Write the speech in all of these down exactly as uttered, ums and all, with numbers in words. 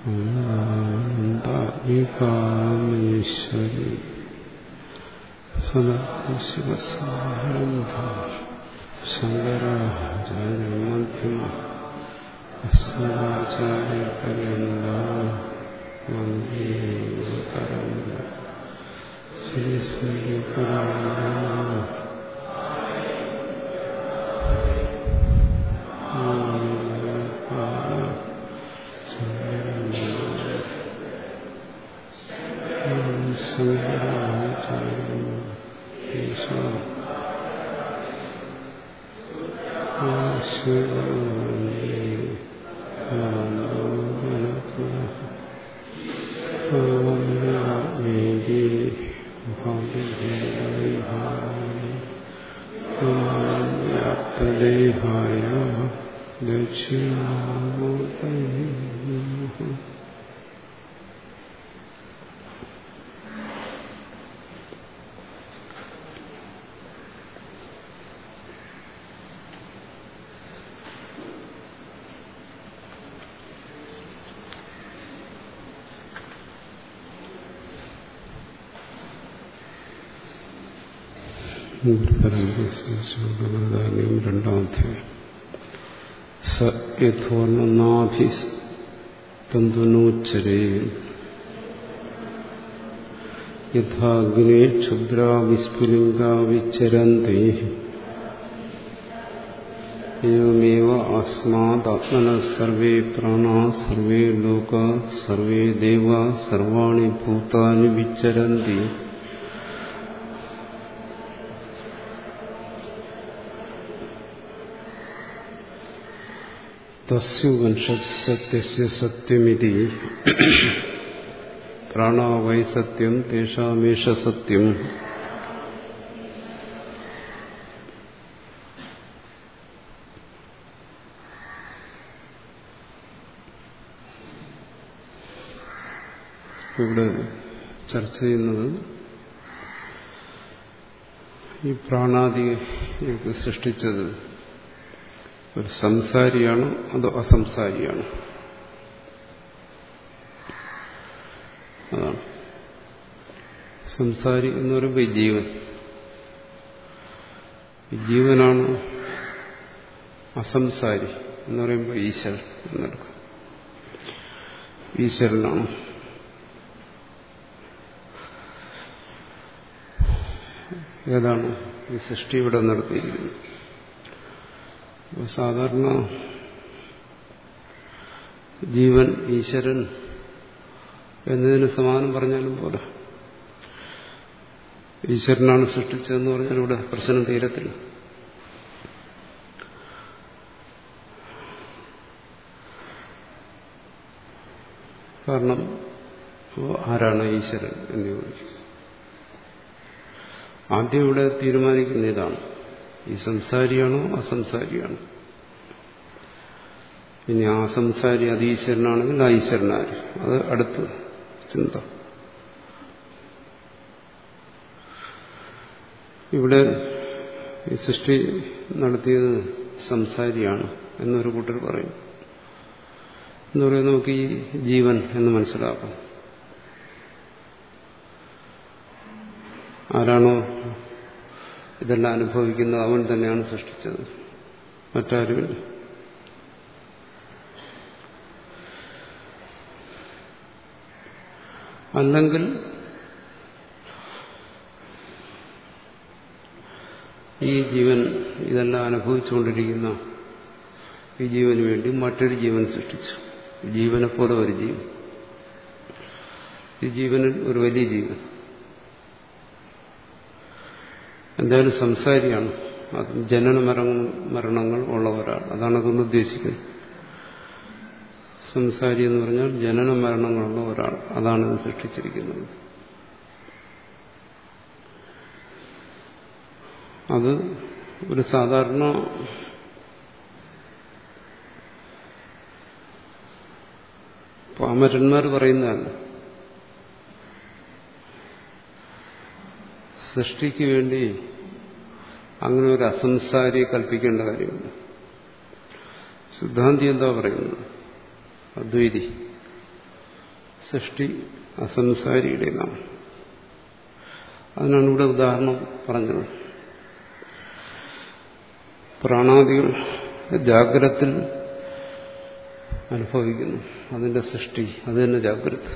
ഈശ്വരി സദാശിവസാരംഭ ശങ്കരാചാര്യമധ്യമ അസ്മദാചാര്യപര്യന്ത വന്ദേ പരമ്പര ശ്രീ ശ്രീ പരമ്പര ദേഹായ ദക്ഷിണാമൂർത്തേ നമഃ. പരമ്പരയും രണ്ടാമത്തെ സ യഥോർണനാഭിസ്തന്തുനോച്ചരേ യഥാഗ്നേ ക്ഷുദ്രാ വിസ്ഫുലിംഗാ വിചരന്തി ഏവമേവ അസ്മാദാത്മനഃ സർവേ പ്രാണാ സർവേ ലോകാ സർവേ ദേവാ സർവാണി ഭൂതാനി വിചരന്തി. തസ്യുപനിഷത് സത്യസ്യ സത്യമിതി പ്രാണാ വൈ സത്യം തേഷാമേഷ സത്യം. ഇവിടെ ചർച്ച ചെയ്യുന്നത് ഈ പ്രാണാദിയെ സൃഷ്ടിച്ചത് ഒരു സംസാരിയാണോ അതോ അസംസാരിയാണോ? അതാണ് സംസാരി എന്ന് പറയുമ്പോൾ ഈ ജീവൻ ഈ ജീവനാണ്. അസംസാരി എന്ന് പറയുമ്പോൾ ഈശ്വരൻ എന്നെടുക്കാം. ഈശ്വരനാണ്. ഏതാണ് ഈ സൃഷ്ടി ഇവിടെ നടത്തിയിരിക്കുന്നത്? സാധാരണ ജീവൻ ഈശ്വരൻ എന്നതിന് സമാനം പറഞ്ഞാലും പോലെ ഈശ്വരനാണ് സൃഷ്ടിച്ചതെന്ന് പറഞ്ഞാൽ ഇവിടെ പ്രശ്നം തീരത്തില്ല. കാരണം ആരാണ് ഈശ്വരൻ എന്ന് ചോദിക്കും. ആദ്യം ഇവിടെ തീരുമാനിക്കുന്ന ഇതാണ്, ഈ സംസാരിയാണോ അസംസാരിയാണോ? ഇനി ആ സംസാരി അത് ഈശ്വരനാണെങ്കിൽ ആ ഈശ്വരനാര്? അത് അടുത്ത ചിന്ത. ഇവിടെ ഈ സൃഷ്ടി നടത്തിയത് സംസാരിയാണ് എന്നൊരു കൂട്ടർ പറയും. എന്ന് പറയുന്നത് നമുക്ക് ഈ ജീവൻ എന്ന് മനസ്സിലാക്കാം. ആരാണോ ഇതെല്ലാം അനുഭവിക്കുന്നത് അവൻ തന്നെയാണ് സൃഷ്ടിച്ചത്, മറ്റാരുമില്ല. അല്ലെങ്കിൽ ഈ ജീവൻ ഇതെല്ലാം അനുഭവിച്ചുകൊണ്ടിരിക്കുന്ന ഈ ജീവന് വേണ്ടി മറ്റൊരു ജീവൻ സൃഷ്ടിച്ചു. ഈ ജീവനെ പോലെ ഒരു ജീവൻ, ഈ ജീവനിൽ ഒരു വലിയ ജീവൻ എന്തായാലും സംസാരിയാണ്. അത് ജനന മരണങ്ങൾ ഉള്ള ഒരാൾ, അതാണ് അതൊന്ന് ഉദ്ദേശിക്കുന്നത്. സംസാരി എന്ന് പറഞ്ഞാൽ ജനന മരണങ്ങളുള്ള ഒരാൾ, അതാണ് ഇത് സൃഷ്ടിച്ചിരിക്കുന്നത്. അത് ഒരു സാധാരണ പാമരന്മാർ പറയുന്നതല്ല. സൃഷ്ടിക്ക് വേണ്ടി അങ്ങനെ ഒരു അസംസാരിയെ കൽപ്പിക്കേണ്ട കാര്യമില്ല. സിദ്ധാന്തി എന്താ പറയുന്നത്? അദ്വൈതി സൃഷ്ടി അസംസാരിയുടേതാണ്. അതിനാണ് ഇവിടെ ഉദാഹരണം പറഞ്ഞത്. പ്രാണാദികൾ ജാഗ്രത്തിൽ അനുഭവിക്കുന്നു, അതിന്റെ സൃഷ്ടി അത് തന്നെ ജാഗ്രത.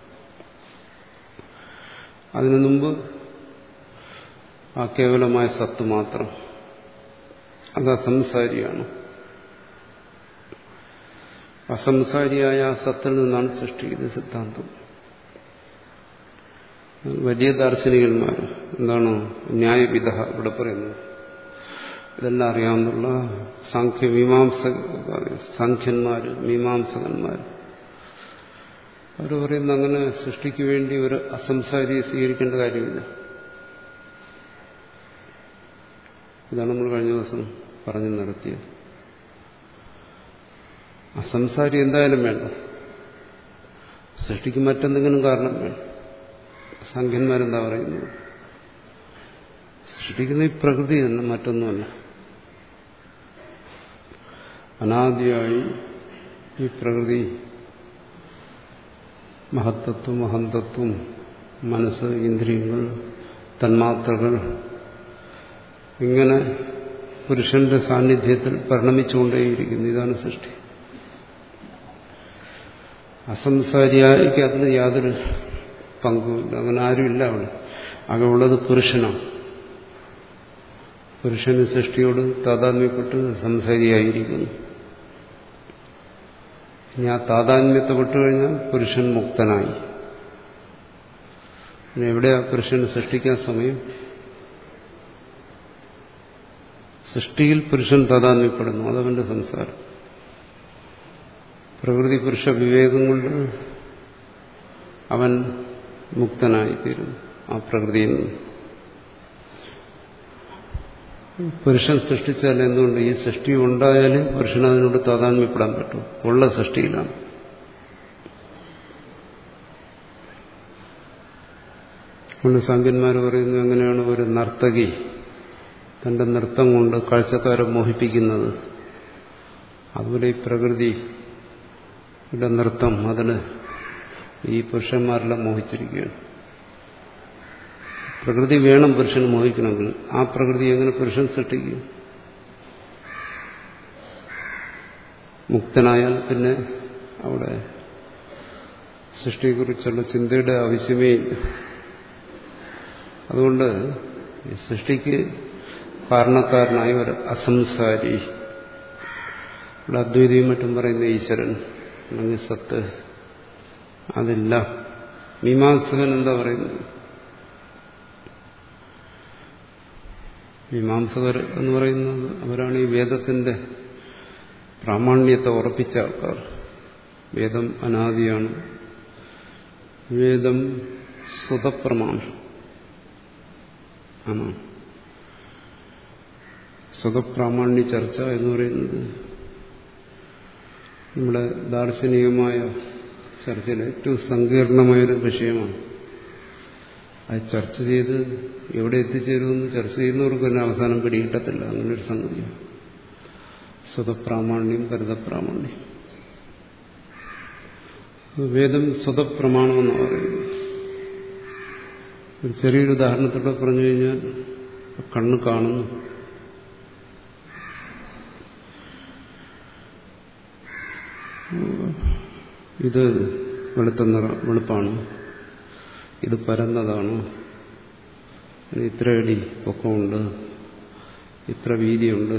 അതിനു മുമ്പ് ആ കേവലമായ സത്ത് മാത്രം, അത് അസംസാരിയാണ്. അസംസാരിയായ ആ സത്തിൽ നിന്നാണ് സൃഷ്ടി. ഇത് സിദ്ധാന്തം. വലിയ ദാർശനികന്മാർ എന്താണ് ന്യായവിധ ഇവിടെ പറയുന്നത്, ഇതെല്ലാം അറിയാവുന്നുള്ള സാഖ്യ മീമാംസ സാഖ്യന്മാർ മീമാംസകന്മാർ അവർ പറയുന്ന അങ്ങനെ സൃഷ്ടിക്ക് വേണ്ടി ഒരു അസംസാരിയെ സ്വീകരിക്കേണ്ട കാര്യമില്ല. ഇതാണ് നമ്മൾ കഴിഞ്ഞ ദിവസം പറഞ്ഞു നിർത്തിയത്. അസംസാരി എന്തായാലും വേണ്ട, സൃഷ്ടിക്ക് മറ്റെന്തെങ്കിലും കാരണം വേണം. സാഖ്യന്മാരെന്താ പറയുന്നത്, സൃഷ്ടിക്കുന്ന ഈ പ്രകൃതി തന്നെ, മറ്റൊന്നുമല്ല. അനാദിയായി ഈ പ്രകൃതി മഹത്തത്വം അഹന്തത്വം മനസ്സ് ഇന്ദ്രിയങ്ങൾ തന്മാത്രകൾ ഇങ്ങനെ പുരുഷന്റെ സാന്നിധ്യത്തിൽ പരിണമിച്ചുകൊണ്ടേയിരിക്കുന്നു. ഇതാണ് സൃഷ്ടി. അസംസാരിയായിക്ക് അതിന് യാതൊരു പങ്കുമില്ല. അങ്ങനെ ആരുമില്ല അവിടെ. ആകെ ഉള്ളത് പുരുഷനാണ്. പുരുഷന് സൃഷ്ടിയോട് താതാത്മ്യപ്പെട്ട് സംസാരിയായിരിക്കുന്നു. ഇനി ആ താതാത്മ്യത്തെ വിട്ടുകഴിഞ്ഞാൽ പുരുഷൻ മുക്തനായി. പിന്നെ എവിടെയാ പുരുഷന് സൃഷ്ടിക്കാൻ സമയം? സൃഷ്ടിയിൽ പുരുഷൻ താതാത്മ്യപ്പെടുന്നു, അതവന്റെ സംസാരം. പ്രകൃതി പുരുഷ വിവേകം കൊണ്ട് അവൻ മുക്തനായിത്തീരുന്നു ആ പ്രകൃതിയിൽ നിന്ന്. പുരുഷൻ സൃഷ്ടിച്ചാൽ എന്തുകൊണ്ട് ഈ സൃഷ്ടി ഉണ്ടായാലും പുരുഷൻ അതിനോട് താതാത്മ്യപ്പെടാൻ പറ്റും. ഉള്ള സൃഷ്ടിയിലാണ്. അതുകൊണ്ട് സാങ്കന്മാർ പറയുന്നു, എങ്ങനെയാണ് ഒരു നർത്തകി തന്റെ നൃത്തം കൊണ്ട് കാഴ്ചക്കാരെ മോഹിപ്പിക്കുന്നത്, അതുപോലെ ഈ പ്രകൃതിയുടെ നൃത്തം അതിന് ഈ പുരുഷന്മാരെല്ലാം മോഹിച്ചിരിക്കുകയാണ്. പ്രകൃതി വേണം പുരുഷന് മോഹിക്കണമെങ്കിൽ. ആ പ്രകൃതി എങ്ങനെ പുരുഷൻ സൃഷ്ടിക്കും? മുക്തനായാൽ പിന്നെ അവിടെ സൃഷ്ടിയെക്കുറിച്ചുള്ള ചിന്തയുടെ ആവശ്യമേ ഇല്ല. അതുകൊണ്ട് ഈ സൃഷ്ടിക്ക് കാരണക്കാരനായ ഒരു അസംസാരി, ഇവിടെ അദ്വൈതിയും മറ്റും പറയുന്ന ഈശ്വരൻ അല്ലെങ്കിൽ സത്ത്, അതില്ല. മീമാംസകൻ എന്താ പറയുന്നത്? മീമാംസകർ എന്ന് പറയുന്നത് അവരാണ് ഈ വേദത്തിന്റെ പ്രാമാണ്യത്തെ ഉറപ്പിച്ച ആൾക്കാർ. വേദം അനാദിയാണ്, വേദം സ്വതപ്രമാണം ആണ്. സ്വതപ്രാമാണ്യ ചർച്ച എന്ന് പറയുന്നത് നമ്മുടെ ദാർശനികമായ ചർച്ചയിൽ ഏറ്റവും സങ്കീർണമായൊരു വിഷയമാണ്. അത് ചർച്ച ചെയ്ത് എവിടെ എത്തിച്ചേരുമെന്ന് ചർച്ച ചെയ്യുന്നവർക്ക് തന്നെ അവസാനം പിടികിട്ടത്തില്ല. അങ്ങനൊരു സംഗതി സ്വതപ്രാമാണ്യം പരിതപ്രാമാണ്യം. വേദം സ്വതപ്രമാണമെന്ന് പറയുന്നത് ഒരു ചെറിയൊരു ഉദാഹരണത്തോടെ പറഞ്ഞു കഴിഞ്ഞാൽ, കണ്ണ് കാണുന്നു, ഇത് വെളുത്ത നിറ വെളുപ്പാണ്, ഇത് പരന്നതാണ്, ഇത്ര അടി പൊക്കമുണ്ട്, ഇത്ര വീതിയുണ്ട്,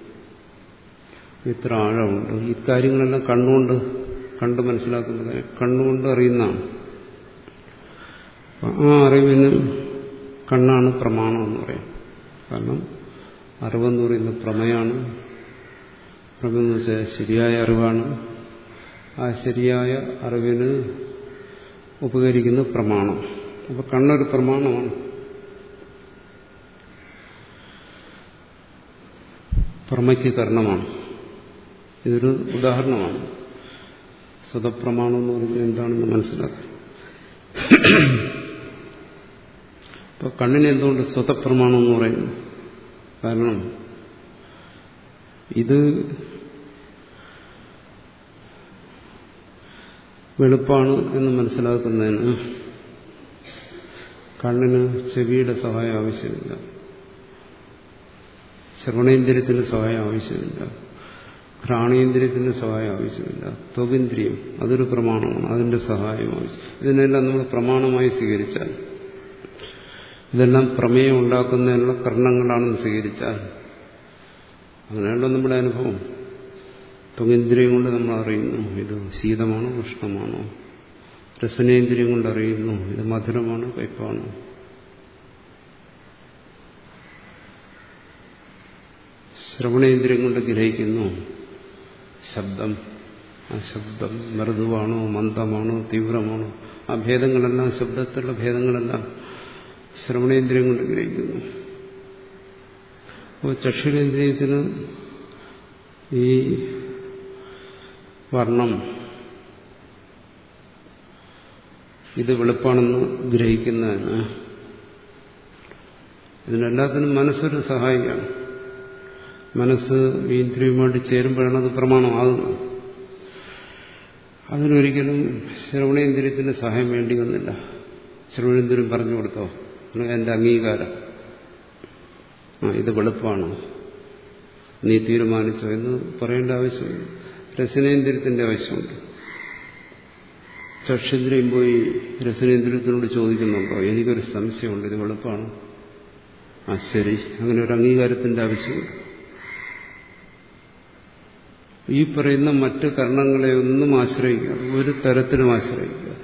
ഇത്ര ആഴമുണ്ട്. ഈ കാര്യങ്ങളെല്ലാം കണ്ണുകൊണ്ട് കണ്ട് മനസ്സിലാക്കുന്നത്, കണ്ണുകൊണ്ട് അറിയുന്നതാണ്. ആ അറിവിന് കണ്ണാണ് പ്രമാണം എന്ന് പറയും. കാരണം അറിവെന്ന് പറയുന്നത് പ്രമേയാണ്. പ്രമെന്ന് വെച്ചാൽ ശരിയായ അറിവാണ്. ആ ശരിയായ അറിവിന് ഉപകരിക്കുന്ന പ്രമാണം. അപ്പൊ കണ്ണൊരു പ്രമാണമാണ്. പ്രമയ്ക്ക് കാരണമാണ്. ഇതൊരു ഉദാഹരണമാണ്. സ്വതപ്രമാണം എന്ന് പറയുന്നത് എന്താണെന്ന് മനസ്സിലാക്കുക. ഇപ്പൊ കണ്ണിന് എന്തുകൊണ്ട് സ്വതപ്രമാണം എന്ന് പറയുന്നു? കാരണം ഇത് വെളുപ്പാണ് എന്ന് മനസ്സിലാക്കുന്നതിന് കണ്ണിന് ചെവിയുടെ സഹായം ആവശ്യമില്ല, ശ്രവണേന്ദ്രിയത്തിന് സഹായം ആവശ്യമില്ല, ഘ്രാണേന്ദ്രിയത്തിന് സഹായം ആവശ്യമില്ല, ത്വകേന്ദ്രിയം അതൊരു പ്രമാണമാണ്, അതിന്റെ സഹായം ആവശ്യം. ഇതിനെല്ലാം നമ്മൾ പ്രമാണമായി സ്വീകരിച്ചാൽ, ഇതെല്ലാം പ്രമേയം ഉണ്ടാക്കുന്നതിനുള്ള കർണങ്ങളാണെന്ന് സ്വീകരിച്ചാൽ, അങ്ങനെയുള്ള നമ്മുടെ അനുഭവം. ത്വകേന്ദ്രിയം കൊണ്ട് നമ്മൾ അറിയുന്നു ഇത് ശീതമാണോ ഉഷ്ണമാണോ, രസനേന്ദ്രിയം കൊണ്ട് അറിയുന്നു ഇത് മധുരമാണോ കയ്പാണോ, ശ്രവണേന്ദ്രിയം കൊണ്ട് ഗ്രഹിക്കുന്നു ശബ്ദം, ആ ശബ്ദം മൃദുവാണോ മന്ദമാണോ തീവ്രമാണോ, ആ ഭേദങ്ങളെല്ലാം, ശബ്ദത്തിലുള്ള ഭേദങ്ങളെല്ലാം ശ്രവണേന്ദ്രിയം കൊണ്ട് ഗ്രഹിക്കുന്നു. അപ്പോൾ ചക്ഷുരേന്ദ്രിയത്തിന് ഈ വർണ്ണം ഇത് വെളുപ്പാണെന്ന് ഗ്രഹിക്കുന്നതിന് ഇതിനെല്ലാത്തിനും മനസ്സൊരു സഹായിക്കാണ്. മനസ്സ് ഇന്ദ്രിയവുമായിട്ട് ചേരുമ്പോഴാണ് അത് പ്രമാണമാകുന്നത്. അതിനൊരിക്കലും ശ്രവണേന്ദ്രിയത്തിന് സഹായം വേണ്ടി വന്നില്ല. ശ്രവണേന്ദ്രിയം പറഞ്ഞു കൊടുത്തോ എന്റെ അംഗീകാരം, ആ ഇത് വെളുപ്പാണ്, നീ തീരുമാനിച്ചോ എന്ന് പറയേണ്ട ആവശ്യമില്ല. രസനേന്ദ്രിയത്തിന്റെ ആവശ്യമുണ്ട്. ചക്ഷുന്ദ്രിയം പോയി രസനേന്ദ്രിയത്തിനോട് ചോദിക്കുന്നുണ്ടോ, എനിക്കൊരു സംശയമുണ്ട്, ഇത് വെളുപ്പാണ്, ആ ശരി, അങ്ങനെ ഒരു അംഗീകാരത്തിന്റെ ആവശ്യമുണ്ട്. ഈ പറയുന്ന മറ്റ് കർണങ്ങളെ ഒന്നും ആശ്രയിക്കാതെ, ഒരു തരത്തിലും ആശ്രയിക്കാതെ,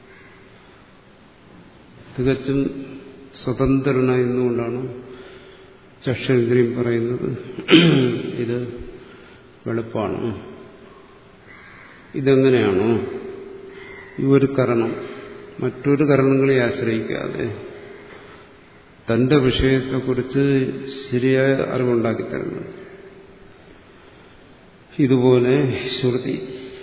തികച്ചും സ്വതന്ത്രനായി നിന്നുകൊണ്ടാണ് ചക്ഷുന്ദ്രിയം പറയുന്നത് ഇത് വെളുപ്പാണ്. ഇതെങ്ങനെയാണോ ഈ ഒരു കരണം മറ്റൊരു കരണങ്ങളെ ആശ്രയിക്കാതെ തന്റെ വിഷയത്തെക്കുറിച്ച് ശരിയായ അറിവുണ്ടാക്കി തരുന്നത്, ഇതുപോലെ ശ്രുതി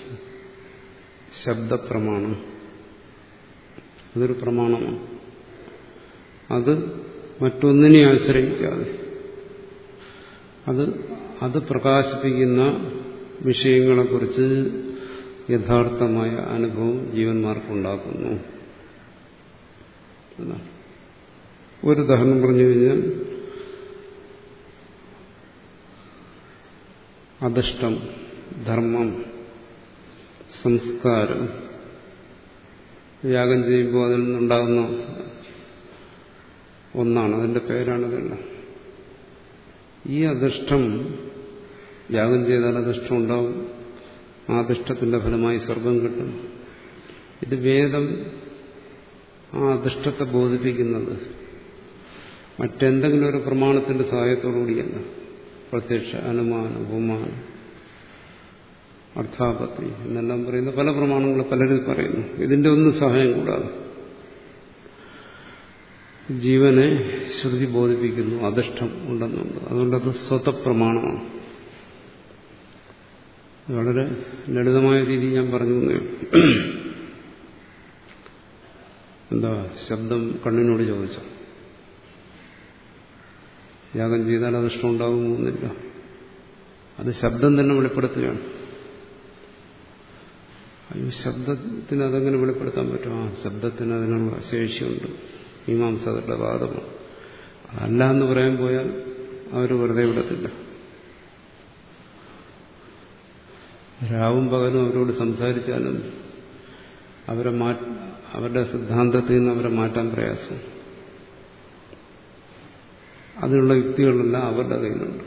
ശബ്ദപ്രമാണം അതൊരു പ്രമാണമാണ്. അത് മറ്റൊന്നിനെ ആശ്രയിക്കാതെ അത് അത് പ്രകാശിപ്പിക്കുന്ന വിഷയങ്ങളെക്കുറിച്ച് യഥാർത്ഥമായ അനുഭവം ജീവന്മാർക്കുണ്ടാക്കുന്നു. ഒരു ഉദാഹരണം പറഞ്ഞു കഴിഞ്ഞാൽ, അദൃഷ്ടം, ധർമ്മം, സംസ്കാരം യാഗം ചെയ്യുമ്പോൾ അതിൽ നിന്നുണ്ടാകുന്ന ഒന്നാണ്, അതിന്റെ പേരാണിതെല്ലാം. ഈ അദൃഷ്ടം യാഗം ചെയ്താൽ അദൃഷ്ടം ഉണ്ടാവും, ആ അദൃഷ്ടത്തിന്റെ ഫലമായി സ്വർഗം കിട്ടും. ഇത് വേദം ആ അദൃഷ്ടത്തെ ബോധിപ്പിക്കുന്നത് മറ്റെന്തെങ്കിലും ഒരു പ്രമാണത്തിന്റെ സഹായത്തോടുകൂടിയല്ല. പ്രത്യക്ഷ, അനുമാന, ഉപമാനം, അർത്ഥാപത്തി എന്നെല്ലാം പറയുന്ന പല പ്രമാണങ്ങൾ പലരും പറയുന്നു. ഇതിന്റെ ഒന്നും സഹായം കൂടാതെ ജീവനെ ശ്രുതി ബോധിപ്പിക്കുന്നു അദൃഷ്ടം ഉണ്ടെന്നുണ്ട്. അതുകൊണ്ടത് സ്വതപ്രമാണമാണ്. വളരെ ലളിതമായ രീതി ഞാൻ പറഞ്ഞു തന്നേ. എന്താ, ശബ്ദം കണ്ണിനോട് ചോദിച്ചു, യാഗം ചെയ്താൽ അദൃഷ്ടം ഉണ്ടാകുമെന്നില്ല. അത് ശബ്ദം തന്നെ വെളിപ്പെടുത്തുകയാണ്. അയ്യോ, ശബ്ദത്തിന് അതെങ്ങനെ വെളിപ്പെടുത്താൻ പറ്റും? ആ ശബ്ദത്തിന് അതിനുള്ള ശേഷിയുണ്ട്, മീമാംസകരുടെ വാദമാണ്. അതല്ല എന്ന് പറയാൻ പോയാൽ അവർ വെറുതെ വിടത്തില്ല. രാവും പകലും അവരോട് സംസാരിച്ചാലും അവരെ മാറ്റ അവരുടെ സിദ്ധാന്തത്തിൽ നിന്ന് അവരെ മാറ്റാൻ പ്രയാസം. അതിനുള്ള യുക്തികളെല്ലാം അവരുടെ കയ്യിലുണ്ട്.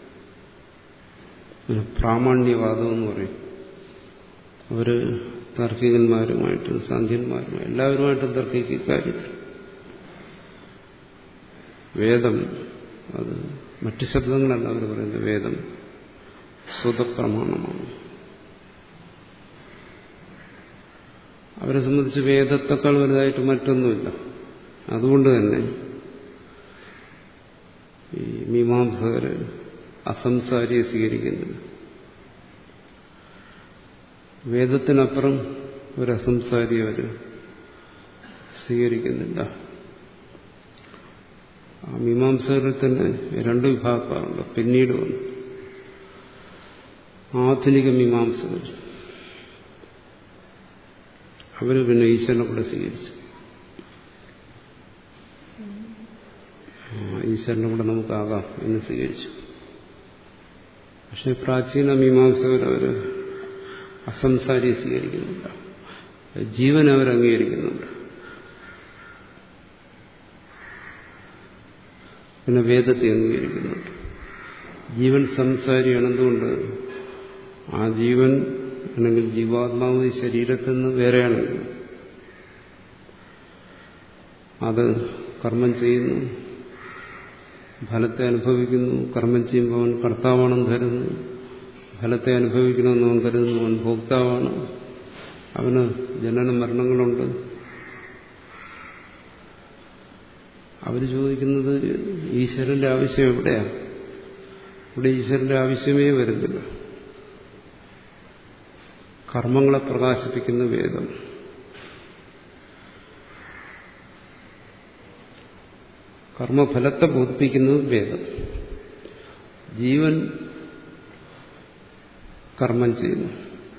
പ്രാമാണ്യവാദം എന്ന് പറയും. അവര് താർക്കികന്മാരുമായിട്ട്, സാഖ്യന്മാരുമായി എല്ലാവരുമായിട്ടും തർക്കിക്കുക കാര്യത്തിൽ. വേദം അത് മറ്റു ശബ്ദങ്ങളല്ല അവർ പറയുന്നത്, വേദം സ്വതപ്രമാണമാണ്. അവരെ സംബന്ധിച്ച് വേദത്തെക്കാൾ വലുതായിട്ട് മറ്റൊന്നുമില്ല. അതുകൊണ്ട് തന്നെ ഈ മീമാംസകര് അസംസാരിയെ സ്വീകരിക്കുന്നില്ല. വേദത്തിനപ്പുറം ഒരു അസംസാരിയെ അവർ സ്വീകരിക്കുന്നില്ല. ആ മീമാംസകരിൽ തന്നെ രണ്ട് വിഭാഗങ്ങളുണ്ട്. പിന്നീട് വന്നു ആധുനിക മീമാംസകർ. അവർ പിന്നെ ഈശ്വരനെ കൂടെ സ്വീകരിച്ചു. ഈശ്വരനെ കൂടെ നമുക്കാകാം എന്ന് സ്വീകരിച്ചു. പക്ഷെ പ്രാചീന മീമാംസകർ അവർ അസംസാരിയെ സ്വീകരിക്കുന്നില്ല, ജീവൻ അവർ അംഗീകരിക്കുന്നുണ്ട്. പിന്നെ വേദത്തെ അംഗീകരിക്കുന്നുണ്ട്. ജീവൻ സംസാരിയാണ്. എന്തുകൊണ്ട്? ആ ജീവൻ അല്ലെങ്കിൽ ജീവാത്മാവ് ശരീരത്തിൽ നിന്ന് വേറെയാണെങ്കിൽ അത് കർമ്മം ചെയ്യുന്നു, ഫലത്തെ അനുഭവിക്കുന്നു. കർമ്മം ചെയ്യുമ്പോൾ അവൻ കർത്താവാണെന്ന് കരുതുന്നു, ഫലത്തെ അനുഭവിക്കണമെന്ന് അവൻ കരുതുന്നു. അവൻ ഭോക്താവാണ്, അവന് ജനന മരണങ്ങളുണ്ട്. അവർ ചോദിക്കുന്നത് ഈശ്വരന്റെ ആവശ്യം എവിടെയാണ്? ഇവിടെ ഈശ്വരന്റെ ആവശ്യമേ വരുന്നില്ല. കർമ്മങ്ങളെ പ്രകാശിപ്പിക്കുന്ന വേദം, കർമ്മഫലത്തെ ബോധിപ്പിക്കുന്നത് വേദം. ജീവൻ കർമ്മം ചെയ്യുന്നു.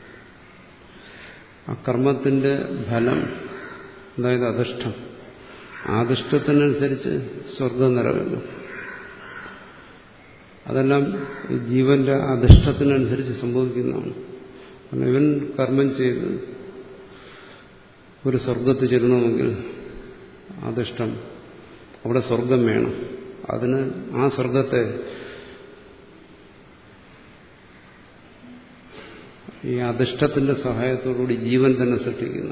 ആ കർമ്മത്തിന്റെ ഫലം, അതായത് അധിഷ്ഠം, ആദിഷ്ടത്തിനനുസരിച്ച് സ്വർഗം നിറവേറുന്നു. അതെല്ലാം ജീവന്റെ അധിഷ്ഠത്തിനനുസരിച്ച് സംഭവിക്കുന്നതാണ്. കാരണം ഇവൻ കർമ്മം ചെയ്ത് ഒരു സ്വർഗത്തിൽ ചെല്ലണമെങ്കിൽ അധിഷ്ഠം, അവിടെ സ്വർഗം വേണം. അതിന് ആ സ്വർഗത്തെ ഈ അധിഷ്ഠത്തിന്റെ സഹായത്തോടുകൂടി ജീവൻ തന്നെ സൃഷ്ടിക്കുന്ന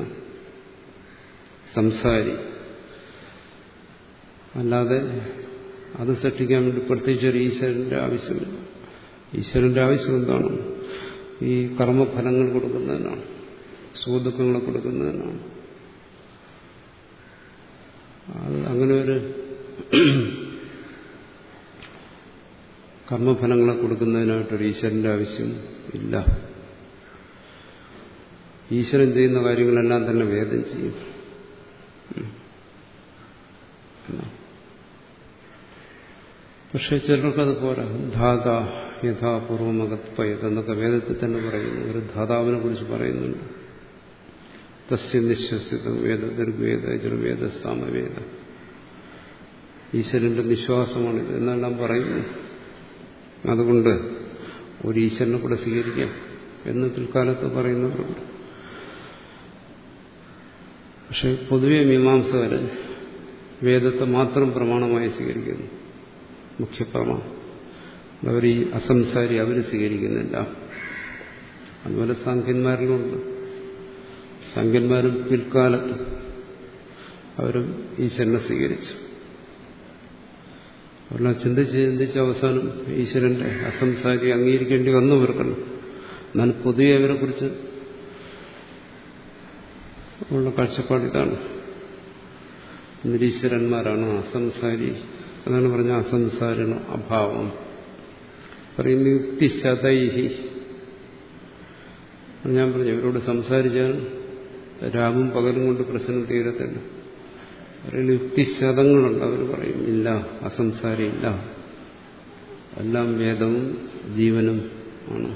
സംസാരി. അല്ലാതെ അത് സൃഷ്ടിക്കാൻ വേണ്ടി പ്രത്യേകിച്ച് ഒരു ഈശ്വരന്റെ ആവശ്യമില്ല. ഈശ്വരന്റെ ആവശ്യം എന്താണ്? ഈ കർമ്മഫലങ്ങൾ കൊടുക്കുന്നതിനാണ്, സുഖദുഃഖങ്ങളെ കൊടുക്കുന്നതിനാണ്. അത് അങ്ങനെ ഒരു കർമ്മഫലങ്ങളെ കൊടുക്കുന്നതിനായിട്ടൊരു ഈശ്വരന്റെ ആവശ്യം ഇല്ല. ഈശ്വരൻ ചെയ്യുന്ന കാര്യങ്ങളെല്ലാം തന്നെ വേദം ചെയ്യും. പക്ഷെ ചിലർക്കത് പോരാ. ധാത യഥാപൂർവമകത്പയത് എന്നൊക്കെ വേദത്തിൽ തന്നെ പറയുന്നു. ഒരു ധാതാവിനെ കുറിച്ച് പറയുന്നുണ്ട്. തസ്യ നിശ്വസിത വേദ ദുർവേദ യജുർവേദ സാമവേദ. ഈശ്വരന്റെ നിശ്വാസമാണിത് എന്നെല്ലാം പറയുന്നു. അതുകൊണ്ട് ഒരു ഈശ്വരനെ കൂടെ സ്വീകരിക്കാം എന്ന് പിൽക്കാലത്ത് പറയുന്നവരുണ്ട്. പക്ഷെ പൊതുവെ മീമാംസകര് വേദത്തെ മാത്രം പ്രമാണമായി സ്വീകരിക്കുന്നു, മുഖ്യപ്രമാണം. അവർ ഈ അസംസാരി അവർ സ്വീകരിക്കുന്നില്ല. അതുപോലെ സാഖ്യന്മാരിലുണ്ട്. സാഖ്യന്മാരും പിൽക്കാലത്ത് അവരും ഈശ്വരനെ സ്വീകരിച്ചു. അവരെല്ലാം ചിന്തിച്ച് ചിന്തിച്ച് അവസാനം ഈശ്വരന്റെ അസംസാരി അംഗീകരിക്കേണ്ടി വന്നു ഇവർക്കണം. എന്നാൽ പൊതുവെ അവരെ കുറിച്ച് ഉള്ള കാഴ്ചപ്പാട് ഇതാണ്. നിരീശ്വരന്മാരാണ് അസംസാരി. അതാണ് പറഞ്ഞ അസംസാരണ അഭാവം. പറയുന്ന യുക്തിശതൈഹി. ഞാൻ പറഞ്ഞു ഇവരോട് സംസാരിച്ചാൽ രാവും പകലും കൊണ്ട് പ്രശ്നം തീരത്തില്ല. പറയുന്ന യുക്തിശതങ്ങളുണ്ട്. അവർ പറയും ഇല്ല, അസംസാരി ഇല്ല, എല്ലാം വേദവും ജീവനും ആണ്.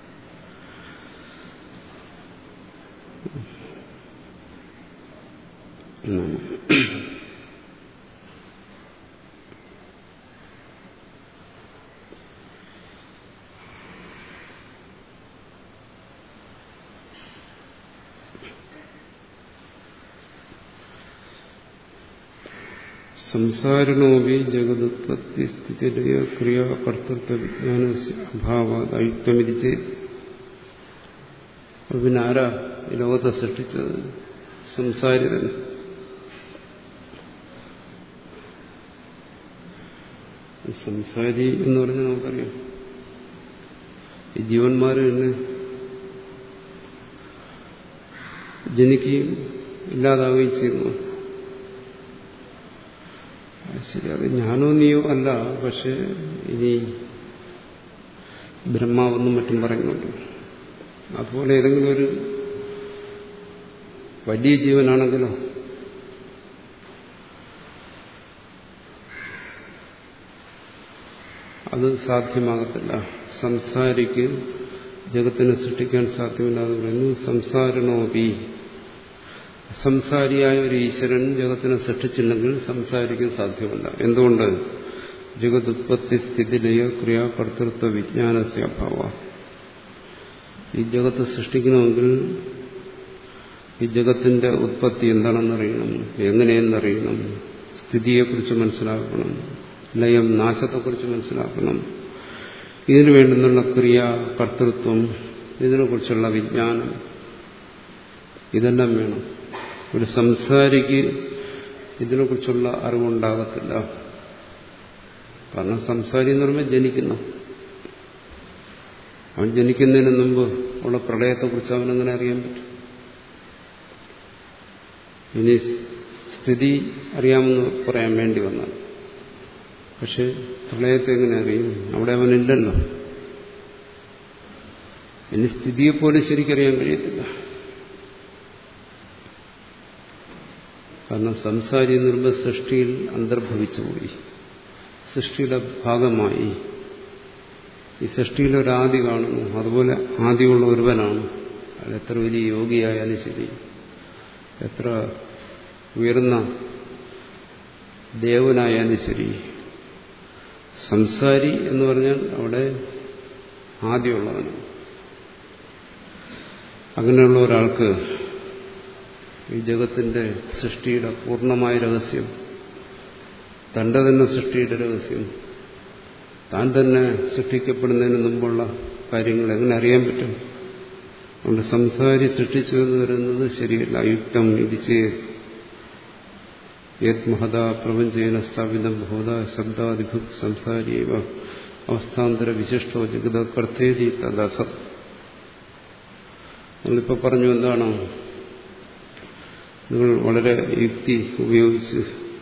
സംസാരണോപി ജഗതുത്പത്തി സ്ഥിതിലയ ക്രിയാകർത്തൃത്വ വിജ്ഞാന അഭാവാത് അയുക്തമിരിച്ച്. പിന്നെ ആരാ ഈ ലോകത്തെ സൃഷ്ടിച്ചത്? സംസാരി തന്നെ. സംസാരി എന്ന് പറഞ്ഞാൽ നമുക്കറിയാം, ഈ ജീവന്മാര് തന്നെ ജനിക്കുകയും ഇല്ലാതാവുകയും ചെയ്യുന്നു. ശരി, അത് ഞാനോ നീയോ അല്ല. പക്ഷെ ഇനി ബ്രഹ്മാവെന്നും മറ്റും പറയുന്നുണ്ട്. അതുപോലെ ഏതെങ്കിലും ഒരു വലിയ ജീവനാണെങ്കിലോ അത് സാധ്യമാകത്തില്ല. സംസാരിക്ക് ജഗത്തിനെ സൃഷ്ടിക്കാൻ സാധ്യമല്ലാതെ പറയുന്നു. സംസാരണോപി സംസാരിയായ ഒരു ഈശ്വരൻ ജഗത്തിനെ സൃഷ്ടിച്ചില്ലെങ്കിൽ സംസാരിക്കാൻ സാധ്യമല്ല. എന്തുകൊണ്ട്? ജഗതുത്പത്തി സ്ഥിതിലയ ക്രിയാകർത്തൃത്വ വിജ്ഞാനസ്യ അഭാവ. ഈ ജഗത്ത് സൃഷ്ടിക്കണമെങ്കിൽ ഈ ജഗത്തിന്റെ ഉത്പത്തി എന്താണെന്നറിയണം, എങ്ങനെയെന്നറിയണം, സ്ഥിതിയെക്കുറിച്ച് മനസ്സിലാക്കണം, ലയം നാശത്തെക്കുറിച്ച് മനസ്സിലാക്കണം. ഇതിനു വേണ്ടുന്നുള്ള ക്രിയ കർത്തൃത്വം, ഇതിനെക്കുറിച്ചുള്ള വിജ്ഞാനം, ഇതെല്ലാം വേണം. ഒരു സംസാരിക്ക് ഇതിനെക്കുറിച്ചുള്ള അറിവുണ്ടാകത്തില്ല. കാരണം സംസാരി എന്ന് പറയുമ്പോൾ ജനിക്കുന്നു. അവൻ ജനിക്കുന്നതിന് മുമ്പ് ഉള്ള പ്രളയത്തെക്കുറിച്ച് അവനെങ്ങനെ അറിയാൻ പറ്റും? ഇനി സ്ഥിതി അറിയാമെന്ന് പറയാൻ വേണ്ടി വന്നാൽ, പക്ഷെ പ്രളയത്തെ എങ്ങനെ അറിയും? അവിടെ അവനില്ലല്ലോ. ഇനി സ്ഥിതിയെപ്പോലും ശരിക്കറിയാൻ കഴിയത്തില്ല. കാരണം സംസാരി എന്ന് പറയുമ്പോൾ സൃഷ്ടിയിൽ അന്തർഭവിച്ചുപോയി, സൃഷ്ടിയുടെ ഭാഗമായി. ഈ സൃഷ്ടിയിൽ ഒരാദി കാണുന്നു, അതുപോലെ ആദിയുള്ള ഒരുവനാണ്. അത് എത്ര വലിയ യോഗിയായാലും ശരി, എത്ര ഉയർന്ന ദേവനായാലും ശരി, സംസാരി എന്ന് പറഞ്ഞാൽ അവിടെ ആദിയുള്ളവനാണ്. അങ്ങനെയുള്ള ഒരാൾക്ക് ഈ ജഗത്തിന്റെ സൃഷ്ടിയുടെ പൂർണ്ണമായ രഹസ്യം, തന്റെ തന്നെ സൃഷ്ടിയുടെ രഹസ്യം, താൻ തന്നെ സൃഷ്ടിക്കപ്പെടുന്നതിന് മുമ്പുള്ള കാര്യങ്ങൾ എങ്ങനെ അറിയാൻ പറ്റും? അതുകൊണ്ട് സംസാരി സൃഷ്ടിച്ചു എന്ന് വരുന്നത് ശരിയല്ല. അയുക്തം ഇരിച്ച് യത് മഹത പ്രപഞ്ചേന സ്ഥാപിതം ഭൂത ശബ്ദാദിഭുക് സംസാരിയവ അവസ്ഥാന്തര വിശിഷ്ടോ ജഗത കർത്തേതി തദസത്. നിങ്ങളിപ്പോൾ പറഞ്ഞു എന്താണ്? നിങ്ങൾ വളരെ യുക്തി ഉപയോഗിച്ച്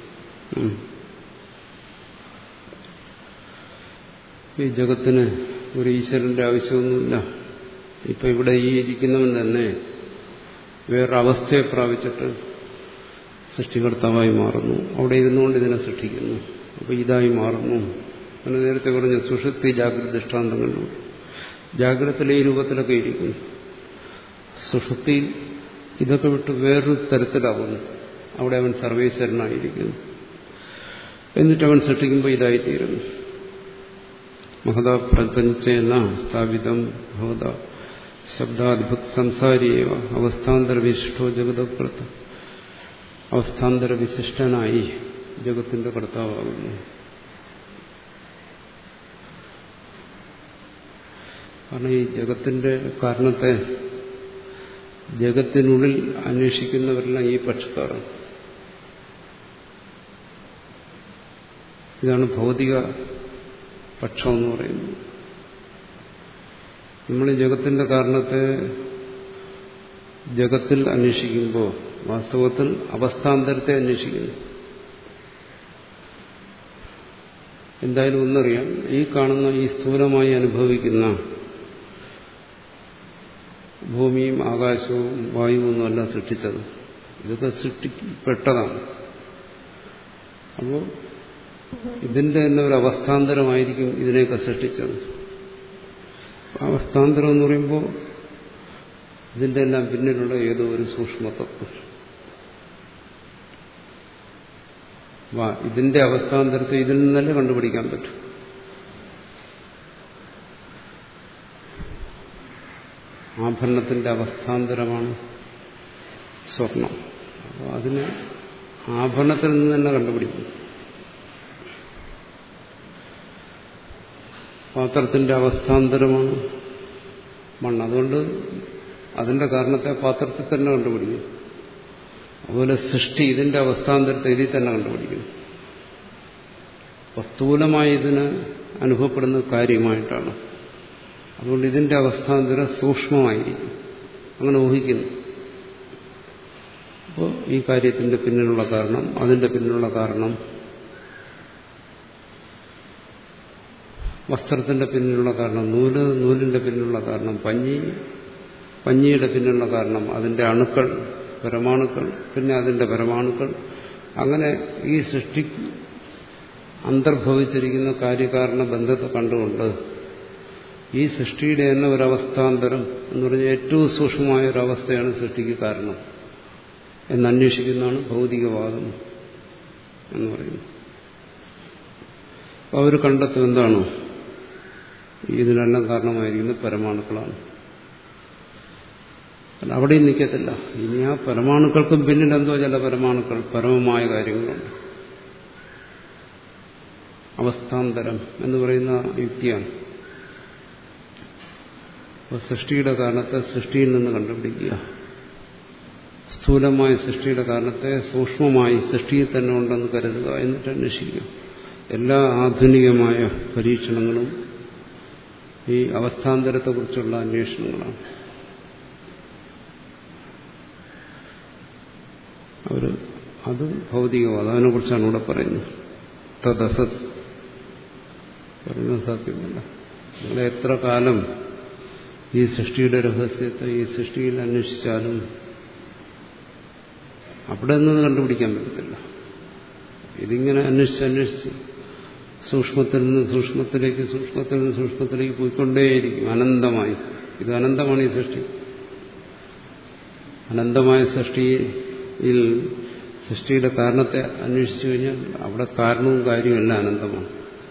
ഈ ജഗത്തിന് ഒരു ഈശ്വരന്റെ ആവശ്യമൊന്നുമില്ല. ഇപ്പൊ ഇവിടെ ഈ ഇരിക്കുന്നവൻ തന്നെ വേറൊരവസ്ഥയെ പ്രാപിച്ചിട്ട് സൃഷ്ടികർത്താവായി മാറുന്നു. അവിടെ ഇരുന്നുകൊണ്ട് ഇതിനെ സൃഷ്ടിക്കുന്നു. അപ്പൊ ഇതായി മാറുന്നു. അങ്ങനെ നേരത്തെ പറഞ്ഞ സുഷുപ്തി ജാഗ്രത ദൃഷ്ടാന്തങ്ങളിലൂടെ ജാഗ്രതത്തിലെ ഈ രൂപത്തിലൊക്കെ ഇരിക്കുന്നു. സുഷുപ്തി ഇതൊക്കെ വിട്ട് വേറൊരു തരത്തിലാവുന്നു. അവിടെ അവൻ സർവേശ്വരനായിരിക്കുന്നു. എന്നിട്ട് അവൻ സൃഷ്ടിക്കുമ്പോൾ ഇതായിത്തീരുന്നു. മഹതാ പ്രപഞ്ചേന സ്ഥാപിതം ഭവത ശബ്ദാധിപത് സംസാരിയേവ അവസ്ഥാന്തര വിശിഷ്ടോ ജഗതകർത്ത. അവസ്ഥാന്തര വിശിഷ്ടനായി ജഗത്തിന്റെ കർത്താവാകുന്നു. കാരണം ഈ ജഗത്തിന്റെ കാരണത്തെ ജഗത്തിനുള്ളിൽ അന്വേഷിക്കുന്നവരെല്ലാം ഈ പക്ഷക്കാരാണ്. ഇതാണ് ഭൗതിക പക്ഷം എന്ന് പറയുന്നത്. നമ്മൾ ഈ ജഗത്തിന്റെ കാരണത്തെ ജഗത്തിൽ അന്വേഷിക്കുമ്പോൾ വാസ്തവത്തിൽ അവസ്ഥാന്തരത്തെ അന്വേഷിക്കുന്നു. എന്തായാലും ഒന്നറിയാം, ഈ കാണുന്ന ഈ സ്ഥൂലമായി അനുഭവിക്കുന്ന ഭൂമിയും ആകാശവും വായുവൊന്നും അല്ല സൃഷ്ടിച്ചത്. ഇതൊക്കെ സൃഷ്ടിക്കപ്പെട്ടതാണ്. അപ്പോൾ ഇതിന്റെ തന്നെ ഒരു അവസ്ഥാന്തരമായിരിക്കും ഇതിനെയൊക്കെ സൃഷ്ടിച്ചത്. അവസ്ഥാന്തരം എന്ന് പറയുമ്പോൾ ഇതിന്റെ എല്ലാം പിന്നിലുള്ള ഏതോ ഒരു സൂക്ഷ്മതത്വം. ഇതിന്റെ അവസ്ഥാന്തരത്തെ ഇതിൽ നിന്നല്ലേ കണ്ടുപിടിക്കാൻ പറ്റും. ആഭരണത്തിന്റെ അവസ്ഥാന്തരമാണ് സ്വർണം. അപ്പോൾ അതിന് ആഭരണത്തിൽ നിന്ന് തന്നെ കണ്ടുപിടിക്കും. പാത്രത്തിന്റെ അവസ്ഥാന്തരമാണ് മണ്ണ്. അതുകൊണ്ട് അതിന്റെ കാരണത്തെ പാത്രത്തിൽ തന്നെ കണ്ടുപിടിക്കും. അതുപോലെ സൃഷ്ടി ഇതിന്റെ അവസ്ഥാന്തരത്തെ ഇതിൽ തന്നെ കണ്ടുപിടിക്കും. സ്ഥൂലമായി ഇതിന് അനുഭവപ്പെടുന്ന കാര്യമായിട്ടാണ്. അതുകൊണ്ട് ഇതിന്റെ അവസ്ഥാന്തരം സൂക്ഷ്മമായിരിക്കും. അങ്ങനെ ഊഹിക്കുന്നു. അപ്പോൾ ഈ കാര്യത്തിന്റെ പിന്നിലുള്ള കാരണം, അതിന്റെ പിന്നിലുള്ള കാരണം, വസ്ത്രത്തിന്റെ പിന്നിലുള്ള കാരണം, നൂല് നൂലിന്റെ പിന്നിലുള്ള കാരണം, പഞ്ഞി പഞ്ഞിയുടെ പിന്നിലുള്ള കാരണം, അതിന്റെ അണുക്കൾ, പരമാണുക്കൾ, പിന്നെ അതിന്റെ പരമാണുക്കൾ. അങ്ങനെ ഈ സൃഷ്ടി അന്തർഭവിച്ചിരിക്കുന്ന കാര്യകാരണ ബന്ധത്തെ കണ്ടുകൊണ്ട് ഈ സൃഷ്ടിയുടെ തന്നെ ഒരവസ്ഥാന്തരം എന്ന് പറഞ്ഞാൽ ഏറ്റവും സൂക്ഷ്മമായ ഒരവസ്ഥയാണ് സൃഷ്ടിക്ക് കാരണം. എന്നന്വേഷിക്കുന്നതാണ് ഭൗതികവാദം എന്ന് പറയുന്നത്. അപ്പോൾ അവർ കണ്ടെത്തും എന്താണ് ഇതിനെല്ലാം കാരണമായിരിക്കുന്നത് പരമാണുക്കളാണ്. അവിടെയും നിൽക്കത്തില്ല. ഇനി ആ പരമാണുക്കൾക്കും പിന്നിൽ എന്തോ ചില പരമാണുക്കൾ പരമമായ കാര്യങ്ങളുണ്ട്. അവസ്ഥാന്തരം എന്ന് പറയുന്ന യുക്തിയാണ്. അപ്പോൾ സൃഷ്ടിയുടെ കാരണത്തെ സൃഷ്ടിയിൽ നിന്ന് കണ്ടുപിടിക്കുക, സ്ഥൂലമായ സൃഷ്ടിയുടെ കാരണത്തെ സൂക്ഷ്മമായി സൃഷ്ടിയിൽ തന്നെ ഉണ്ടെന്ന് കരുതുക, എന്നിട്ട് അന്വേഷിക്കുക. എല്ലാ ആധുനികമായ പരീക്ഷണങ്ങളും ഈ അവസ്ഥാന്തരത്തെക്കുറിച്ചുള്ള അന്വേഷണങ്ങളാണ്. അവർ അത് ഭൗതികവാദം, അതിനെക്കുറിച്ചാണ് ഇവിടെ പറയുന്നത്. തദസത് പറയുന്നത് സാധ്യമല്ല. നിങ്ങൾ എത്ര കാലം ഈ സൃഷ്ടിയുടെ രഹസ്യത്തെ ഈ സൃഷ്ടിയിൽ അന്വേഷിച്ചാലും അവിടെ നിന്ന് കണ്ടുപിടിക്കാൻ പറ്റത്തില്ല. ഇതിങ്ങനെ അന്വേഷിച്ച് അന്വേഷിച്ച് സൂക്ഷ്മത്തിൽ നിന്ന് സൂക്ഷ്മത്തിലേക്ക് സൂക്ഷ്മത്തിൽ നിന്ന് സൂക്ഷ്മത്തിലേക്ക് പോയിക്കൊണ്ടേയിരിക്കും അനന്തമായി. ഇത് അനന്തമാണ് ഈ സൃഷ്ടി. അനന്തമായ സൃഷ്ടിയിൽ സൃഷ്ടിയുടെ കാരണത്തെ അന്വേഷിച്ചു കഴിഞ്ഞാൽ അവിടെ കാരണവും കാര്യവും എല്ലാം അനന്തമാണ്.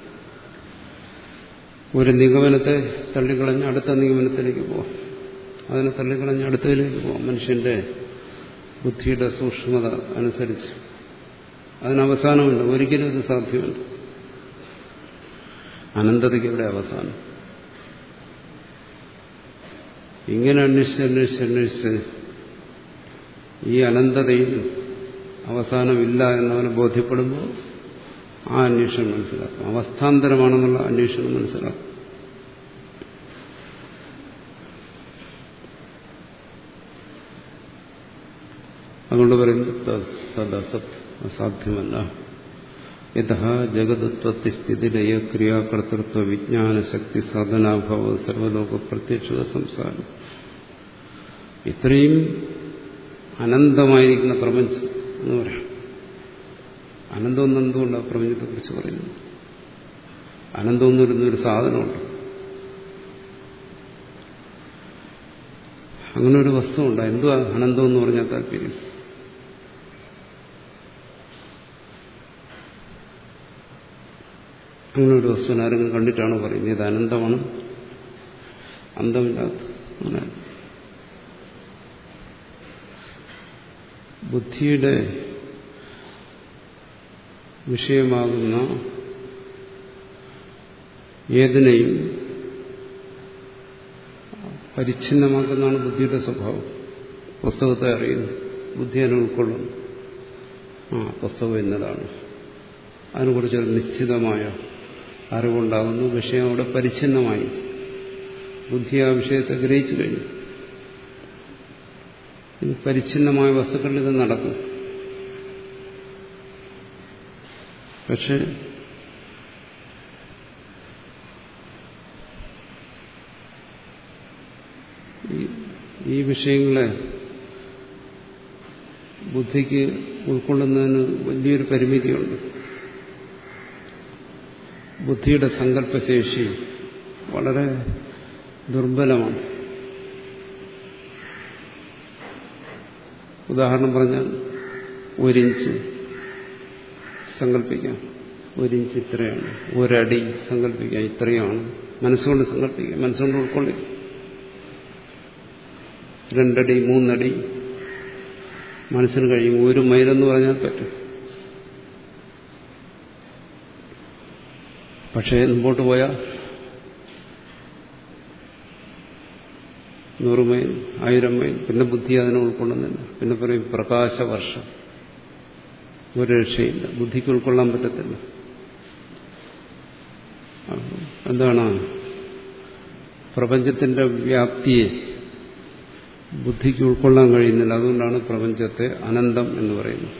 ഒരു നിഗമനത്തെ തള്ളിക്കളഞ്ഞ് അടുത്ത നിഗമനത്തിലേക്ക് പോവാം, അതിനെ തള്ളിക്കളഞ്ഞ് അടുത്തതിലേക്ക് പോവാം. മനുഷ്യന്റെ ബുദ്ധിയുടെ സൂക്ഷ്മത അനുസരിച്ച് അതിനവസാനമുണ്ട്. ഒരിക്കലും ഇത് സാധ്യമല്ല. അനന്തതയ്ക്കെവിടെ അവസാനം? ഇങ്ങനെ അന്വേഷിച്ച് അന്വേഷിച്ച് അന്വേഷിച്ച് ഈ അനന്തതയിൽ അവസാനമില്ല എന്നവനെ ബോധ്യപ്പെടുമ്പോൾ ആ അന്വേഷണം മനസ്സിലാക്കും. അവസ്ഥാന്തരമാണെന്നുള്ള അന്വേഷണം മനസ്സിലാക്കും. അതുകൊണ്ട് പറയുന്നു തദസത്, അസാധ്യമല്ല. യതഃ ജഗതുത്പത്തി സ്ഥിതിലയ ക്രിയാകർത്തൃത്വ വിജ്ഞാന ശക്തി സാധനാഭാവ സർവലോക പ്രത്യക്ഷ സംസാരം. ഇത്രയും അനന്തമായിരിക്കുന്ന പ്രപഞ്ചം എന്ന് പറയാം. അനന്തം എന്തുകൊണ്ടാണ് പ്രപഞ്ചത്തെക്കുറിച്ച് പറയുന്നത്? അനന്തം എന്ന് പറയുന്നൊരു സാധനമുണ്ട്, അങ്ങനെ ഒരു വസ്തുവുണ്ട്. എന്തുവാ അനന്തം എന്ന് പറഞ്ഞാൽ താല്പര്യം? അങ്ങനെ ഒരു വസ്തുവിനെ ആരെങ്കിലും കണ്ടിട്ടാണോ പറയുന്നത് ഇത് അനന്തമാണ്, അന്തമില്ലാത്ത? അങ്ങനെ ബുദ്ധിയുടെ വിഷയമാകുന്ന ഏതിനെയും പരിച്ഛിന്നമാക്കുന്നതാണ് ബുദ്ധിയുടെ സ്വഭാവം. പുസ്തകത്തെ അറിയുന്നു, ബുദ്ധി അതിനെ ഉൾക്കൊള്ളുന്നു. ആ പുസ്തകം എന്നതാണ്, അതിനെക്കുറിച്ചൊരു നിശ്ചിതമായ അറിവുണ്ടാകുന്നു. വിഷയം അവിടെ പരിച്ഛിന്നമായി. ബുദ്ധി ആ വിഷയത്തെ ഗ്രഹിച്ചു കഴിഞ്ഞു. ഇത് പരിച്ഛിന്നമായ വസ്തുക്കളിൽ ഇത് നടക്കും. പക്ഷെ ഈ വിഷയങ്ങളെ ബുദ്ധിക്ക് ഉൾക്കൊള്ളുന്നതിന് വലിയൊരു പരിമിതിയുണ്ട്. ബുദ്ധിയുടെ സങ്കല്പശേഷി വളരെ ദുർബലമാണ്. ഉദാഹരണം പറഞ്ഞാൽ ഒരിഞ്ച് സങ്കല്പിക്കാം, ഒരിഞ്ച് ഇത്രയാണ്. ഒരടി സങ്കല്പിക്കാം, ഇത്രയാണ്. മനസ്സുകൊണ്ട് സങ്കല്പിക്കാം, മനസ്സുകൊണ്ട് ഉൾക്കൊള്ളിക്കാം. രണ്ടടി, മൂന്നടി മനസ്സിന് കഴിയും. ഒരു മൈലെന്ന് പറഞ്ഞാൽ പറ്റും. പക്ഷേ മുമ്പോട്ട് പോയാൽ നൂറ് മൈൽ, ആയിരം മൈൽ, പിന്നെ ബുദ്ധി അതിനെ ഉൾക്കൊള്ളുന്നില്ല. പിന്നെ പറയും പ്രകാശവർഷം. ഒരു രക്ഷയില്ല, ബുദ്ധിക്ക് ഉൾക്കൊള്ളാൻ പറ്റത്തില്ല. എന്താണ്? പ്രപഞ്ചത്തിന്റെ വ്യാപ്തിയെ ബുദ്ധിക്ക് ഉൾക്കൊള്ളാൻ കഴിയുന്നില്ല. അതുകൊണ്ടാണ് പ്രപഞ്ചത്തെ അനന്തം എന്ന് പറയുന്നത്.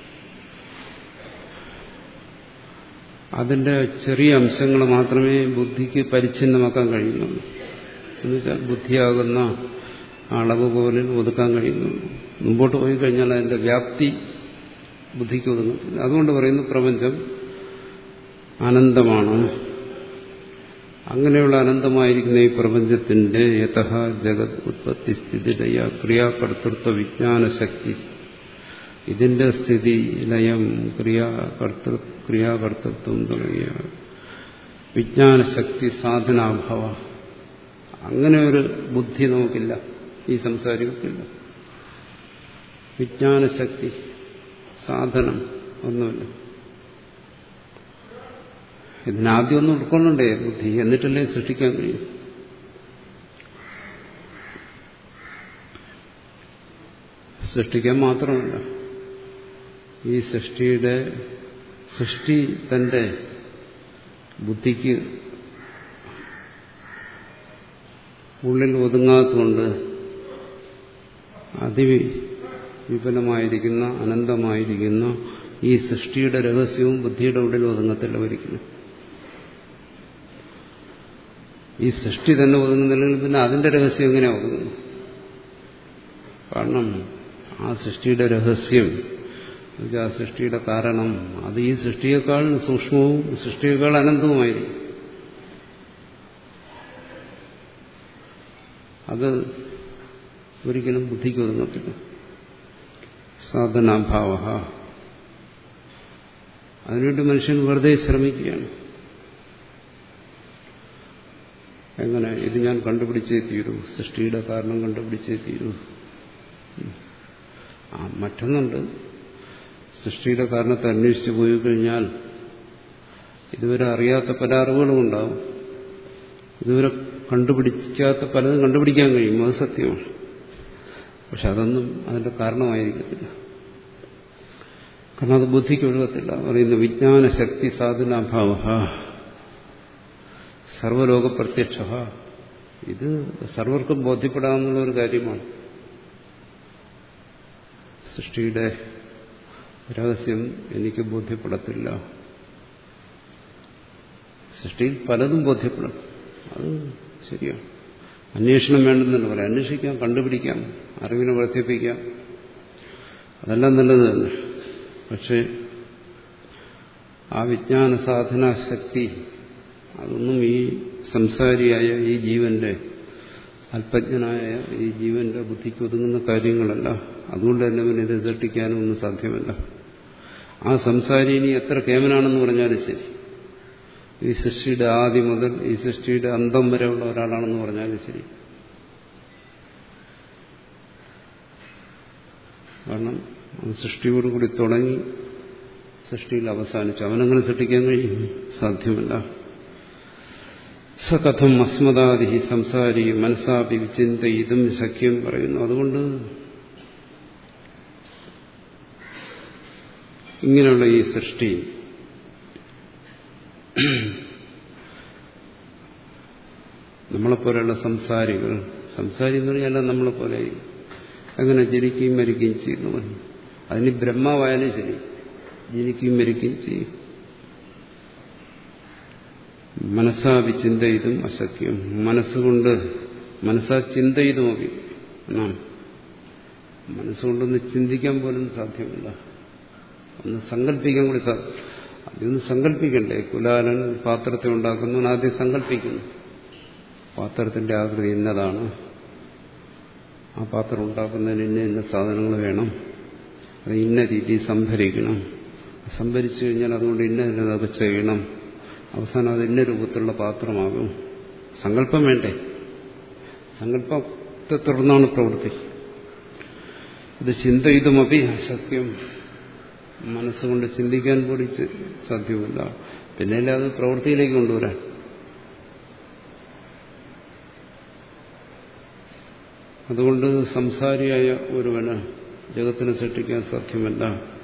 അതിന്റെ ചെറിയ അംശങ്ങൾ മാത്രമേ ബുദ്ധിക്ക് പരിച്ഛിന്നമാക്കാൻ കഴിയുന്നുള്ളൂ. എന്നുവെച്ചാൽ ബുദ്ധിയാകുന്ന അളവ് പോലെ ഒതുക്കാൻ കഴിയുന്നുള്ളൂ. മുമ്പോട്ട് പോയി കഴിഞ്ഞാൽ അതിന്റെ വ്യാപ്തി ബുദ്ധിക്ക് ഒതുങ്ങത്തില്ല. അതുകൊണ്ട് പറയുന്നു പ്രപഞ്ചം അനന്തമാണ്. അങ്ങനെയുള്ള അനന്തമായിരിക്കുന്ന ഈ പ്രപഞ്ചത്തിന്റെ യതഃ ജഗത് ഉത്പത്തി സ്ഥിതിലയ ക്രിയാകർത്തൃത്വ വിജ്ഞാന ശക്തി ഇതിന്റെ സ്ഥിതി, ലയം, ക്രിയാകർത്തൃ ക്രിയാകർത്തൃത്വം തുടങ്ങിയ വിജ്ഞാനശക്തി, സാധനാഭാവ, അങ്ങനെ ഒരു ബുദ്ധി നമുക്കില്ല, ഈ സംസാരിക്കില്ല. വിജ്ഞാനശക്തി, സാധനം ഒന്നുമില്ല. ഇതിനാദ്യം ഒന്നും ഉൾക്കൊള്ളണ്ടേ ബുദ്ധി, എന്നിട്ടല്ലേ സൃഷ്ടിക്കാൻ കഴിയും. സൃഷ്ടിക്കാൻ മാത്രമല്ല, ഈ സൃഷ്ടിയുടെ സൃഷ്ടി തന്റെ ബുദ്ധിക്ക് ഉള്ളിൽ ഒതുങ്ങാത്തതുകൊണ്ട് അതിവിപുലമായിരിക്കുന്ന അനന്തമായിരിക്കുന്ന ഈ സൃഷ്ടിയുടെ രഹസ്യവും ബുദ്ധിയുടെ ഉള്ളിൽ ഒതുങ്ങത്തില്ല ഒരിക്കലും. ഈ സൃഷ്ടി തന്നെ ഒതുങ്ങുന്നില്ലെങ്കിൽ പിന്നെ അതിന്റെ രഹസ്യം എങ്ങനെ ഒതുങ്ങുന്നു? കാരണം ആ സൃഷ്ടിയുടെ രഹസ്യം, ആ സൃഷ്ടിയുടെ കാരണം, അത് ഈ സൃഷ്ടിയേക്കാൾ സൂക്ഷ്മവും സൃഷ്ടിയേക്കാൾ അനന്തവുമായിരിക്കും. അത് ഒരിക്കലും ബുദ്ധിക്ക് ഒതുങ്ങത്തില്ല. സാധനാഭാവ. അതിനുവേണ്ടി മനുഷ്യൻ വെറുതെ ശ്രമിക്കുകയാണ്. എങ്ങനെ? ഇത് ഞാൻ കണ്ടുപിടിച്ചേ തീരൂ, സൃഷ്ടിയുടെ കാരണം കണ്ടുപിടിച്ചേ തീരൂ. ആ മറ്റൊന്നുണ്ട്, സൃഷ്ടിയുടെ കാരണത്തെ അന്വേഷിച്ചു പോയി കഴിഞ്ഞാൽ ഇതുവരെ അറിയാത്ത പല അറിവുകളും ഉണ്ടാവും. ഇതുവരെ കണ്ടുപിടിക്കാത്ത പലതും കണ്ടുപിടിക്കാൻ കഴിയും, അത് സത്യമാണ്. പക്ഷെ അതൊന്നും അതിന്റെ കാരണമായിരിക്കത്തില്ല. കാരണം അത് ബുദ്ധിക്ക് ഒഴുകത്തില്ല. പറയുന്ന വിജ്ഞാനശക്തി സാധനാഭാവ സർവലോക പ്രത്യക്ഷ. ഇത് സർവർക്കും ബോധ്യപ്പെടാവുന്ന ഒരു കാര്യമാണ്. സൃഷ്ടിയുടെ രഹസ്യം എനിക്ക് ബോധ്യപ്പെടത്തില്ല. സൃഷ്ടിയിൽ പലതും ബോധ്യപ്പെടും, അത് ശരിയാണ്. അന്വേഷണം വേണ്ടെന്നല്ല പറയാം. അന്വേഷിക്കാം, കണ്ടുപിടിക്കാം, അറിവിനെ വർദ്ധിപ്പിക്കാം, അതെല്ലാം നല്ലത് തന്നെ. പക്ഷെ ആ വിജ്ഞാന സാധന ശക്തി അതൊന്നും ഈ സംസാരിയായ ഈ ജീവന്റെ, അല്പജ്ഞനായ ഈ ജീവന്റെ ബുദ്ധിക്ക് ഒതുങ്ങുന്ന കാര്യങ്ങളല്ല. അതുകൊണ്ട് തന്നെ അവന് ഇത് സൃഷ്ടിക്കാനും ഒന്നും സാധ്യമല്ല. ആ സംസാരി ഇനി എത്ര കേമനാണെന്ന് പറഞ്ഞാലും ശരി, ഈ സൃഷ്ടിയുടെ ആദ്യം മുതൽ ഈ സൃഷ്ടിയുടെ അന്തം വരെയുള്ള ഒരാളാണെന്ന് പറഞ്ഞാലും ശരി, കാരണം അവൻ സൃഷ്ടിയോടുകൂടി തുടങ്ങി സൃഷ്ടിയിൽ അവസാനിച്ചു. അവനങ്ങനെ സൃഷ്ടിക്കാൻ കഴിയും? സാധ്യമല്ല. സകഥം അസ്മദാദി സംസാരി മനസ്സാപി വിചിന്ത ഇതും ശക്യം പറയുന്നു. അതുകൊണ്ട് ഇങ്ങനെയുള്ള ഈ സൃഷ്ടി നമ്മളെപ്പോലെയുള്ള സംസാരികൾ, സംസാരി എന്ന് പറഞ്ഞാൽ നമ്മളെപ്പോലെ അങ്ങനെ ജനിക്കുകയും മരിക്കുകയും ചെയ്യുന്നവൻ, അതിന് ബ്രഹ്മാവായാലും ശരി ജനിക്കുകയും മരിക്കുകയും ചെയ്യും. മനസ്സാപി ചിന്തയിതും അശക്യം. മനസ്സുകൊണ്ട്, മനസ്സാ ചിന്തയിതുമൊക്കെ നാം മനസ്സുകൊണ്ടൊന്ന് ചിന്തിക്കാൻ പോലും സാധ്യമല്ല, ഒന്ന് സങ്കല്പിക്കാൻ കൂടി സാധ്യം. അതൊന്ന് സങ്കല്പിക്കണ്ടേ? കുലാലൻ പാത്രത്തെ ഉണ്ടാക്കുന്നവൻ ആദ്യം സങ്കല്പിക്കുന്നു, പാത്രത്തിന്റെ ആകൃതി ഇന്നതാണ്, ആ പാത്രം ഉണ്ടാക്കുന്നതിന് ഇന്ന ഇന്ന സാധനങ്ങൾ വേണം, അത് ഇന്ന രീതിയിൽ സംഭരിക്കണം, സംഭരിച്ചു കഴിഞ്ഞാൽ അതുകൊണ്ട് ഇന്ന ഇന്നതൊക്കെ ചെയ്യണം, അവസാനം അത് ഇന്ന രൂപത്തിലുള്ള പാത്രമാകും. സങ്കല്പം വേണ്ടേ? സങ്കല്പത്തെ തുടർന്നാണ് പ്രവൃത്തി. ഇത് ചിന്തയിതുമപി അശക്യം. മനസ്സുകൊണ്ട് ചിന്തിക്കാൻ കൂടി സാധ്യമല്ല, പിന്നല്ലേ അത് പ്രവൃത്തിയിലേക്ക് കൊണ്ടുവരാൻ. അതുകൊണ്ട് സംസാരിയായ ഒരുവന് ജഗത്തിനെ സൃഷ്ടിക്കാൻ സാധ്യമല്ല.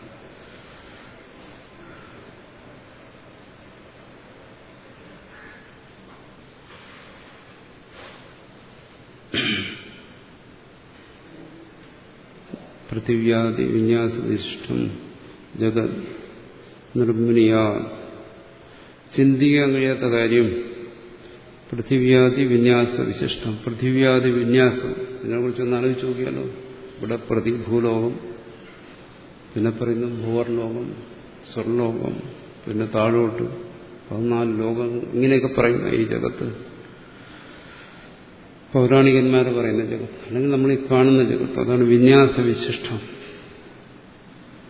പൃഥിവ്യാദി വിന്യാസ വിശിഷ്ടം ജഗത് നിർമ്മിനിയാ. ചിന്തിക്കാൻ കഴിയാത്ത കാര്യം പൃഥിവ്യാദി വിന്യാസ വിശിഷ്ടം. പൃഥിവ്യാദി വിന്യാസം, ഇതിനെക്കുറിച്ചൊന്ന് ആലോചിച്ച് നോക്കിയാലോ. ഇവിടെ പ്രതി ഭൂലോകം, പിന്നെ പറയുന്നു ഭൂവർലോകം, സ്വർലോകം, പിന്നെ താഴോട്ട് പതിനാല് ലോകം, ഇങ്ങനെയൊക്കെ പറയുന്ന ഈ ജഗത്ത് പൗരാണികന്മാർ പറയുന്ന ജഗത്ത്, അല്ലെങ്കിൽ നമ്മൾ ഈ കാണുന്ന ജഗത്ത്, അതാണ് വിന്യാസ വിശിഷ്ടം.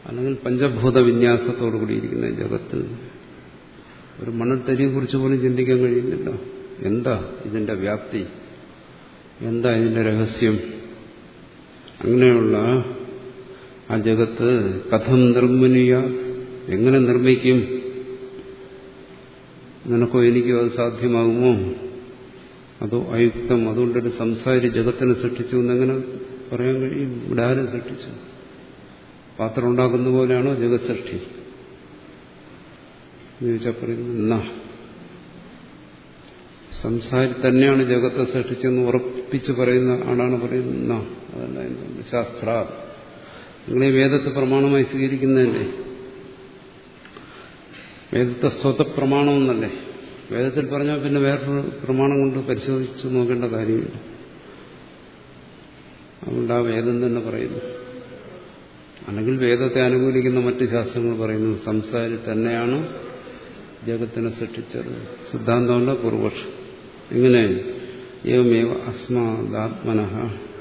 അല്ലെങ്കിൽ പഞ്ചഭൂത വിന്യാസത്തോടു കൂടിയിരിക്കുന്ന ജഗത്ത്. ഒരു മണൽത്തരിയെ കുറിച്ച് പോലും ചിന്തിക്കാൻ കഴിയുന്നില്ല. എന്താ ഇതിന്റെ വ്യാപ്തി, എന്താ ഇതിന്റെ രഹസ്യം? അങ്ങനെയുള്ള ആ ജഗത്ത് കഥം നിർമ്മിനിയ, എങ്ങനെ നിർമ്മിക്കും? നിനക്കോ എനിക്കോ അത് സാധ്യമാകുമോ? അതോ അയുക്തം, അതുകൊണ്ടൊരു സംസാരി ജഗത്തിനെ സൃഷ്ടിച്ചു എന്നെങ്ങനെ പറയാൻ കഴിയും? ഇവിടെ ആരും സൃഷ്ടിച്ചു? പാത്രം ഉണ്ടാക്കുന്ന പോലെയാണോ ജഗത് സൃഷ്ടി എന്ന് ചോദിച്ചാൽ പറയുന്നു എന്നാ സംസാരി തന്നെയാണ് ജഗത്തെ സൃഷ്ടിച്ചെന്ന് ഉറപ്പിച്ച് പറയുന്ന ആളാണ് പറയുന്നത്. എന്നാ അതല്ല, എന്തുകൊണ്ട് ശാസ്ത്ര നിങ്ങളീ വേദത്തെ പ്രമാണമായി സ്വീകരിക്കുന്നതല്ലേ? വേദത്തെ സ്വതപ്രമാണമെന്നല്ലേ? വേദത്തിൽ പറഞ്ഞാൽ പിന്നെ വേറൊരു പ്രമാണം കൊണ്ട് പരിശോധിച്ച് നോക്കേണ്ട കാര്യമില്ല. അതുകൊണ്ട് ആ വേദം തന്നെ പറയുന്നു. അല്ലെങ്കിൽ വേദത്തെ അനുകൂലിക്കുന്ന മറ്റ് ശാസ്ത്രങ്ങൾ പറയുന്നു സംസാരി തന്നെയാണ് ജഗത്തിനെ സൃഷ്ടിച്ചത്. സിദ്ധാന്തമുണ്ട് പൂർവപക്ഷം. ഇങ്ങനെ ഏവമേവ അസ്മാദാത്മനഃ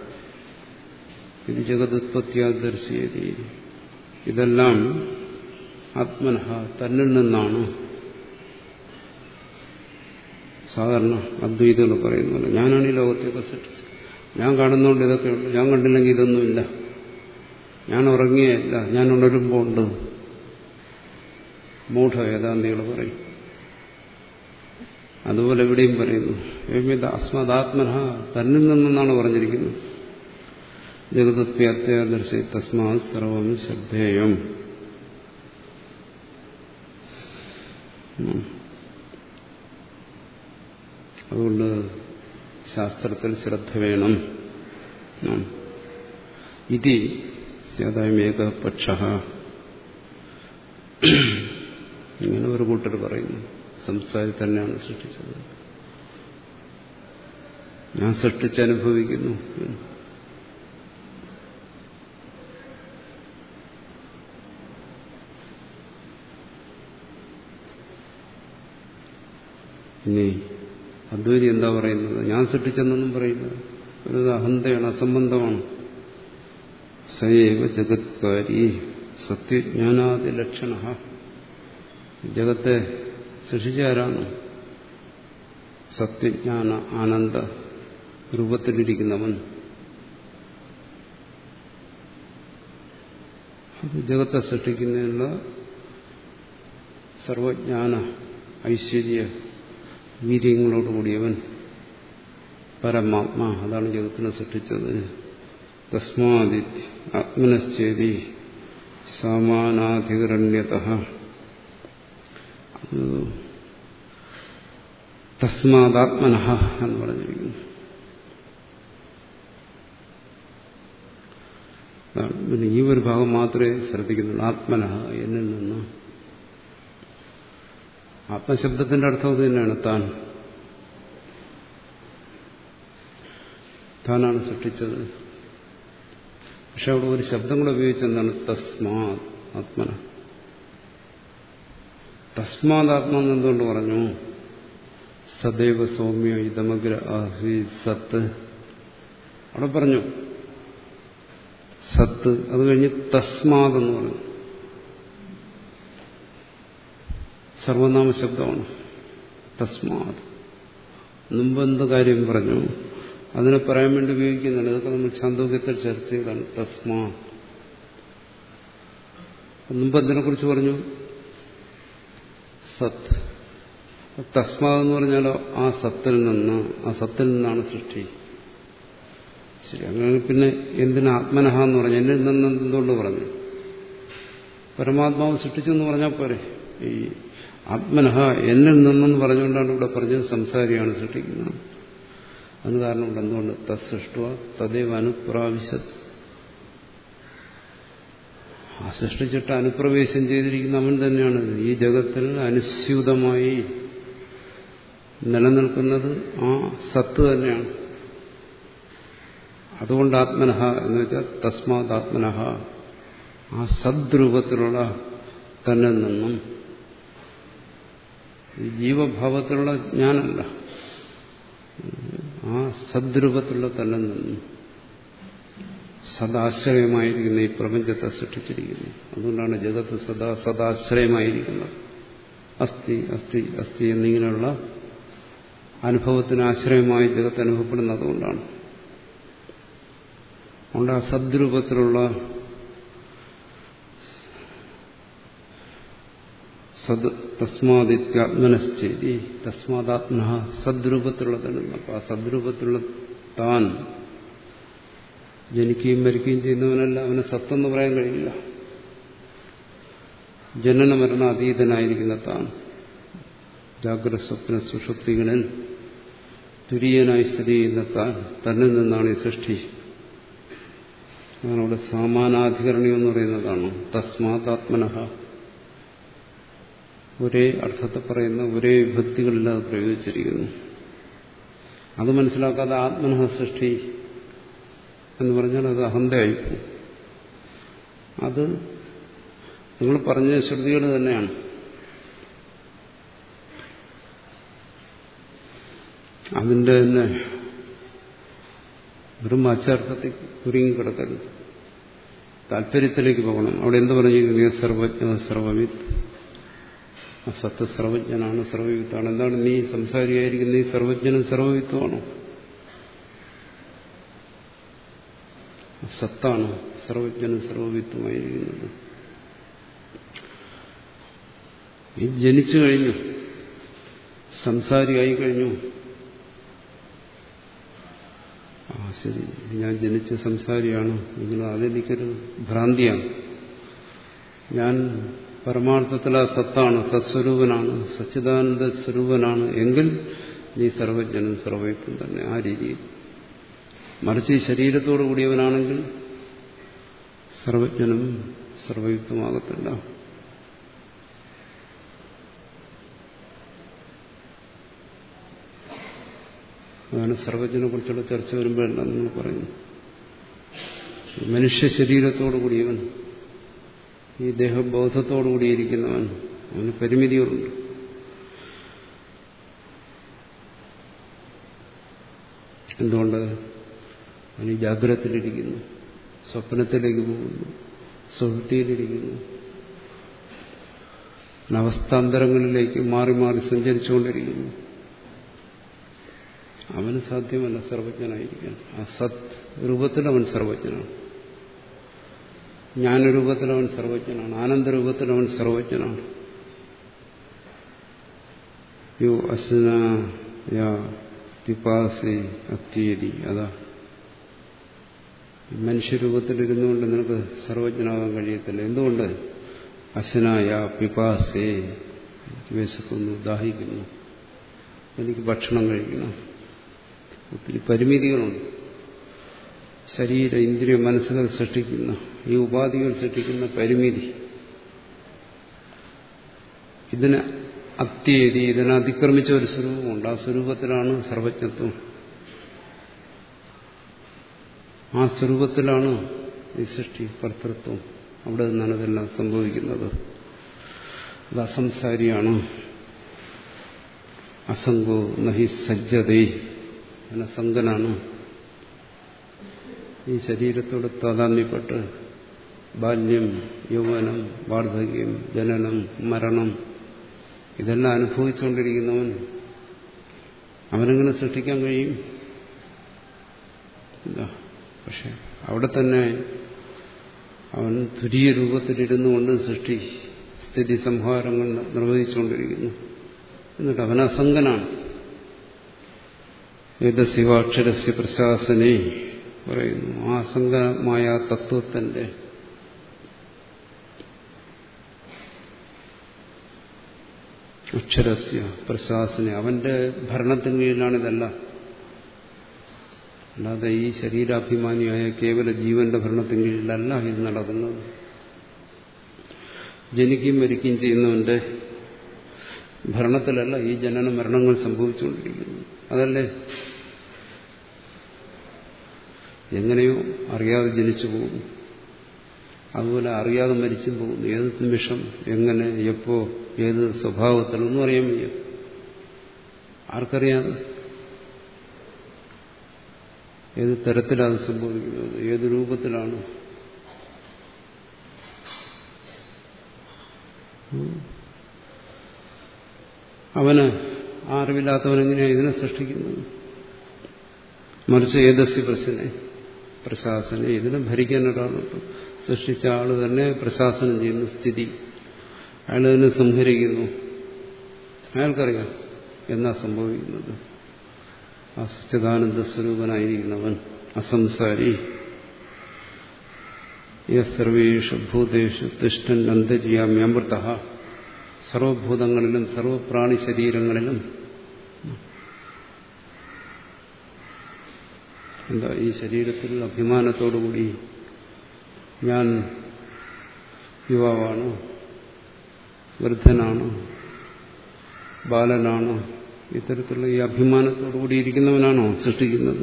ഇത് ജഗതുത്പത്തിയാദർശയതി, ഇതെല്ലാം ആത്മനഃ തന്നിൽ നിന്നാണ്. സാധാരണ അദ്വൈതകൾ പറയുന്നത് ഞാനാണ് ഈ ലോകത്തെയൊക്കെ സൃഷ്ടിച്ചത്, ഞാൻ കാണുന്നതുകൊണ്ട് ഇതൊക്കെ ഉണ്ട്, ഞാൻ കണ്ടില്ലെങ്കിൽ ഇതൊന്നുമില്ല, ഞാൻ ഉറങ്ങിയല്ല, ഞാൻ ഉണരുമ്പോൾ ഉണ്ട്. മൂഢ വേദാന്തികൾ പറയും. അതുപോലെ ഇവിടെയും പറയുന്നു ഏവമേത അസ്മദാത്മനഃ തന്നിൽ നിന്നെന്നാണ് പറഞ്ഞിരിക്കുന്നത്. ജഗതുത്പത്തിയാദർശി തസ്മാത് സർവം ശ്രദ്ധേയം. അതുകൊണ്ട് ശാസ്ത്രത്തിൽ ശ്രദ്ധ വേണം. ഇതി സ്യാദായമേക പക്ഷ, ഇങ്ങനെ ഒരു കൂട്ടർ പറയുന്നു സംസാരി തന്നെയാണ് സൃഷ്ടിച്ചത്, ഞാൻ സൃഷ്ടിച്ചനുഭവിക്കുന്നു. ഇനി അദ്വൈതി എന്താ പറയുന്നത്? ഞാൻ സൃഷ്ടിച്ചെന്നൊന്നും പറയുന്നത് ഒരു അഹന്തയാണ്, അസംബന്ധമാണ്. സയേവ ജഗത്കാരി സത്യജ്ഞാനാദിലക്ഷണ, ജഗത്തെ സൃഷ്ടിച്ച ആരാണ്? സത്യജ്ഞാന ആനന്ദ രൂപത്തിലിരിക്കുന്നവൻ. അത് ജഗത്തെ സൃഷ്ടിക്കുന്നതിനുള്ള സർവജ്ഞാന ഐശ്വര്യ വീര്യങ്ങളോടുകൂടിയവൻ പരമാത്മാ, അതാണ് ജഗത്തിനെ സൃഷ്ടിച്ചത്. തസ്മാദി ആത്മനശ്ചേതി സമാനാധികരണ്യതഃ, തസ്മാദാത്മനഃ എന്ന് പറഞ്ഞിരിക്കുന്നു. പിന്നെ ഈ ഒരു ഭാഗം മാത്രമേ ശ്രദ്ധിക്കുന്നുള്ളൂ. ആത്മനഃ എന്നിൽ നിന്ന്. ആത്മശബ്ദത്തിന്റെ അർത്ഥം ഇത് തന്നെയാണ്, താൻ താനാണ് സൃഷ്ടിച്ചത്. പക്ഷെ അവിടെ ഒരു ശബ്ദം കൂടെ ഉപയോഗിച്ചെന്താണ്? തസ്മാത് ആത്മന. തസ്മാതാത്മാന്ന് എന്തുകൊണ്ട് പറഞ്ഞു? സദൈവ സൗമ്യ ഇതമഗ്ര ആസി സത്ത്, അവിടെ പറഞ്ഞു സത്ത്. അത് കഴിഞ്ഞ് തസ്മാതെന്ന് പറഞ്ഞു. സർവനാമ ശബ്ദമാണ് തസ്മാത്. മുമ്പെന്ത് കാര്യം പറഞ്ഞു അതിനെ പറയാൻ വേണ്ടി ഉപയോഗിക്കുന്നുണ്ട്. ഇതൊക്കെ നമ്മൾ ഛാന്തോക്യത്തിൽ ചർച്ച ചെയ്താണ്. തസ്മാ മുമ്പ് എന്തിനെ കുറിച്ച് പറഞ്ഞു? സത്ത്. തസ്മാത് എന്ന് പറഞ്ഞാലോ ആ സത്തിൽ നിന്ന്, ആ സത്തിൽ നിന്നാണ് സൃഷ്ടി. ശരി, അങ്ങനെ പിന്നെ എന്തിനാ ആത്മനഃ എന്ന് പറഞ്ഞു? എന്നിൽ നിന്ന് എന്തുകൊണ്ട് പറഞ്ഞു? പരമാത്മാവ് സൃഷ്ടിച്ചെന്ന് പറഞ്ഞാൽ പോരെ. ഈ ആത്മനഃ എന്നിൽ നിന്നെന്ന് പറഞ്ഞുകൊണ്ടാണ് ഇവിടെ പറഞ്ഞത് സംസാരിയാണ് സൃഷ്ടിക്കുന്നത്. അതിന് കാരണമുണ്ട്. എന്തുകൊണ്ട്? തത്സൃഷ്ട തദൈവ അനുപ്രാവിശത്, ആ സൃഷ്ടിച്ചിട്ട് അനുപ്രവേശം ചെയ്തിരിക്കുന്ന അവൻ തന്നെയാണ്. ഈ ജഗത്തിൽ അനുസ്യൂതമായി നിലനിൽക്കുന്നത് ആ സത്ത് തന്നെയാണ്. അതുകൊണ്ട് ആത്മനഃ എന്ന് വെച്ചാൽ തസ്മാത് ആത്മനഃ, ആ സദ്രൂപത്തിലുള്ള തന്നെ നിന്നും. ഈ ജീവഭാവത്തിലുള്ള ജ്ഞാനമല്ല, ആ സദ്രൂപത്തിലുള്ള തന്നെ നിന്നും. സദാശ്രയമായിരിക്കുന്ന ഈ പ്രപഞ്ചത്തെ സൃഷ്ടിച്ചിരിക്കുന്നു. അതുകൊണ്ടാണ് ജഗത്ത് സദാ സദാശ്രയമായിരിക്കുന്നത്. അസ്ഥി അസ്ഥി അസ്ഥി എന്നിങ്ങനെയുള്ള അനുഭവത്തിന് ആശ്രയമായി ജഗത്ത് അനുഭവപ്പെടുന്നത് അതുകൊണ്ടാണ്. അതുകൊണ്ട് ആ സദ്രൂപത്തിലുള്ള സദ് തസ്മാദിത്യാത്മനശ്ചേതി തസ്മാദാത്മന സദ്രൂപത്തിലുള്ളതാണ്. അപ്പൊ ആ സദ്രൂപത്തിലുള്ള താൻ ജനിക്കുകയും മരിക്കുകയും ചെയ്യുന്നവനല്ല, അവന് സത്തെന്ന് പറയാൻ കഴിയില്ല. ജനന മരണ അതീതനായിരിക്കുന്ന താൻ ജാഗ്രത സ്വപ്ന സുഷുപ്തികളിൽ തുര്യനായി സ്ഥിതി ചെയ്യുന്ന താൻ തന്നിൽ നിന്നാണ് ഈ സൃഷ്ടി. അങ്ങനെ അവിടെ സമാനാധികരണം എന്ന് പറയുന്നതാണ്. തസ്മാതാത്മനഃ ഒരേ അർത്ഥത്തെ പറയുന്ന ഒരേ വിഭക്തികളിലത് പ്രയോഗിച്ചിരിക്കുന്നു. അത് മനസ്സിലാക്കാതെ ആത്മനഃ സൃഷ്ടി എന്ന് പറഞ്ഞാൽ അത് അഹന്തയായിപ്പോകും. അത് നിങ്ങൾ പറഞ്ഞ ശ്രുതികൾ തന്നെയാണ്. അതിൻ്റെ തന്നെ വെറും ആച്ചാർത്ഥത്തിൽ കുരുങ്ങിക്കിടക്കരുത്, താല്പര്യത്തിലേക്ക് പോകണം. അവിടെ എന്ത് പറഞ്ഞിരിക്കുന്നു? സർവജ്ഞ സർവവിത്ത്, സത്ത് സർവജ്ഞനാണ്, സർവവിത്താണ്. എന്താണ് നീ സംസാരിയായിരിക്കുന്ന നീ സർവജ്ഞനും സർവവിത്തുമാണോ? സത്താണ് സർവജ്ഞനും സർവവിത്തുമായിരിക്കുന്നത്. ഈ ജനിച്ചു കഴിഞ്ഞു, സംസാരിയായി കഴിഞ്ഞു. ആ ശരി, ഞാൻ ജനിച്ച സംസാരിയാണ്, നിങ്ങൾ അതെനിക്കൊരു ഭ്രാന്തിയാണ്. ഞാൻ പരമാർത്ഥത്തിൽ ആ സത്താണ്, സത്സ്വരൂപനാണ്, സച്ചിദാനന്ദ സ്വരൂപനാണ് എങ്കിൽ നീ സർവജ്ഞനും സർവയുക്തും തന്നെ. ആ രീതിയിൽ. മറിച്ച് ഈ ശരീരത്തോടു കൂടിയവനാണെങ്കിൽ സർവജ്ഞനും സർവയുക്തമാകത്തില്ല. അതാണ് സർവജ്ഞനെ കുറിച്ചുള്ള ചർച്ച വരുമ്പോഴെല്ലാം നിങ്ങൾ പറയുന്നു. മനുഷ്യ ശരീരത്തോടു കൂടിയവൻ, ഈ ദേഹബോധത്തോടു കൂടിയിരിക്കുന്നവൻ, അവന് പരിമിതികളുണ്ട്. എന്തുകൊണ്ട്? അവൻ ഈ ജാഗ്രതത്തിലിരിക്കുന്നു, സ്വപ്നത്തിലേക്ക് പോകുന്നു, സുഹൃത്തിയിലിരിക്കുന്നു, അവസ്ഥാന്തരങ്ങളിലേക്ക് മാറി മാറി സഞ്ചരിച്ചുകൊണ്ടിരിക്കുന്നു. അവന് സാധ്യമല്ല സർവജ്ഞനായിരിക്കാൻ. ആ സത് രൂപത്തിൽ അവൻ സർവജ്ഞനാണ്, ജ്ഞാനരൂപത്തിൽ അവൻ സർവജ്ഞനാണ്, ആനന്ദരൂപത്തിൽ അവൻ സർവജ്ഞനാണ്. യോ അസ്നായ പിപാസി അത്യേതി. അതാ മനുഷ്യരൂപത്തിലിരുന്നുകൊണ്ട് നിനക്ക് സർവജ്ഞനാകാൻ കഴിയത്തില്ല. എന്തുകൊണ്ട്? അസ്നായ പിപാസേ, വിശക്കുന്നു, ദാഹിക്കുന്നു, എനിക്ക് ഭക്ഷണം കഴിക്കണം. ഒത്തിരി പരിമിതികളുണ്ട്. ശരീര ഇന്ദ്രിയ മനസ്സുകൾ സൃഷ്ടിക്കുന്ന, ഈ ഉപാധികൾ സൃഷ്ടിക്കുന്ന പരിമിതി, ഇതിന് അത്യേതി, ഇതിനെ അതിക്രമിച്ച ഒരു സ്വരൂപമുണ്ട്. ആ സ്വരൂപത്തിലാണ് സർവജ്ഞത്വം. ആ സ്വരൂപത്തിലാണ് ഈ സൃഷ്ടി കർത്തൃത്വം. അവിടെ നിന്നാണ് ഇതെല്ലാം സംഭവിക്കുന്നത്. അത് അസംസാരിയാണ്. അസംഗോ നഹി സജ്ജതേ, അനസംഗനാണ്. ഈ ശരീരത്തോട് താതാത്മ്യപ്പെട്ട് ബാല്യം, യൗവനം, വാർദ്ധക്യം, ജനനം, മരണം ഇതെല്ലാം അനുഭവിച്ചുകൊണ്ടിരിക്കുന്നവൻ അവനെങ്ങനെ സൃഷ്ടിക്കാൻ കഴിയും? പക്ഷെ അവിടെ തന്നെ അവൻ തുരീയ രൂപത്തിലിരുന്നു കൊണ്ട് സൃഷ്ടി സ്ഥിതി സംഹാരങ്ങൾ നിർവഹിച്ചുകൊണ്ടിരിക്കുന്നു. എന്നിട്ട് അവൻ അസംഗനാണ്. ഏതശിവാക്ഷരസ്യ പ്രശാസനെ പറയുന്നു. ആ അസംഗമായ തത്വത്തിന്റെ അക്ഷരസ്യ പ്രശാസനെ, അവന്റെ ഭരണത്തിന് കീഴിലാണിതെല്ലാം. അല്ലാതെ ഈ ശരീരാഭിമാനിയായ കേവല ജീവന്റെ ഭരണത്തിന് കീഴിലല്ല ഇത് നടക്കുന്നത്. ജനിക്കുകയും മരിക്കുകയും ചെയ്യുന്നവന്റെ ഭരണത്തിലല്ല ഈ ജനന മരണങ്ങൾ സംഭവിച്ചുകൊണ്ടിരിക്കുന്നു. അതല്ലേ എങ്ങനെയോ അറിയാതെ ജനിച്ചു പോകും, അതുപോലെ അറിയാതെ മരിച്ചും പോകുന്നു. ഏത് നിമിഷം, എങ്ങനെ, എപ്പോ, ഏത് സ്വഭാവത്തിലൊന്നും അറിയാൻ വയ്യ. ആർക്കറിയാതെ? ഏത് തരത്തിലാണ് സംഭവിക്കുന്നത്, ഏത് രൂപത്തിലാണ്. അവന് ആ അറിവില്ലാത്തവനെങ്ങനെയാണ് ഇതിനെ സൃഷ്ടിക്കുന്നത്? മറിച്ച് ഏതസ്യ പ്രശ്നെ പ്രശാസനെ, ഇതിനെ ഭരിക്കാൻ ഒരാളുണ്ട്. സൃഷ്ടിച്ച ആള് തന്നെ പ്രശാസനം ചെയ്യുന്നു സ്ഥിതി. അയാൾ തന്നെ സംഹരിക്കുന്നു. അയാൾക്കറിയാം എന്നാ സംഭവിക്കുന്നത്. ആ സച്ചിദാനന്ദ സ്വരൂപനായിരിക്കുന്നവൻ അസംസാരി. സർവേഷു ഭൂതേഷു തിഷ്ഠൻ അന്തര്യാമി അമൃത. സർവഭൂതങ്ങളിലും സർവപ്രാണി ശരീരങ്ങളിലും എന്താ ഈ ശരീരത്തിൽ അഭിമാനത്തോടുകൂടി ഞാൻ യുവാവാണ്, വൃദ്ധനാണ്, ബാലനാണ്, ഇത്തരത്തിലുള്ള ഈ അഭിമാനത്തോടുകൂടി ഇരിക്കുന്നവനാണോ സൃഷ്ടിക്കുന്നത്?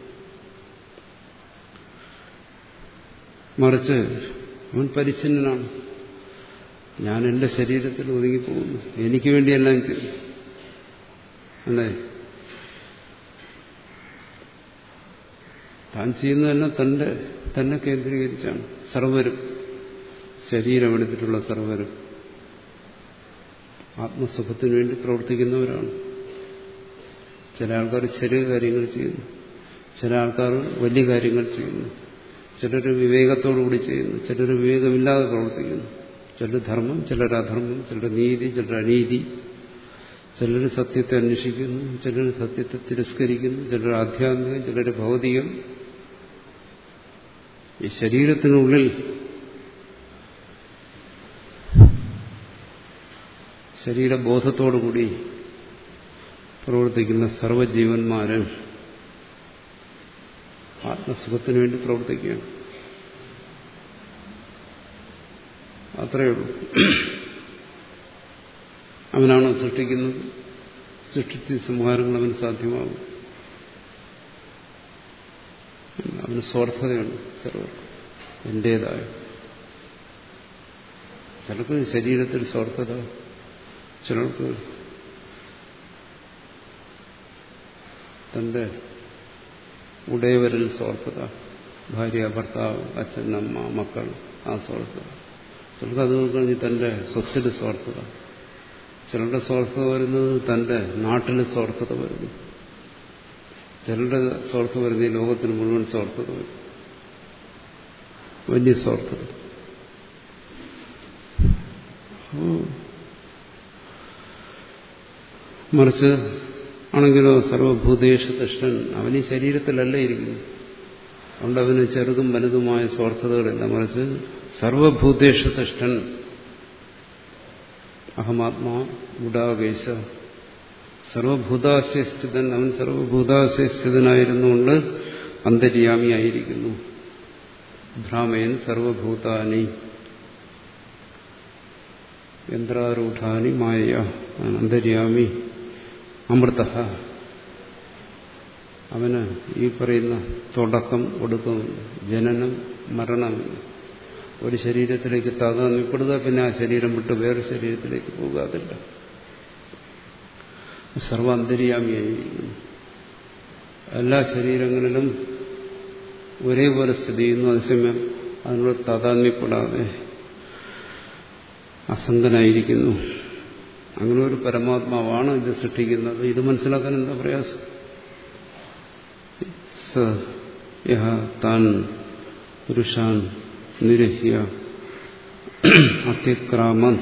മറിച്ച് അവൻ പരിച്ഛിന്നനാണ്. ഞാൻ എന്റെ ശരീരത്തിൽ ഒതുങ്ങിപ്പോകുന്നു, എനിക്ക് വേണ്ടി എല്ലാം ചെയ്യും അല്ലേ? താൻ ചെയ്യുന്നതെല്ലാം തന്റെ തന്നെ കേന്ദ്രീകരിച്ചാണ്. സർവരും ശരീരമെടുത്തിട്ടുള്ള സർവരും ആത്മസുഖത്തിനു വേണ്ടി പ്രവർത്തിക്കുന്നവരാണ്. ചില ആൾക്കാർ ചെറിയ കാര്യങ്ങൾ ചെയ്യുന്നു, ചില ആൾക്കാർ വലിയ കാര്യങ്ങൾ ചെയ്യുന്നു, ചിലർ വിവേകത്തോടുകൂടി ചെയ്യുന്നു, ചിലർ വിവേകമില്ലാതെ പ്രവർത്തിക്കുന്നു. ചിലർ ധർമ്മം, ചിലർ അധർമ്മം, ചിലർ നീതി, ചിലർ അനീതി, ചിലർ സത്യത്തെ അന്വേഷിക്കുന്നു, ചിലർ സത്യത്തെ തിരസ്കരിക്കുന്നു, ചിലർ ആധ്യാത്മികം, ചിലർ ഭൗതികം. ഈ ശരീരത്തിനുള്ളിൽ ശരീരബോധത്തോടുകൂടി പ്രവർത്തിക്കുന്ന സർവ്വജീവന്മാരും ആത്മസുഖത്തിനു വേണ്ടി പ്രവർത്തിക്കുകയാണ്. അത്രയേ ഉള്ളൂ. അവനാണ് സൃഷ്ടിക്കുന്നത്. സൃഷ്ടിച്ച സംഹാരങ്ങൾ അവന് സാധ്യമാകും. അവന് സ്വാർത്ഥതയുണ്ട്. സർവർക്ക് എന്റേതായ ചിലർക്ക് ശരീരത്തിൽ സ്വാർത്ഥത, ചിലർക്ക് തന്റെ ഉടയവരിൽ സ്വാർത്ഥത, ഭാര്യ, ഭർത്താവ്, അച്ഛൻ, അമ്മ, മക്കൾ, ആ സ്വാർത്ഥത. ചിലർക്ക് അത് കഴിഞ്ഞ് തന്റെ സ്വത്തിൽ സ്വാർത്ഥത. ചിലരുടെ സ്വാർത്ഥത വരുന്നത് തന്റെ നാട്ടിൽ സ്വാർത്ഥത വരുന്നു. ചിലരുടെ സ്വാർത്ഥത വരുന്ന ഈ ലോകത്തിന് മുഴുവൻ സ്വാർത്ഥത വരും. വലിയ സ്വാർത്ഥത. മറിച്ച് ആണെങ്കിലോ സർവഭൂതേഷു തിഷ്ഠൻ, അവൻ ഈ ശരീരത്തിലല്ല ഇരിക്കുന്നു. അതുകൊണ്ട് അവന് ചെറുതും വലുതുമായ സ്വാർത്ഥതകളില്ല. മറിച്ച് സർവഭൂതേഷു തിഷ്ഠൻ അഹമാത്മാ ഗുഡാകേശ, സർവഭൂതാശയസ്ഥിതൻ, അവൻ സർവഭൂതാശയസ്ഥിതനായിരുന്നുകൊണ്ട് അന്തര്യാമിയായിരിക്കുന്നു. ഭ്രാമയൻ സർവഭൂതാനി യന്ത്രാരൂഢാനി മായ, അന്തര്യാമി അമൃത. അവന് ഈ പറയുന്ന തുടക്കം ഒടുക്കം, ജനനം മരണം, ഒരു ശരീരത്തിലേക്ക് താതാത്മ്യപ്പെടുക, പിന്നെ ആ ശരീരം വിട്ട് വേറെ ശരീരത്തിലേക്ക് പോകാതില്ല. സർവ അന്തര്യാമിയായിരിക്കുന്നു. എല്ലാ ശരീരങ്ങളിലും ഒരേപോലെ സ്ഥിതി ചെയ്യുന്നു. അതേസമയം അതിനോട് താതാത്മ്യപ്പെടാതെ അസംഗനായിരിക്കുന്നു. അങ്ങനെ ഒരു പരമാത്മാവാണ് ഇത് സൃഷ്ടിക്കുന്നത്. ഇത് മനസ്സിലാക്കാൻ എന്താ പ്രയാസം? സ യഹ താൻ പുരുഷാൻ നിരഹ്യ അതിക്രാമൻ,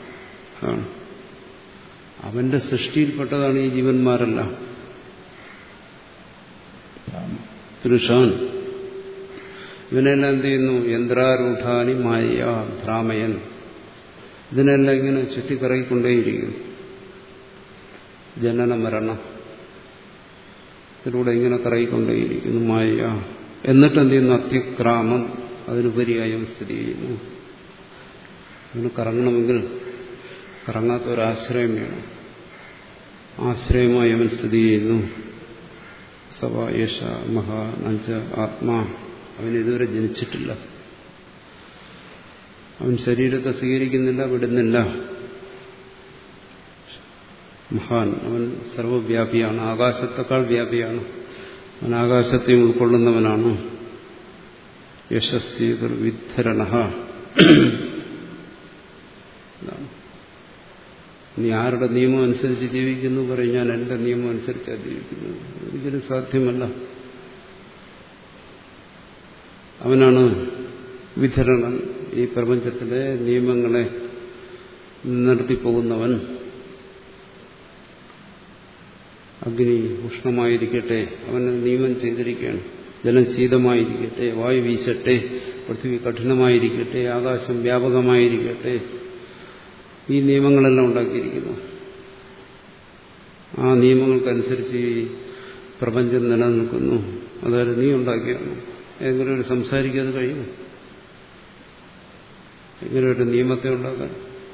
അവന്റെ സൃഷ്ടിയിൽപ്പെട്ടതാണ് ഈ ജീവന്മാരെല്ലാം. പുരുഷാൻ, ഇവനെല്ലാം എന്ത് ചെയ്യുന്നു? യന്ത്രാരൂഢാനി മായ ഭ്രാമയൻ, ഇതിനെല്ലാം ഇങ്ങനെ ചുറ്റിക്കറങ്ങിക്കൊണ്ടേയിരിക്കും. ജനന മരണം ഇതിലൂടെ ഇങ്ങനെ കറങ്ങിക്കൊണ്ടേയിരിക്കുന്നു മായ. എന്നിട്ട് എന്ത് ചെയ്യുന്നു? അത്യുക്രാമം, അതിനുപരിയായി സ്ഥിതി ചെയ്യുന്നു. അതിന് കറങ്ങണമെങ്കിൽ കറങ്ങാത്ത ഒരാശ്രയം വേണം. ആശ്രയമായി അവൻ സ്ഥിതി ചെയ്യുന്നു. സവ യേശ മഹാ നഞ്ച ആത്മാ, അവൻ ഇതുവരെ ജനിച്ചിട്ടില്ല. അവൻ ശരീരത്തെ സ്വീകരിക്കുന്നില്ല, വിടുന്നില്ല. മഹാൻ, അവൻ സർവവ്യാപിയാണ്, ആകാശത്തെക്കാൾ വ്യാപിയാണ്. അവൻ ആകാശത്തെയും ഉൾക്കൊള്ളുന്നവനാണ്. യശസ്വീകർ വിദ്ധരണ. നീ ആരുടെ നിയമം അനുസരിച്ച് ജീവിക്കുന്നു പറയും, ഞാൻ എന്റെ നിയമം അനുസരിച്ചാണ് ജീവിക്കുന്നത്. ഒരിക്കലും സാധ്യമല്ല. അവനാണ് വിധരണൻ, ഈ പ്രപഞ്ചത്തിലെ നിയമങ്ങളെ നടത്തിപ്പോകുന്നവൻ. അഗ്നി ഉഷ്ണമായിരിക്കട്ടെ, അവനെ നിയമം ചെയ്തിരിക്കുകയാണ്. ജലം ശീതമായിരിക്കട്ടെ, വായു വീശട്ടെ, പൃഥ്വി കഠിനമായിരിക്കട്ടെ, ആകാശം വ്യാപകമായിരിക്കട്ടെ, ഈ നിയമങ്ങളെല്ലാം ഉണ്ടാക്കിയിരിക്കുന്നു. ആ നിയമങ്ങൾക്കനുസരിച്ച് ഈ പ്രപഞ്ചം നിലനിൽക്കുന്നു. അതായത് നീ ഉണ്ടാക്കിയാണ്. എങ്ങനെ ഒരു സംസാരിക്കാതെ കഴിയും? എങ്ങനെ ഒരു നിയമത്തെ ഉണ്ടാക്കാൻ?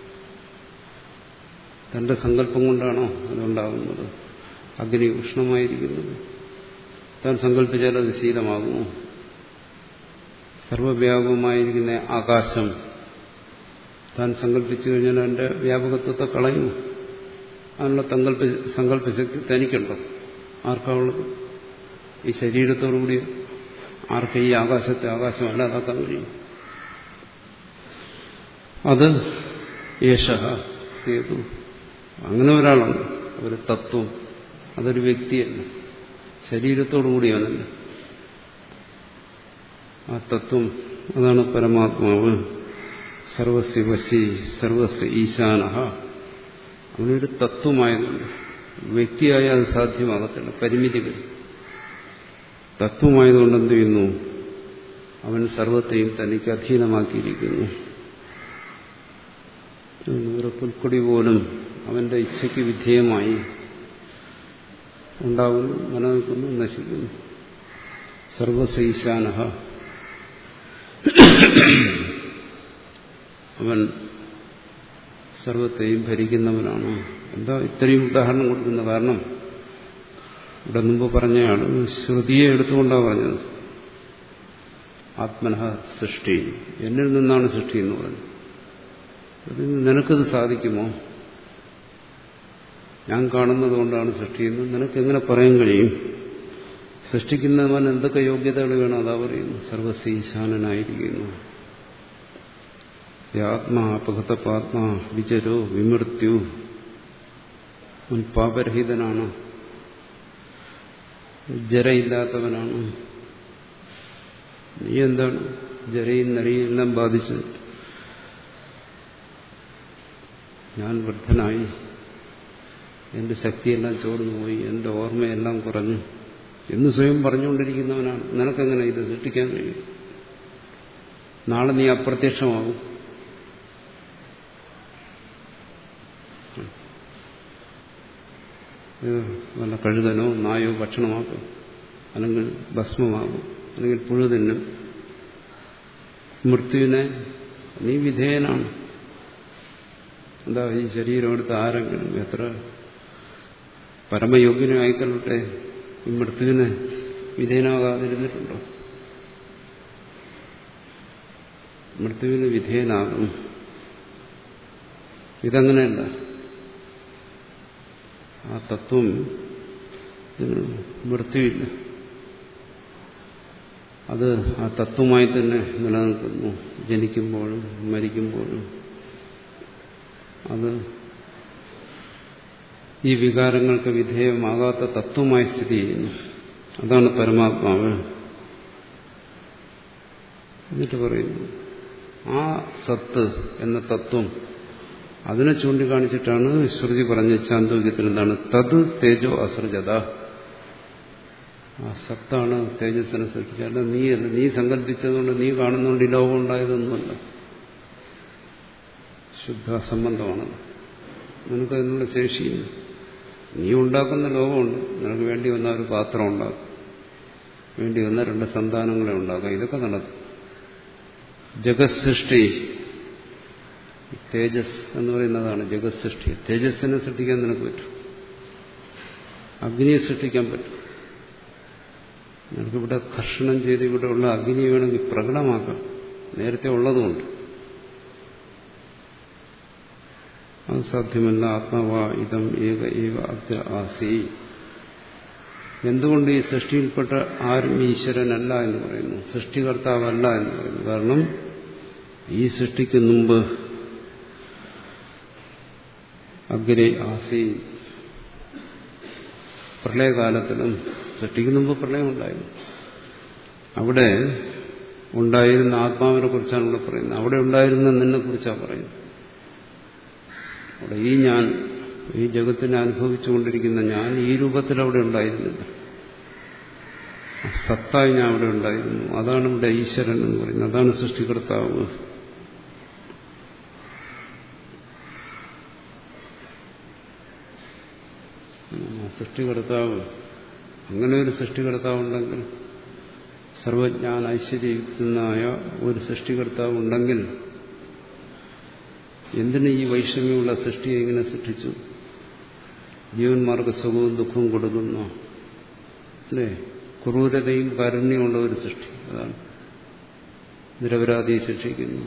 തന്റെ സങ്കല്പം കൊണ്ടാണോ അതുണ്ടാകുന്നത്? അഗ്നി ഉഷ്ണമായിരിക്കുന്നത് താൻ സങ്കല്പിച്ചാൽ അത് ശീതമാകുമോ? സർവവ്യാപകമായിരിക്കുന്ന ആകാശം താൻ സങ്കല്പിച്ചു കഴിഞ്ഞാൽ അതിന്റെ വ്യാപകത്വത്തെ കളയുമോ? അതിനുള്ള സങ്കല്പ സങ്കല്പശക്തി തനിക്കുണ്ടോ? ആർക്കാവുള്ളത്? ഈ ശരീരത്തോടുകൂടി ആർക്ക് ഈ ആകാശത്തെ ആകാശം അല്ലാതാക്കാൻ കഴിയും? അത് യേശ സേതു. അങ്ങനെ ഒരാളുണ്ട്, ഒരു തത്വം. അതൊരു വ്യക്തിയല്ല, ശരീരത്തോടുകൂടിയവനല്ല. ആ തത്വം അതാണ് പരമാത്മാവ്. സർവസ്യ വശി സർവസ്യ ഈശാനഃ. അങ്ങനൊരു തത്വമായതുകൊണ്ട് വ്യക്തിയായ അത് സാധ്യമാകത്തില്ല, പരിമിതി വരും. തത്വമായതുകൊണ്ട് എന്ത് ചെയ്യുന്നു? അവൻ സർവത്തെയും തനിക്ക് അധീനമാക്കിയിരിക്കുന്നു. ഒരു പുൽക്കൊടി പോലും അവന്റെ ഇച്ഛയ്ക്ക് വിധേയമായി ഉണ്ടാകുന്നു, നിലനിൽക്കുന്നു, നശിക്കുന്നു. സർവസ്യ ഈശാനഃ. അവൻ സർവത്തെയും ഭരിക്കുന്നവനാണ്. എന്താ ഇത്രയും ഉദാഹരണം കൊടുക്കുന്ന കാരണം? ഇവിടെ മുമ്പ് പറഞ്ഞയാള് ശ്രുതിയെ എടുത്തുകൊണ്ടാണ് പറഞ്ഞത്. ആത്മനഃ സൃഷ്ടി, എന്നിൽ നിന്നാണ് സൃഷ്ടി എന്ന് പറഞ്ഞത്. നിനക്കത് സാധിക്കുമോ? ഞാൻ കാണുന്നത് കൊണ്ടാണ് സൃഷ്ടിയെന്ന് നിനക്ക് എങ്ങനെ പറയാൻ കഴിയും? സൃഷ്ടിക്കുന്നവൻ എന്തൊക്കെ യോഗ്യതകൾ വേണം അതാ പറയുന്നു. സർവസ്യ ഈശാനനായിരിക്കുന്നു. ആത്മാ അപഗതപാത്മാ വിചരോ വിമൃത്യു. അവൻ പാപരഹിതനാണ്, ജരയില്ലാത്തവനാണ്. നീ എന്താണ് ജരയും നരയും എല്ലാം ബാധിച്ച് ഞാൻ വൃദ്ധനായി, എന്റെ ശക്തിയെല്ലാം ചോർന്നുപോയി, എന്റെ ഓർമ്മയെല്ലാം കുറഞ്ഞു എന്ന് സ്വയം പറഞ്ഞുകൊണ്ടിരിക്കുന്നവനാണ്. നിനക്കെങ്ങനെ ഇത് സൃഷ്ടിക്കാൻ കഴിയും? നാളെ നീ അപ്രത്യക്ഷമാകും. വല്ല കഴുകനോ നായോ ഭക്ഷണമാക്കും, അല്ലെങ്കിൽ ഭസ്മമാകും, അല്ലെങ്കിൽ പുഴു തിന്നും. മൃത്യുവിനെ നീ വിധേയനാണ്. എന്താ ഈ ശരീരം എടുത്ത് ആരെങ്കിലും എത്ര പരമയോഗ്യനായിക്കൊള്ളട്ടെ, ഈ മൃത്യുവിനെ വിധേയനാകാതിരുന്നിട്ടുണ്ടോ? മൃത്യുവിന് വിധേയനാകും. ഇതങ്ങനെയല്ല. ആ തത്വം മൃത്യുവില്ല, അത് ആ തത്വമായി തന്നെ നിലനിൽക്കുന്നു. ജനിക്കുമ്പോഴും മരിക്കുമ്പോഴും അത് ഈ വികാരങ്ങൾക്ക് വിധേയമാകാത്ത തത്വമായി സ്ഥിതി ചെയ്യുന്നു. അതാണ് പരമാത്മാവ്. എന്നിട്ട് പറയുന്നു, ആ സത്ത് എന്ന തത്വം അതിനെ ചൂണ്ടിക്കാണിച്ചിട്ടാണ് ശ്രുതി പറഞ്ഞ ചാന്തോക്യത്തിൽ എന്താണ്? തത് തേജോ അസൃജത. ആ സത്താണ് തേജസ്സിനെ സൃഷ്ടിച്ചത്. നീ അല്ല, നീ സങ്കല്പിച്ചതുകൊണ്ട്, നീ കാണുന്നുകൊണ്ട് ഈ ലോകം ഉണ്ടായതൊന്നുമല്ല. ശുദ്ധ സംബന്ധമാണ്. നിനക്കതിനുള്ള ശേഷിയില്ല. നീ ഉണ്ടാക്കുന്ന ലോകമുണ്ട്. നിനക്ക് വേണ്ടി വന്ന ഒരു പാത്രം ഉണ്ടാകും, വേണ്ടി വന്ന രണ്ട് സന്താനങ്ങളെ ഉണ്ടാക്കാം. ഇതൊക്കെ നടക്കും. ജഗത് സൃഷ്ടി, തേജസ് എന്ന് പറയുന്നതാണ് ജഗത് സൃഷ്ടി. തേജസ്സിനെ സൃഷ്ടിക്കാൻ നിനക്ക് പറ്റും, അഗ്നിയെ സൃഷ്ടിക്കാൻ പറ്റും. നിനക്കിവിടെ കർഷണം ചെയ്ത് ഇവിടെ ഉള്ള അഗ്നി വേണമെങ്കിൽ പ്രകടമാക്കാം, നേരത്തെ ഉള്ളതുകൊണ്ട്. അത് സാധ്യമല്ല. ആത്മാവാ ഇതം ഏക ഏവ അദ്യ ആസി. എന്തുകൊണ്ട് ഈ സൃഷ്ടിയിൽപ്പെട്ട ആരും ഈശ്വരനല്ല എന്ന് പറയുന്നു, സൃഷ്ടികർത്താവല്ല എന്ന് പറയുന്നു? കാരണം ഈ സൃഷ്ടിക്ക് മുമ്പ് അഗ്രേ ആസി, പ്രളയകാലത്തിലും സൃഷ്ടിക്ക് മുമ്പ് പ്രളയമുണ്ടായിരുന്നു. അവിടെ ഉണ്ടായിരുന്ന ആത്മാവിനെ കുറിച്ചാണ് ഇവിടെ പറയുന്നത്. അവിടെ ഉണ്ടായിരുന്ന നിന്നെ കുറിച്ചാണ് പറയുന്നത്. അവിടെ ഈ ഞാൻ, ഈ ജഗത്തിനെ അനുഭവിച്ചുകൊണ്ടിരിക്കുന്ന ഞാൻ ഈ രൂപത്തിൽ അവിടെ ഉണ്ടായിരുന്നില്ല. സത്തായി ഞാൻ അവിടെ ഉണ്ടായിരുന്നു. അതാണ് ഇവിടെ ഈശ്വരൻ എന്ന് പറയുന്നത്. അതാണ് സൃഷ്ടികർത്താവ്. സൃഷ്ടികർത്താവ്, അങ്ങനെ ഒരു സൃഷ്ടികർത്താവ് ഉണ്ടെങ്കിൽ, സർവജ്ഞാന ഐശ്വര്യയുക്തനായ ഒരു സൃഷ്ടികർത്താവ് ഉണ്ടെങ്കിൽ എന്തിന് ഈ വൈഷമ്യമുള്ള സൃഷ്ടിയെ ഇങ്ങനെ സൃഷ്ടിച്ചു? ജീവന്മാർക്ക് സുഖവും ദുഃഖവും കൊടുക്കുന്നു, അല്ലേ? ക്രൂരതയും കാരുണ്യമുള്ള ഒരു സൃഷ്ടി. അതാണ് നിരപരാധിയെ ശിക്ഷിക്കുന്നു,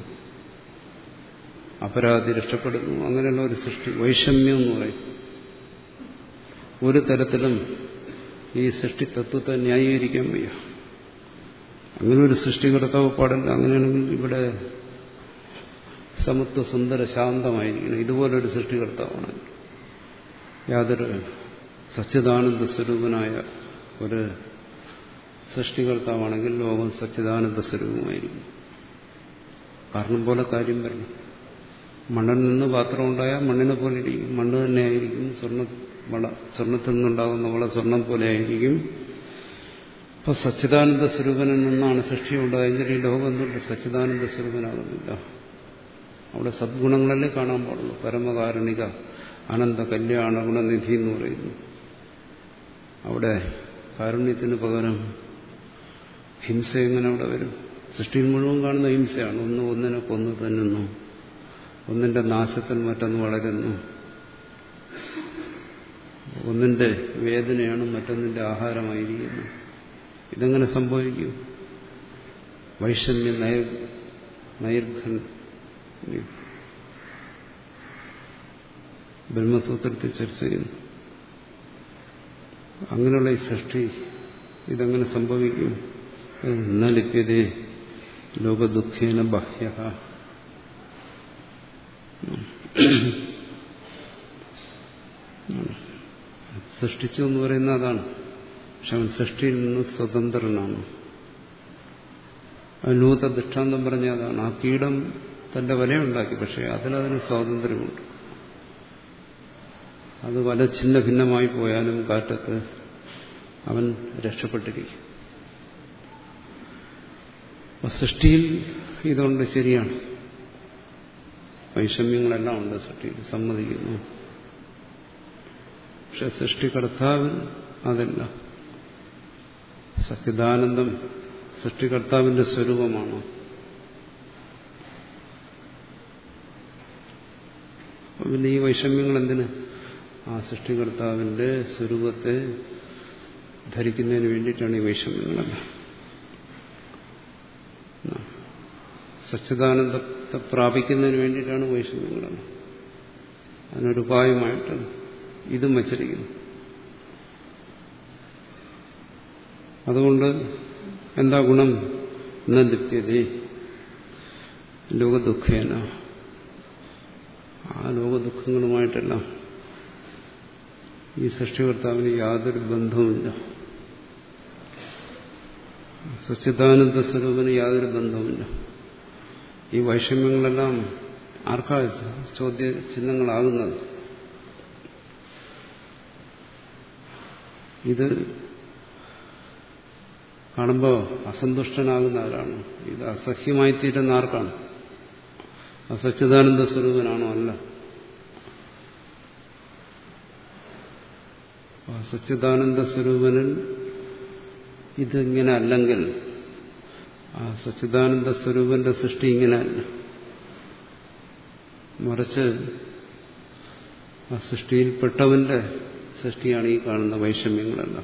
അപരാധി രക്ഷപ്പെടുന്നു. അങ്ങനെയുള്ള ഒരു സൃഷ്ടി വൈഷമ്യം എന്ന് പറയും. ഒരു തരത്തിലും ഈ സൃഷ്ടി തത്വത്തെ ന്യായീകരിക്കാൻ വയ്യ. അങ്ങനെ ഒരു സൃഷ്ടികർത്താവ് പാടില്ല. അങ്ങനെയാണെങ്കിൽ ഇവിടെ സമത്വ സുന്ദര ശാന്തമായിരിക്കണം. ഇതുപോലൊരു സൃഷ്ടികർത്താവാണ്. യാതൊരു സച്ചിദാനന്ദ സ്വരൂപനായ ഒരു സൃഷ്ടികർത്താവാണെങ്കിൽ ലോകം സച്ചിദാനന്ദ സ്വരൂപമായിരിക്കും. കാരണം പോലെ കാര്യം വരണം. മണ്ണിൽ നിന്ന് പാത്രം ഉണ്ടായാൽ മണ്ണിനെ പോലെ ഇരിക്കും, മണ്ണ് തന്നെയായിരിക്കും. സ്വർണ്ണ വള സ്വർണ്ണത്തിൽ നിന്നുണ്ടാകുന്ന വള സ്വർണം പോലെ ആയിരിക്കും. അപ്പൊ സച്ചിദാനന്ദ സ്വരൂപനിൽ നിന്നാണ് സൃഷ്ടി ഉണ്ടായെങ്കിൽ ഈ ലോകം എന്തുകൊണ്ട് സച്ചിദാനന്ദ സ്വരൂപനാകുന്നില്ല? അവിടെ സദ്ഗുണങ്ങളല്ലേ കാണാൻ പാടുള്ളൂ. പരമകാരുണിക അനന്ത കല്യാണ ഗുണനിധി എന്ന് പറയുന്നു. അവിടെ കാരുണ്യത്തിന് പകരം ഹിംസ എങ്ങനെ അവിടെ വരും? സൃഷ്ടിയിൽ മുഴുവൻ കാണുന്ന ഹിംസയാണ്. ഒന്ന് ഒന്നിനെ കൊന്നു തന്നുന്നു, ഒന്നിന്റെ നാശത്തിൽ മറ്റൊന്ന് വളരുന്നു, ഒന്നിന്റെ വേദനയാണ് മറ്റൊന്നിന്റെ ആഹാരമായിരിക്കുന്നു. ഇതെങ്ങനെ സംഭവിക്കും? വൈഷമ്യ നൈർ നൈർഘൻ ബ്രഹ്മസൂത്രത്തിൽ ചർച്ച ചെയ്യുന്നു. അങ്ങനെയുള്ള ഈ സൃഷ്ടി ഇതെങ്ങനെ സംഭവിക്കും? ന ലിപ്യതേ ലോകദുഃഖേന ബാഹ്യ. സൃഷ്ടിച്ചു എന്ന് പറയുന്ന അതാണ്. പക്ഷെ അവൻ സൃഷ്ടിയിൽ നിന്ന് സ്വതന്ത്രനാണ്. നൂത ദൃഷ്ടാന്തം പറഞ്ഞ അതാണ്. ആ കീടം തന്റെ വലയുണ്ടാക്കി, പക്ഷെ അതിലതിന് സ്വാതന്ത്ര്യമുണ്ട്. അത് വല ഛിന്ന ഭിന്നമായി പോയാലും കാറ്റത്ത് അവൻ രക്ഷപ്പെട്ടിരിക്കും. സൃഷ്ടിയിൽ ഇതുണ്ട്, ശരിയാണ്. വൈഷമ്യങ്ങളെല്ലാം ഉണ്ട് സൃഷ്ടിയിൽ, സമ്മതിക്കുന്നു. പക്ഷെ സൃഷ്ടികർത്താവ് അതല്ല. സച്ചിദാനന്ദം സൃഷ്ടികർത്താവിന്റെ സ്വരൂപമാണ്. പിന്നെ ഈ വൈഷമ്യങ്ങൾ എന്തിന്? ആ സൃഷ്ടികർത്താവിന്റെ സ്വരൂപത്തെ ധരിക്കുന്നതിന് വേണ്ടിയിട്ടാണ് ഈ വൈഷമ്യങ്ങളെല്ലാം. സച്ചിദാനന്ദത്തെ പ്രാപിക്കുന്നതിന് വേണ്ടിയിട്ടാണ് വൈഷമ്യങ്ങളെല്ലാം. അതിനൊരു ഉപായമായിട്ട് ഇതും വച്ചിരിക്കുന്നു. അതുകൊണ്ട് എന്താ ഗുണം? ന ലിപ്യതേ ലോകദുഃഖേന. ആ ലോകദുഃഖങ്ങളുമായിട്ടെല്ലാം ഈ സൃഷ്ടികർത്താവിന് യാതൊരു ബന്ധവുമില്ല. സച്ചിദാനന്ദ സ്വരൂപന് യാതൊരു ബന്ധവുമില്ല. ഈ വൈഷമ്യങ്ങളെല്ലാം ആർക്കാ ചോദ്യ ചിഹ്നങ്ങളാകുന്നത്? ഇത് കാണുമ്പോൾ അസന്തുഷ്ടനാകുന്ന ആരാണ്? ഇത് അസഹ്യമായി തീരുന്ന ആർക്കാണ്? സച്ചിദാനന്ദ സ്വരൂപനാണോ? അല്ല. സച്ചിദാനന്ദ സ്വരൂപനിൽ ഇതിങ്ങനെ അല്ലെങ്കിൽ ആ സച്ചിദാനന്ദ സ്വരൂപന്റെ സൃഷ്ടി ഇങ്ങനെ അല്ല. മറിച്ച് ആ സൃഷ്ടിയിൽപ്പെട്ടവന്റെ സൃഷ്ടിയാണ് ഈ കാണുന്ന വൈഷമ്യങ്ങളെല്ലാം.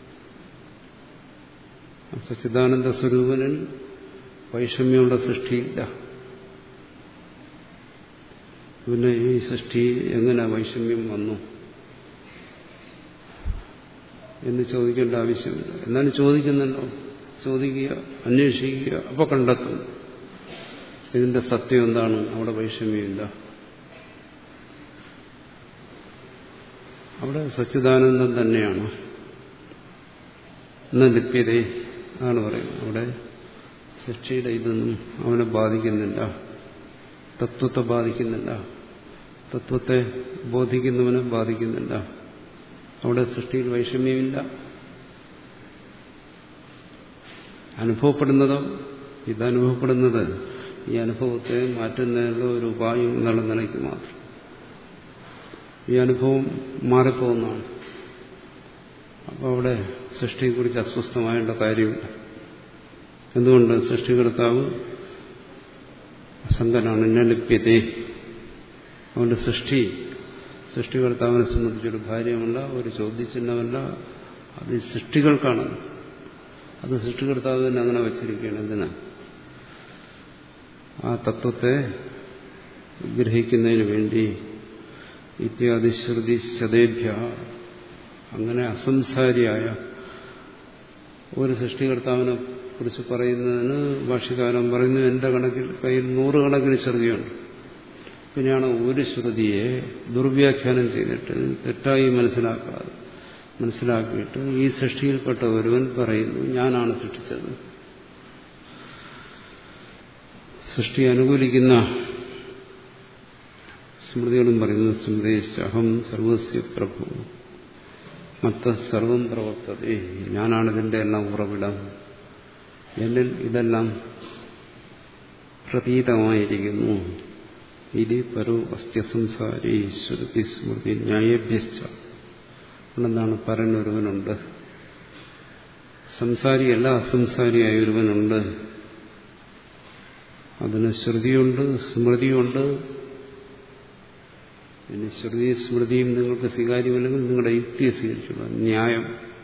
സച്ചിദാനന്ദ സ്വരൂപനിൽ വൈഷമ്യമുള്ള സൃഷ്ടിയില്ല. പിന്നെ ഈ സൃഷ്ടി എങ്ങനെ വൈഷമ്യം വന്നു? എന്ന് ചോദിക്കേണ്ട ആവശ്യമില്ല. എന്നാലും ചോദിക്കുന്നുണ്ടോ? ചോദിക്കുക, അന്വേഷിക്കുക, അപ്പോൾ കണ്ടെത്തും ഇതിന്റെ സത്യം എന്താണ്. അവിടെ വൈഷമ്യമില്ല. അവിടെ സച്ചിദാനന്ദം തന്നെയാണ്. എന്ന ലിപ്യതേ ആണ് പറയുന്നത്. അവിടെ സൃഷ്ടിയുടെ ഇതൊന്നും അവനെ ബാധിക്കുന്നില്ല, തത്വത്തെ ബാധിക്കുന്നില്ല, തത്വത്തെ ബോധിക്കുന്നവനെ ബാധിക്കുന്നില്ല. അവിടെ സൃഷ്ടിയിൽ വൈഷമ്യമില്ല. അനുഭവപ്പെടുന്നതോ ഇതനുഭവപ്പെടുന്നത് ഈ അനുഭവത്തെ മാറ്റുന്നതിനുള്ള ഒരു ഉപായം എന്നുള്ള നിലയ്ക്ക് മാത്രം. ഈ അനുഭവം മാറിപ്പോകുന്നതാണ്. അപ്പോൾ അവിടെ സൃഷ്ടിയെക്കുറിച്ച് അസ്വസ്ഥമായേണ്ട കാര്യമില്ല. എന്തുകൊണ്ട്? സൃഷ്ടികർത്താവ് അസംഗനാണ്. ഇന്നലിപ്യതേ. അവന്റെ സൃഷ്ടി സൃഷ്ടികർത്താവിനെ സംബന്ധിച്ചൊരു കാര്യമല്ല, ഒരു ചോദ്യചിഹ്നമല്ല. അത് സൃഷ്ടികൾക്കാണ്. അത് സൃഷ്ടികർത്താവ് തന്നെ അങ്ങനെ വച്ചിരിക്കുകയാണ്. എന്തിനാ? ആ തത്വത്തെ ഗ്രഹിക്കുന്നതിന് വേണ്ടി. ഇത്യാദി ശ്രുതി ശതേഭ്യ. അങ്ങനെ അസംസാരിയായ ഒരു സൃഷ്ടികർത്താവിനെ കുറിച്ച് പറയുന്നതിന് ഭാഷ്യകാരൻ പറയുന്നു, എന്റെ കണക്കിൽ കയ്യിൽ നൂറുകണക്കിന് ശ്രുതിയുണ്ട്. പിന്നെയാണ് ഒരു ശ്രുതിയെ ദുർവ്യാഖ്യാനം ചെയ്തിട്ട് തെറ്റായി മനസ്സിലാക്കാതെ മനസ്സിലാക്കിയിട്ട് ഈ സൃഷ്ടിയിൽപ്പെട്ട ഒരുവൻ പറയുന്നു ഞാനാണ് സൃഷ്ടിച്ചത്. സൃഷ്ടി അനുകൂലിക്കുന്ന സ്മൃതികളും പറയുന്നു, സ്മൃതിശ്ചഹം സർവസ്യ പ്രഭു മത്ത സർവം പ്രവർത്തതേ. ഞാനാണിതിന്റെ എല്ലാം ഉറവിടം. എന്നിൽ ഇതെല്ലാം പ്രതീതമായിരിക്കുന്നു. ഇത് പരോ അസ്ത്യസംസാരി ശ്രുതി സ്മൃതി ന്യായേഭ്യശ്ച. എന്താണ്? പരനൊരുവനുണ്ട്. സംസാരിയല്ല, അസംസാരിയായ ഒരുവനുണ്ട്. അതിന് ശ്രുതിയുണ്ട്, സ്മൃതിയുണ്ട്. പിന്നെ ശ്രുതി സ്മൃതിയും നിങ്ങൾക്ക് സ്വീകാര്യമല്ലെങ്കിൽ നിങ്ങളുടെ യുക്തിയെ സ്വീകരിക്കുക. ന്യായം,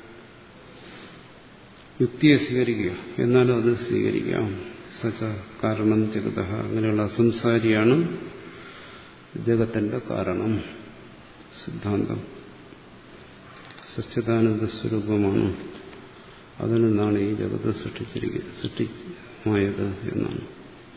യുക്തിയെ സ്വീകരിക്കുക. എന്നാലും അത് സ്വീകരിക്കാം. സച്ച കാരണം ജഗത. അങ്ങനെയുള്ള അസംസാരിയാണ് ജഗത്തിന്റെ കാരണം. സിദ്ധാന്തം സച്ചിദാനന്ദ സ്വരൂപമാണ്. അതിൽ നിന്നാണ് ഈ ജഗത്ത് സൃഷ്ടിച്ചിരിക്കുന്നത്, സൃഷ്ടിമായത് എന്നാണ്.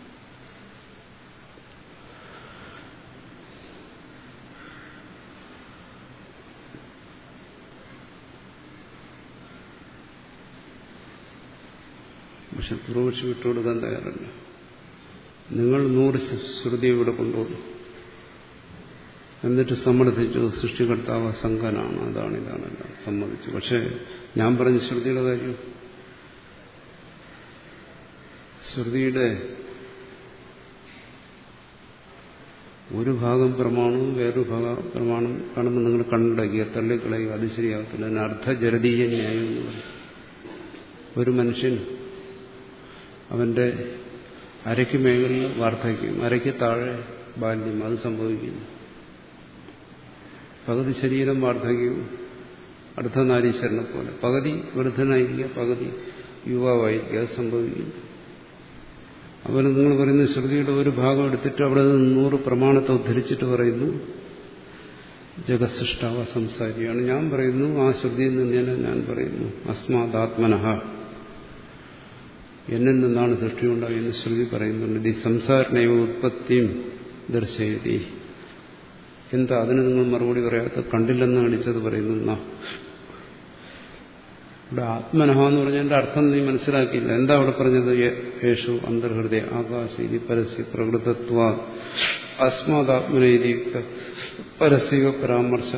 പക്ഷെ പൂർവക്ഷി വിട്ടുകൊടുക്കാൻ തയ്യാറല്ല. നിങ്ങൾ നൂറ് ശ്രുതി ഇവിടെ കൊണ്ടുവന്നു, എന്നിട്ട് സമ്മതിച്ചു സൃഷ്ടികർത്താവ് അസംഗനാണ്, അതാണ് ഇതാണല്ല സമ്മതിച്ചു. പക്ഷെ ഞാൻ പറഞ്ഞ ശ്രുതിയുടെ കാര്യം, ശ്രുതിയുടെ ഒരു ഭാഗം പ്രമാണവും വേറൊരു ഭാഗം പ്രമാണം കാണുമ്പോൾ നിങ്ങൾ കണ്ണടക്കുക, തള്ളിക്കളയുക. അത് ശരിയാകത്തില്ല. അതിന് അർത്ഥജരതീയ ന്യായം എന്ന് പറയും. ഒരു മനുഷ്യൻ അവന്റെ അരയ്ക്ക് മേഖലയിൽ വാർദ്ധക്യം, അരയ്ക്ക് താഴെ ബാല്യം, അത് സംഭവിക്കുന്നു. പകുതി ശരീരം വാർദ്ധക്യവും അർദ്ധനാരീശ്വരനെ പോലെ, പകുതി വൃദ്ധനായിരിക്കുക, പകുതി യുവാവായിരിക്കുക, അത് സംഭവിക്കുന്നു. അതുപോലെ നിങ്ങൾ പറയുന്ന ശ്രുതിയുടെ ഒരു ഭാഗം എടുത്തിട്ട് അവിടെ നിന്ന് നൂറ് പ്രമാണത്തെ ഉദ്ധരിച്ചിട്ട് പറയുന്നു ജഗത്സൃഷ്ടാവ സംസാരിയാണ്. ഞാൻ പറയുന്നു ആ ശ്രുതിയിൽ നിന്ന് ഞാൻ പറയുന്നു അസ്മാദാത്മനഃ, എന്നിൽ നിന്നാണ് സൃഷ്ടി ഉണ്ടാകുന്ന ശ്രുതി പറയുന്നുണ്ട്. ഈ സംസാരണയോ ഉത്പത്തിയും ദർശയതി. എന്താ അതിന് നിങ്ങൾ മറുപടി പറയാത്ത? കണ്ടില്ലെന്ന് കാണിച്ചത് പറയുന്ന ഇവിടെ ആത്മനഃ എന്ന് പറഞ്ഞതിന്റെ അർത്ഥം നീ മനസ്സിലാക്കിയില്ല. എന്താ അവിടെ പറഞ്ഞത്? യേശു അന്തർഹൃദയ ആകാശീതി പരസ്യ പ്രകൃതത്വ അസ്മാദാത്മനീതി പരസ്യ പരാമർശ.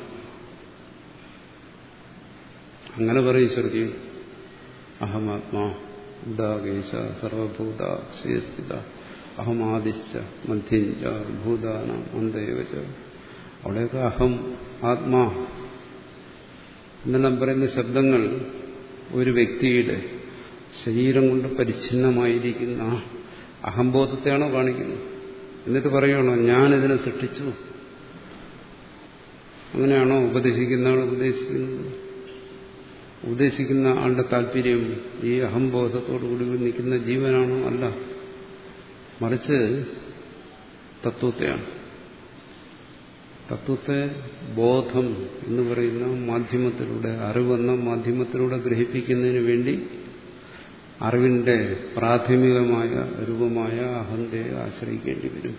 അങ്ങനെ പറയും ശ്രുതി. അഹമാത്മാ ഉദാകേശ സർവഭൂത സ്ഥിത അഹമാദിശ്ച മധ്യഞ്ച ഭൂതാനാം അന്തേവച. അവിടെയൊക്കെ അഹം, ആത്മാ എന്നെല്ലാം പറയുന്ന ശബ്ദങ്ങൾ ഒരു വ്യക്തിയുടെ ശരീരം കൊണ്ട് പരിച്ഛിന്നമായിരിക്കുന്ന അഹംബോധത്തെയാണോ കാണിക്കുന്നത്? എന്നിട്ട് പറയണോ ഞാനിതിനെ സൃഷ്ടിച്ചു? അങ്ങനെയാണോ ഉപദേശിക്കുന്ന ആൾ ഉപദേശിക്കുന്നത്? ഉപദേശിക്കുന്ന ആളുടെ താല്പര്യം ഈ അഹംബോധത്തോടുകൂടി നിൽക്കുന്ന ജീവനാണോ? അല്ല, മറിച്ച് തത്വത്തെയാണ്. തത്വത്തെ ബോധം എന്ന് പറയുന്ന മാധ്യമത്തിലൂടെ, അറിവെന്ന മാധ്യമത്തിലൂടെ ഗ്രഹിപ്പിക്കുന്നതിന് വേണ്ടി അറിവിന്റെ പ്രാഥമികമായ രൂപമായ അഹന്തയെ ആശ്രയിക്കേണ്ടി വരും.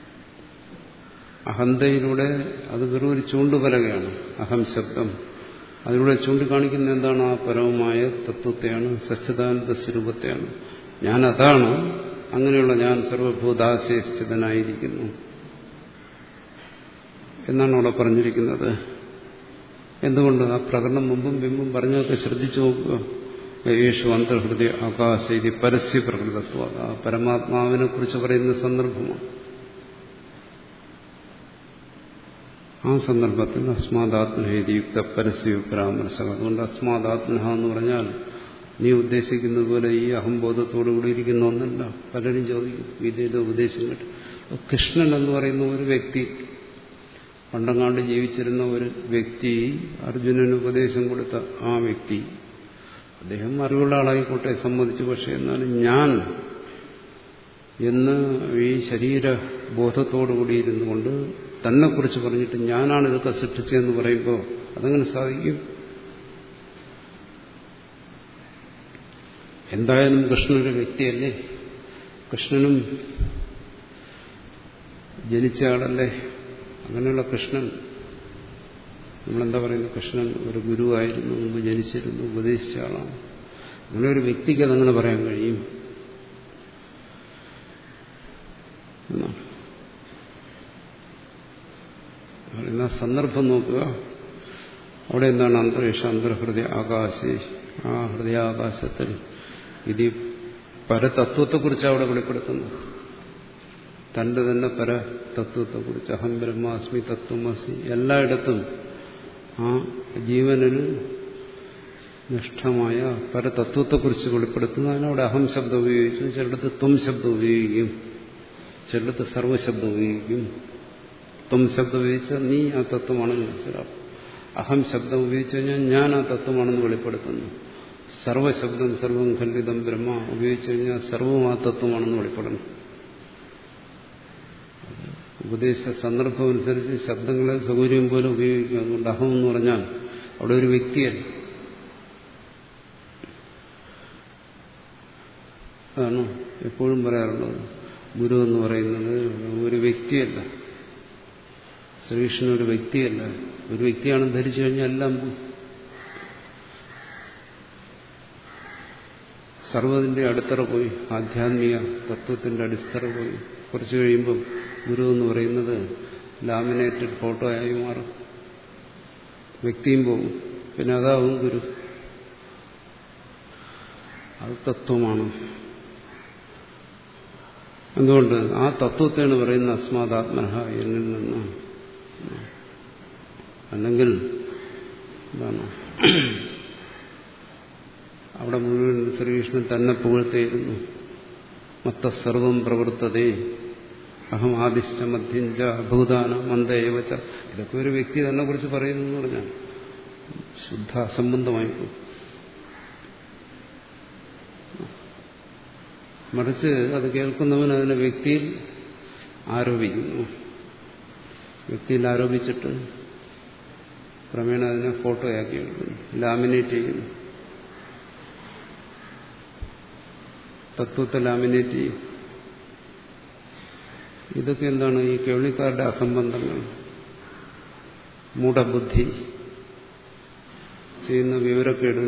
അഹന്തയിലൂടെ അത് വെറും ഒരു ചൂണ്ടുപലകയാണ്. അഹം ശബ്ദം അതിലൂടെ ചൂണ്ടിക്കാണിക്കുന്ന എന്താണ്? ആ പരമമായ തത്വത്തെയാണ്, സച്ചിദാനന്ദ സ്വരൂപത്തെയാണ്. ഞാൻ അതാണ്, അങ്ങനെയുള്ള ഞാൻ സർവഭൂതാശയസ്ഥിതനായിരിക്കുന്നു എന്നാണ് അവിടെ പറഞ്ഞിരിക്കുന്നത്. എന്തുകൊണ്ട്? ആ പ്രകടനം മുമ്പും ബിംബും പറഞ്ഞതൊക്കെ ശ്രദ്ധിച്ചു നോക്കുക. യേശു അന്തർഹൃദയ ആകാശ ഇത് പരസ്യ പ്രകൃതത്വ, ആ പരമാത്മാവിനെ കുറിച്ച് പറയുന്ന സന്ദർഭമാണ്. ആ സന്ദർഭത്തിൽ അസ്മാദാത്മഹേതിയുക്ത പരസ്യ പരാമർശം. അതുകൊണ്ട് അസ്മാദാത്മഹ എന്ന് പറഞ്ഞാൽ നീ ഉദ്ദേശിക്കുന്നത് പോലെ ഈ അഹംബോധത്തോടു കൂടി ഇരിക്കുന്ന ഒന്നല്ല. പലരും ചോദിക്കും ഗീതയിലെ ഉപദേശം കേട്ട്. കൃഷ്ണൻ എന്ന് പറയുന്ന ഒരു വ്യക്തി, പണ്ടങ്ങാണ്ട് ജീവിച്ചിരുന്ന ഒരു വ്യക്തി, അർജുനന് ഉപദേശം കൊടുത്ത ആ വ്യക്തി, അദ്ദേഹം അറിവുള്ള ആളായിക്കോട്ടെ, സമ്മതിച്ചു. പക്ഷെ എന്നാലും ഞാൻ എന്ന് ഈ ശരീരബോധത്തോടുകൂടി ഇരുന്നു കൊണ്ട് തന്നെക്കുറിച്ച് പറഞ്ഞിട്ട് ഞാനാണ് ഇതൊക്കെ സൃഷ്ടിച്ചതെന്ന് പറയുമ്പോൾ അതെങ്ങനെ സാധിക്കും? എന്തായാലും കൃഷ്ണനൊരു വ്യക്തിയല്ലേ, കൃഷ്ണനും ജനിച്ച ആളല്ലേ. അങ്ങനെയുള്ള കൃഷ്ണൻ, നമ്മളെന്താ പറയുന്നത്, കൃഷ്ണൻ ഒരു ഗുരുവായിരുന്നു, മുമ്പ് ജനിച്ചിരുന്നു, ഉപദേശിച്ച ആളാണ്. അങ്ങനെ ഒരു വ്യക്തിക്ക് അതങ്ങനെ പറയാൻ കഴിയും എന്നാണ്. എന്നാ സന്ദർഭം നോക്കുക. അവിടെ എന്താണ്? അന്തരീക്ഷ അന്തർഹൃദയ ആകാശേ, ആ ഹൃദയാകാശത്തിൽ ഇത് പരതത്വത്തെക്കുറിച്ച് അവിടെ വെളിപ്പെടുത്തുന്നു. തന്റെ തന്നെ പരതത്വത്തെക്കുറിച്ച്, അഹം ബ്രഹ്മാസ്മി തത്വമസി, എല്ലായിടത്തും ആ ജീവനിൽ നിഷ്ഠമായ പരതത്വത്തെക്കുറിച്ച് വെളിപ്പെടുത്തുന്നു. അതിനവിടെ അഹം ശബ്ദം ഉപയോഗിക്കും, ചിലടത്ത് ത്വം ശബ്ദം ഉപയോഗിക്കും, ചിലടത്ത് സർവശബ്ദം ഉപയോഗിക്കും. ത്വം ശബ്ദം ഉപയോഗിച്ചാൽ നീ ആ തത്വമാണെന്ന് മനസ്സിലാക്കും. അഹം ശബ്ദം ഉപയോഗിച്ചു കഴിഞ്ഞാൽ ഞാൻ ആ തത്വമാണെന്ന് വെളിപ്പെടുത്തുന്നു. സർവശബ്ദം സർവം ഖണ്ഡിതം ബ്രഹ്മ ഉപയോഗിച്ചു കഴിഞ്ഞാൽ സർവവും ആ തത്വമാണെന്ന് വെളിപ്പെടുന്നു. ഉപദേശ സന്ദർഭമനുസരിച്ച് ശബ്ദങ്ങളെ സൗകര്യം പോലെ ഉപയോഗിക്കുക. അതുകൊണ്ട് അഹം എന്ന് പറഞ്ഞാൽ അവിടെ ഒരു വ്യക്തിയല്ല. അതാണ് എപ്പോഴും പറയാറുള്ളത്. ഗുരു എന്ന് പറയുന്നത് ഒരു വ്യക്തിയല്ല, ശ്രീകൃഷ്ണൻ ഒരു വ്യക്തിയല്ല. ഒരു വ്യക്തിയാണെന്ന് ധരിച്ചു കഴിഞ്ഞാൽ എല്ലാം സർവ്വതിന്റെ അടിത്തറ പോയി, ആധ്യാത്മിക തത്വത്തിന്റെ അടിത്തറ പോയി. കുറച്ചു കഴിയുമ്പം ഗുരു എന്ന് പറയുന്നത് ലാമിനേറ്റഡ് ഫോട്ടോ ആയി മാറും, വ്യക്തിയും പോകും, പിന്നെ അതാവും ഗുരു. അത് തത്വമാണ്. എന്തുകൊണ്ട്? ആ തത്വത്തെയാണ് പറയുന്നത് അസ്മാദാത്മനഃ, എന്നിൽ നിന്ന്. അല്ലെങ്കിൽ എന്താണ് അവിടെ മുഴുവൻ ശ്രീകൃഷ്ണൻ തന്നെ പുകഴ്ത്തിയിരുന്നു. മത്തസർവം പ്രവർത്തതേ അഹം ആദിശ്ച മധ്യഞ്ച ഭൂതാന മന്ദയേവച്ച. ഇതൊക്കെ ഒരു വ്യക്തി തന്നെ കുറിച്ച് പറയുന്നു എന്ന് പറഞ്ഞാൽ ശുദ്ധ അസംബന്ധമായിപ്പോ. മറിച്ച് അത് കേൾക്കുന്നവൻ അതിനെ വ്യക്തിയിൽ ആരോപിക്കുന്നു. വ്യക്തിയിൽ ആരോപിച്ചിട്ട് ക്രമേണ അതിനെ ഫോട്ടോയാക്കി എടുക്കുന്നു, ലാമിനേറ്റ് ചെയ്യുന്നു. തത്വത്തെ ലാമിനേറ്റ് ചെയ്യും. ഇതൊക്കെ എന്താണ്? ഈ കേൾവിക്കാരുടെ അസംബന്ധങ്ങൾ, മൂഢബുദ്ധി ചെയ്യുന്ന വിവരക്കേട്.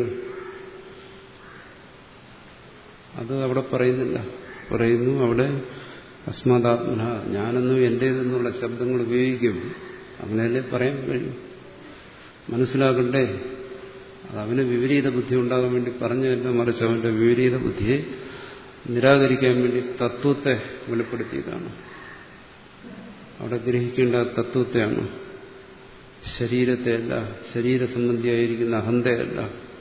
അത് അവിടെ പറയുന്നില്ല. പറയുന്നു അവിടെ അസ്മാദാത്മന, ഞാനെന്നും എന്റേതെന്നുള്ള ശബ്ദങ്ങൾ ഉപയോഗിക്കും. അങ്ങനെയല്ലേ പറയാൻ കഴിയും? മനസ്സിലാക്കണ്ടേ? അത് അവന് വിപരീത ബുദ്ധി ഉണ്ടാകാൻ വേണ്ടി പറഞ്ഞതല്ല, മറിച്ച് അവന്റെ വിപരീത ബുദ്ധിയെ നിരാകരിക്കാൻ വേണ്ടി തത്വത്തെ വെളിപ്പെടുത്തിയതാണ്. അവിടെ ഗ്രഹിക്കേണ്ട തത്വത്തെയാണ്, ശരീരത്തെയല്ല, ശരീര സംബന്ധിയായിരിക്കുന്ന അഹന്തയല്ല.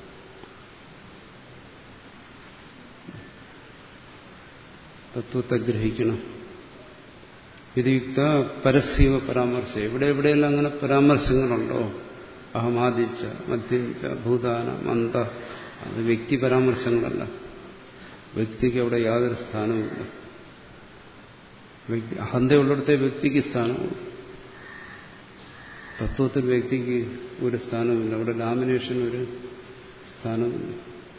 തത്വത്തെ ഗ്രഹിക്കണം. വിധിയുക്ത പരസ്യവ പരാമർശം. എവിടെ എവിടെയെല്ലാം അങ്ങനെ പരാമർശങ്ങളുണ്ടോ, അഹമാദിച്ച മധ്യഞ്ച ഭൂതാന മന്ദ, അത് വ്യക്തി പരാമർശങ്ങളല്ല. വ്യക്തിക്ക് അവിടെ യാതൊരു സ്ഥാനവുമില്ല. അഹന്തയുള്ളിടത്തെ വ്യക്തിക്ക് സ്ഥാനമുള്ളൂ. തത്വത്തിൽ വ്യക്തിക്ക് ഒരു സ്ഥാനമില്ല. അവിടെ ലാമിനേഷൻ ഒരു സ്ഥാനമില്ല.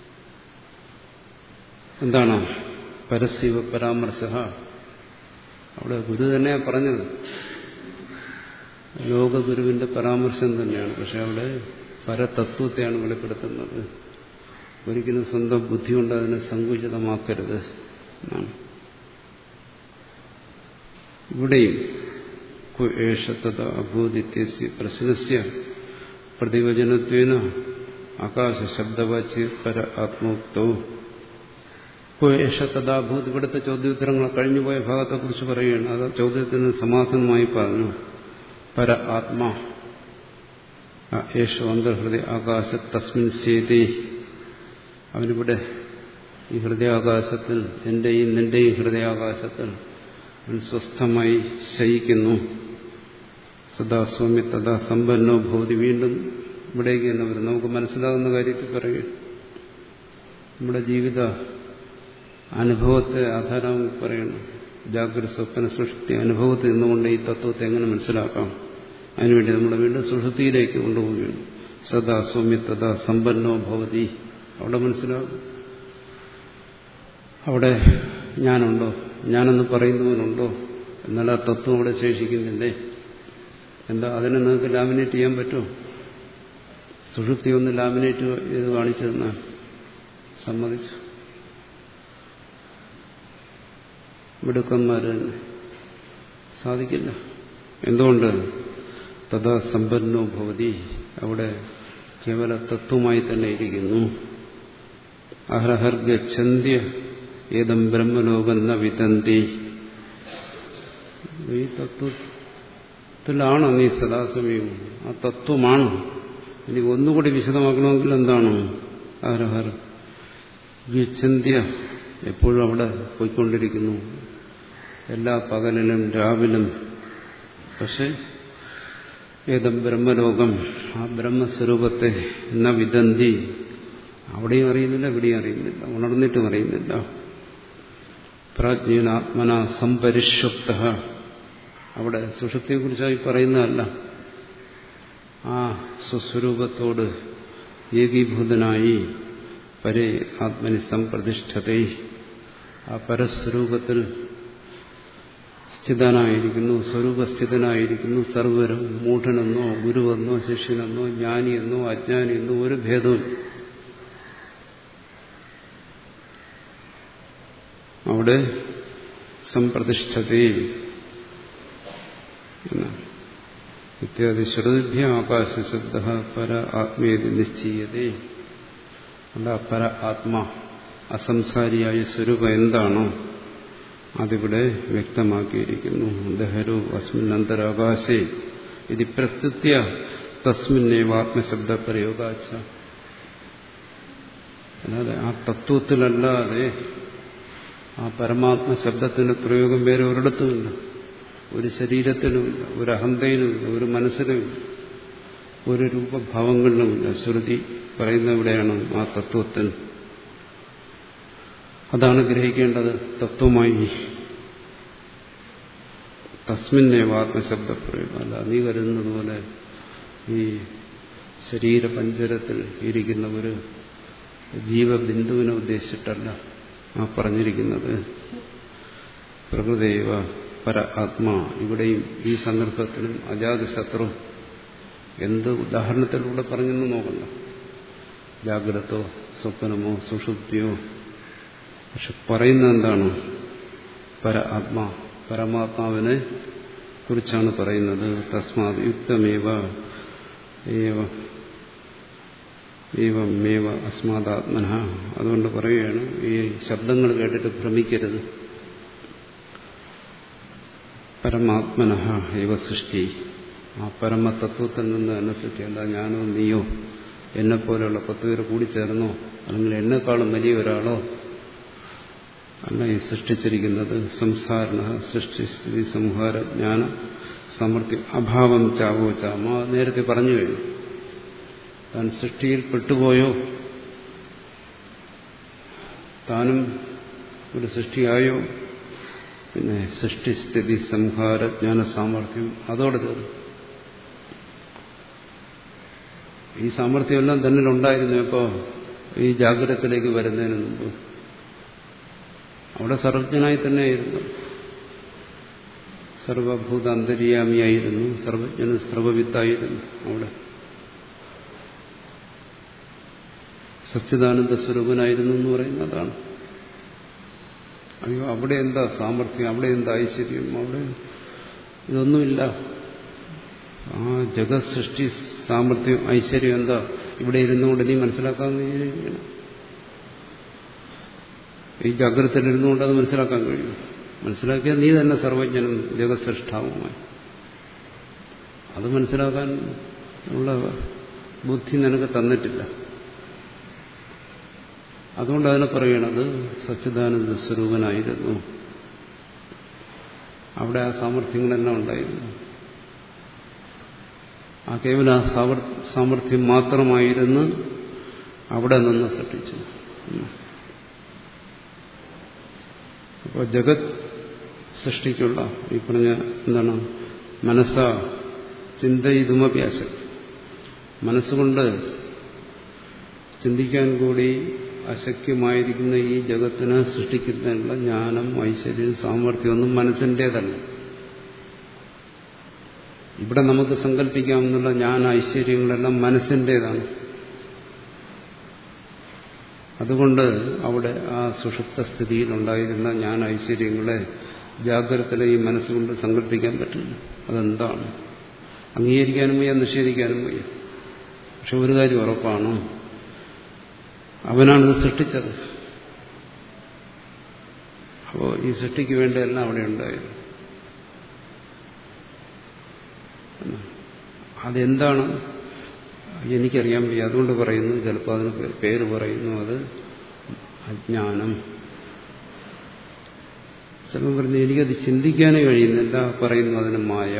എന്താണ് പരസ്യവ പരാമർശ? അവിടെ ഗുരു തന്നെയാണ് പറഞ്ഞത്, ലോകഗുരുവിന്റെ പരാമർശം തന്നെയാണ്. പക്ഷെ അവിടെ പരതത്വത്തെയാണ് വെളിപ്പെടുത്തുന്നത്. ഒരിക്കലും സ്വന്തം ബുദ്ധി കൊണ്ട് അതിനെ സങ്കുചിതമാക്കരുത് എന്നാണ്. ഇവിടെയും ഏഷത്തത അഭൂതിത്യസ്യ പ്രശ്നസ്യ പ്രതിവചനത്വേന ആകാശ ശബ്ദവാച്യ പര ആത്മോക്തവും ഏഷത്തതാഭൂത്. ഇവിടുത്തെ ചോദ്യോത്തരങ്ങൾ കഴിഞ്ഞുപോയ ഭാഗത്തെക്കുറിച്ച് പറയുകയാണ്. അത് ചോദ്യത്തിന് സമാധാനമായി പറഞ്ഞു. പര ആത്മാ ഏഷോ അന്തർഹൃദയ ആകാശ തസ്മിൻ സേതേ. അവനിവിടെ ഈ ഹൃദയാകാശത്തിൽ, എന്റെയും നിന്റെയും ഹൃദയാകാശത്തിൽ അവൻ സ്വസ്ഥമായി ശയിക്കുന്നു. സദാ സൗമ്യ തഥാ സമ്പന്നോ ഭവതി. വീണ്ടും ഇവിടേക്ക് തന്നെ വരും. നമുക്ക് മനസ്സിലാകുന്ന കാര്യത്തിൽ പറയുക, നമ്മുടെ ജീവിത അനുഭവത്തെ ആധാരമായി പറയണം. ജാഗ്രത സ്വപ്ന സുഷുപ്തി അനുഭവത്തിൽ നിന്നുകൊണ്ട് ഈ തത്വത്തെ എങ്ങനെ മനസ്സിലാക്കാം, അതിനുവേണ്ടി നമ്മുടെ വീണ്ടും സുഷുപ്തിയിലേക്ക് കൊണ്ടുപോവുകയാണ്. സദാ സൗമ്യ തഥാ സമ്പന്നോ ഭവതി. അവിടെ മനസ്സിലാകും, അവിടെ ഞാനുണ്ടോ, ഞാനെന്ന് പറയുന്നവനുണ്ടോ, എന്നാൽ ആ തത്വം അവിടെ ശേഷിക്കുന്നില്ലേ. എന്താ അതിനെ നിങ്ങൾക്ക് ലാമിനേറ്റ് ചെയ്യാൻ പറ്റുമോ? സുഷുപ്തി ഒന്ന് ലാമിനേറ്റ് ചെയ്ത് കാണിച്ചു തന്നാൽ സമ്മതിച്ചു. മിടുക്കന്മാർ തന്നെ സാധിക്കില്ല. എന്തുകൊണ്ട്? തഥാ സമ്പന്നോ ഭവതി. അവിടെ കേവല തത്വമായി തന്നെ ഇരിക്കുന്നു. അഹർഹർ ഗച്ഛന്ത്യ ഏതം ബ്രഹ്മലോകം ന വിതന്തി. ഈ തത്വത്തിലാണ് നീ സദാസമയവും. ആ തത്വമാണ്. ഇനി ഒന്നുകൂടി വിശദമാക്കണമെങ്കിൽ എന്താണ്? അഹർഹർ ഗച്ഛന്ത്യ, എപ്പോഴും അവിടെ പോയിക്കൊണ്ടിരിക്കുന്നു, എല്ലാ പകലിലും രാവിലും. പക്ഷെ ഏതം ബ്രഹ്മലോകം, ആ ബ്രഹ്മസ്വരൂപത്തെ ന വിദന്തി, അവിടെയും അറിയുന്നില്ല, ഇവിടെയും അറിയുന്നില്ല, ഉണർന്നിട്ടും അറിയുന്നില്ല. പ്രാജ്ഞാത്മന സംപരിഷുപ്ത. അവിടെ സുഷുപ്തിയെക്കുറിച്ചായി പറയുന്നതല്ല, ആ സ്വസ്വരൂപത്തോട് ഏകീഭൂതനായി പരേ ആത്മനി സംപ്രതിഷ്ഠതേ, ആ പരസ്വരൂപത്തിൽ സ്ഥിതനായിരിക്കുന്നു, സ്വരൂപസ്ഥിതനായിരിക്കുന്നു. സർവരും മൂഢനെന്നോ ഗുരുവെന്നോ ശിഷ്യനെന്നോ ജ്ഞാനിയെന്നോ അജ്ഞാനിയെന്നോ ഒരു ഭേദവും അവിടെ സംപ്രതിഷ്ഠതേ ഇത്യാദി ശ്രുതിഭ്യ ആകാശശബ്ദ പര ആത്മേതി നിശ്ചീയതേ. അവിടെ പര ആത്മാ, അസംസാരിയായ സ്വരൂപം എന്താണോ അതിവിടെ വ്യക്തമാക്കിയിരിക്കുന്നു. ദഹരു അസ്മിൻ അന്തരാകാശേ ഇത് പ്രസ്തുത്യ തസ്മിന്നേവ ആത്മശബ്ദ പ്രയോഗാച്ച. അല്ലാതെ ആ തത്വത്തിലല്ലാതെ ആ പരമാത്മ ശബ്ദത്തിന്റെ പ്രയോഗം വേറെ ഒരിടത്തുമില്ല. ഒരു ശരീരത്തിനുമില്ല, ഒരു അഹന്തയിലുമില്ല, ഒരു മനസ്സിലുമില്ല, ഒരു രൂപഭാവങ്ങളിലുമില്ല. ശ്രുതി പറയുന്ന ഇവിടെയാണ് ആ തത്വത്തിൽ. അതാണ് ഗ്രഹിക്കേണ്ടത് തത്വമായി. തസ്മിന്നേവ ആത്മശബ്ദ പ്രയോഗം. അല്ല നീ കരുതുന്നത് പോലെ ഈ ശരീരപഞ്ചരത്തിൽ ഇരിക്കുന്ന ഒരു ജീവബിന്ദുവിനെ ഉദ്ദേശിച്ചിട്ടല്ല ആ പറഞ്ഞിരിക്കുന്നത്. പ്രകൃതേവ പര ആത്മാ. ഇവിടെയും ഈ സന്ദർഭത്തിനും അജാതശത്രു എന്ത് ഉദാഹരണത്തിലൂടെ പറഞ്ഞെന്ന് നോക്കണ്ട. ജാഗ്രതോ സ്വപ്നമോ സുഷുപ്തിയോ. പക്ഷെ പറയുന്നത് എന്താണ്? പര ആത്മാ, പരമാത്മാവിനെ കുറിച്ചാണ് പറയുന്നത്. തസ്മാത് യുക്തമേവ ഏവമേവ അസ്മാദാത്മന. അതുകൊണ്ട് പറയുകയാണ്, ഈ ശബ്ദങ്ങൾ കേട്ടിട്ട് ഭ്രമിക്കരുത്. പരമാത്മനഃ ഏവ സൃഷ്ടി. ആ പരമതത്വത്തിൽ നിന്ന് എന്നെ സൃഷ്ടി. അല്ല ഞാനോ നീയോ എന്നെപ്പോലെയുള്ള പത്ത് പേര് കൂടിച്ചേർന്നോ അല്ലെങ്കിൽ എന്നെക്കാളും വലിയ ഒരാളോ അല്ല ഈ സൃഷ്ടിച്ചിരിക്കുന്നത്. സംസാരണ സൃഷ്ടി സ്ഥിതി സംഹാര ജ്ഞാന സമൃദ്ധി അഭാവം ചാവോ ചാമ. നേരത്തെ പറഞ്ഞു കഴിഞ്ഞു. താൻ സൃഷ്ടിയിൽ പെട്ടുപോയോ, താനും ഒരു സൃഷ്ടിയായോ, പിന്നെ സൃഷ്ടിസ്ഥിതി സംഹാര ജ്ഞാന സാമർഥ്യം അതോടെ തീർന്നു. ഈ സാമർഥ്യമെല്ലാം തന്നിലുണ്ടായിരുന്നു. ഇപ്പോൾ ഈ ജാഗ്രതത്തിലേക്ക് വരുന്നതിന് മുമ്പ് അവിടെ സർവജ്ഞനായി തന്നെയായിരുന്നു. സർവഭൂത അന്തര്യാമിയായിരുന്നു, സർവജ്ഞന് സർവവിത്തായിരുന്നു. അവിടെ സച്ചിദാനന്ദ സ്വരൂപനായിരുന്നു എന്ന് പറയുന്നതാണ്. അയ്യോ, അവിടെ എന്താ സാമർഥ്യം, അവിടെ എന്താ ഐശ്വര്യം, അവിടെ ഇതൊന്നുമില്ല. ആ ജഗത് സൃഷ്ടി സാമർഥ്യം ഐശ്വര്യം എന്താ ഇവിടെ ഇരുന്നുകൊണ്ട് നീ മനസ്സിലാക്കാമെന്ന് വിചാരിക്കണം. ഈ ജാഗ്രതയിലിരുന്നുകൊണ്ട് അത് മനസ്സിലാക്കാൻ കഴിയും. മനസ്സിലാക്കിയാൽ നീ തന്നെ സർവജ്ഞനും ജഗത് സൃഷ്ടാവുമായി. അത് മനസ്സിലാക്കാൻ ഉള്ള ബുദ്ധി നിനക്ക് തന്നിട്ടില്ല. അതുകൊണ്ട് അതിനെ പറയണത് സച്ചിദാനന്ദ സ്വരൂപനായിരുന്നു. അവിടെ ആ സാമർഥ്യങ്ങളെല്ലാം ഉണ്ടായിരുന്നു. ആ കേവല സാമർഥ്യം മാത്രമായിരുന്നു അവിടെ നിന്ന് സൃഷ്ടിച്ചു. അപ്പോൾ ജഗത് സൃഷ്ടിക്കുള്ള ഈ പറഞ്ഞ എന്താണ് മനസ്സ ചിന്തയിതുമഭ്യാസം, മനസ്സുകൊണ്ട് ചിന്തിക്കാൻ കൂടി അശക്യമായിരിക്കുന്ന ഈ ജഗത്തിനെ സൃഷ്ടിക്കുന്നതിനുള്ള ജ്ഞാനം, ഐശ്വര്യം, സാമർഥ്യമൊന്നും മനസ്സിൻ്റേതല്ല. ഇവിടെ നമുക്ക് സങ്കല്പിക്കാമെന്നുള്ള ജ്ഞാന ഐശ്വര്യങ്ങളെല്ലാം മനസ്സിൻ്റേതാണ്. അതുകൊണ്ട് അവിടെ ആ സുഷുപ്ത സ്ഥിതിയിലുണ്ടായിരുന്ന ജ്ഞാന ഐശ്വര്യങ്ങളെ ജാഗ്രതയിലെ ഈ മനസ്സുകൊണ്ട് സങ്കല്പിക്കാൻ പറ്റില്ല. അതെന്താണ്? അംഗീകരിക്കാനും വയ്യ, നിഷേധിക്കാനും വയ്യ. പക്ഷെ ഒരു കാര്യം ഉറപ്പാണ്, അവനാണിത് സൃഷ്ടിച്ചത്. അപ്പോൾ ഈ സൃഷ്ടിക്ക് വേണ്ടിയെല്ലാം അവിടെ ഉണ്ടായിരുന്നു. അതെന്താണ് എനിക്കറിയാൻ വയ്യ, അതുകൊണ്ട് പറയുന്നു. ചിലപ്പോൾ അതിന് പേര് പറയുന്നു, അത് അജ്ഞാനം. ചിലപ്പോൾ പറഞ്ഞു എനിക്കത് ചിന്തിക്കാനേ കഴിയുന്നില്ല, പറയുന്നു അതിന് മായ.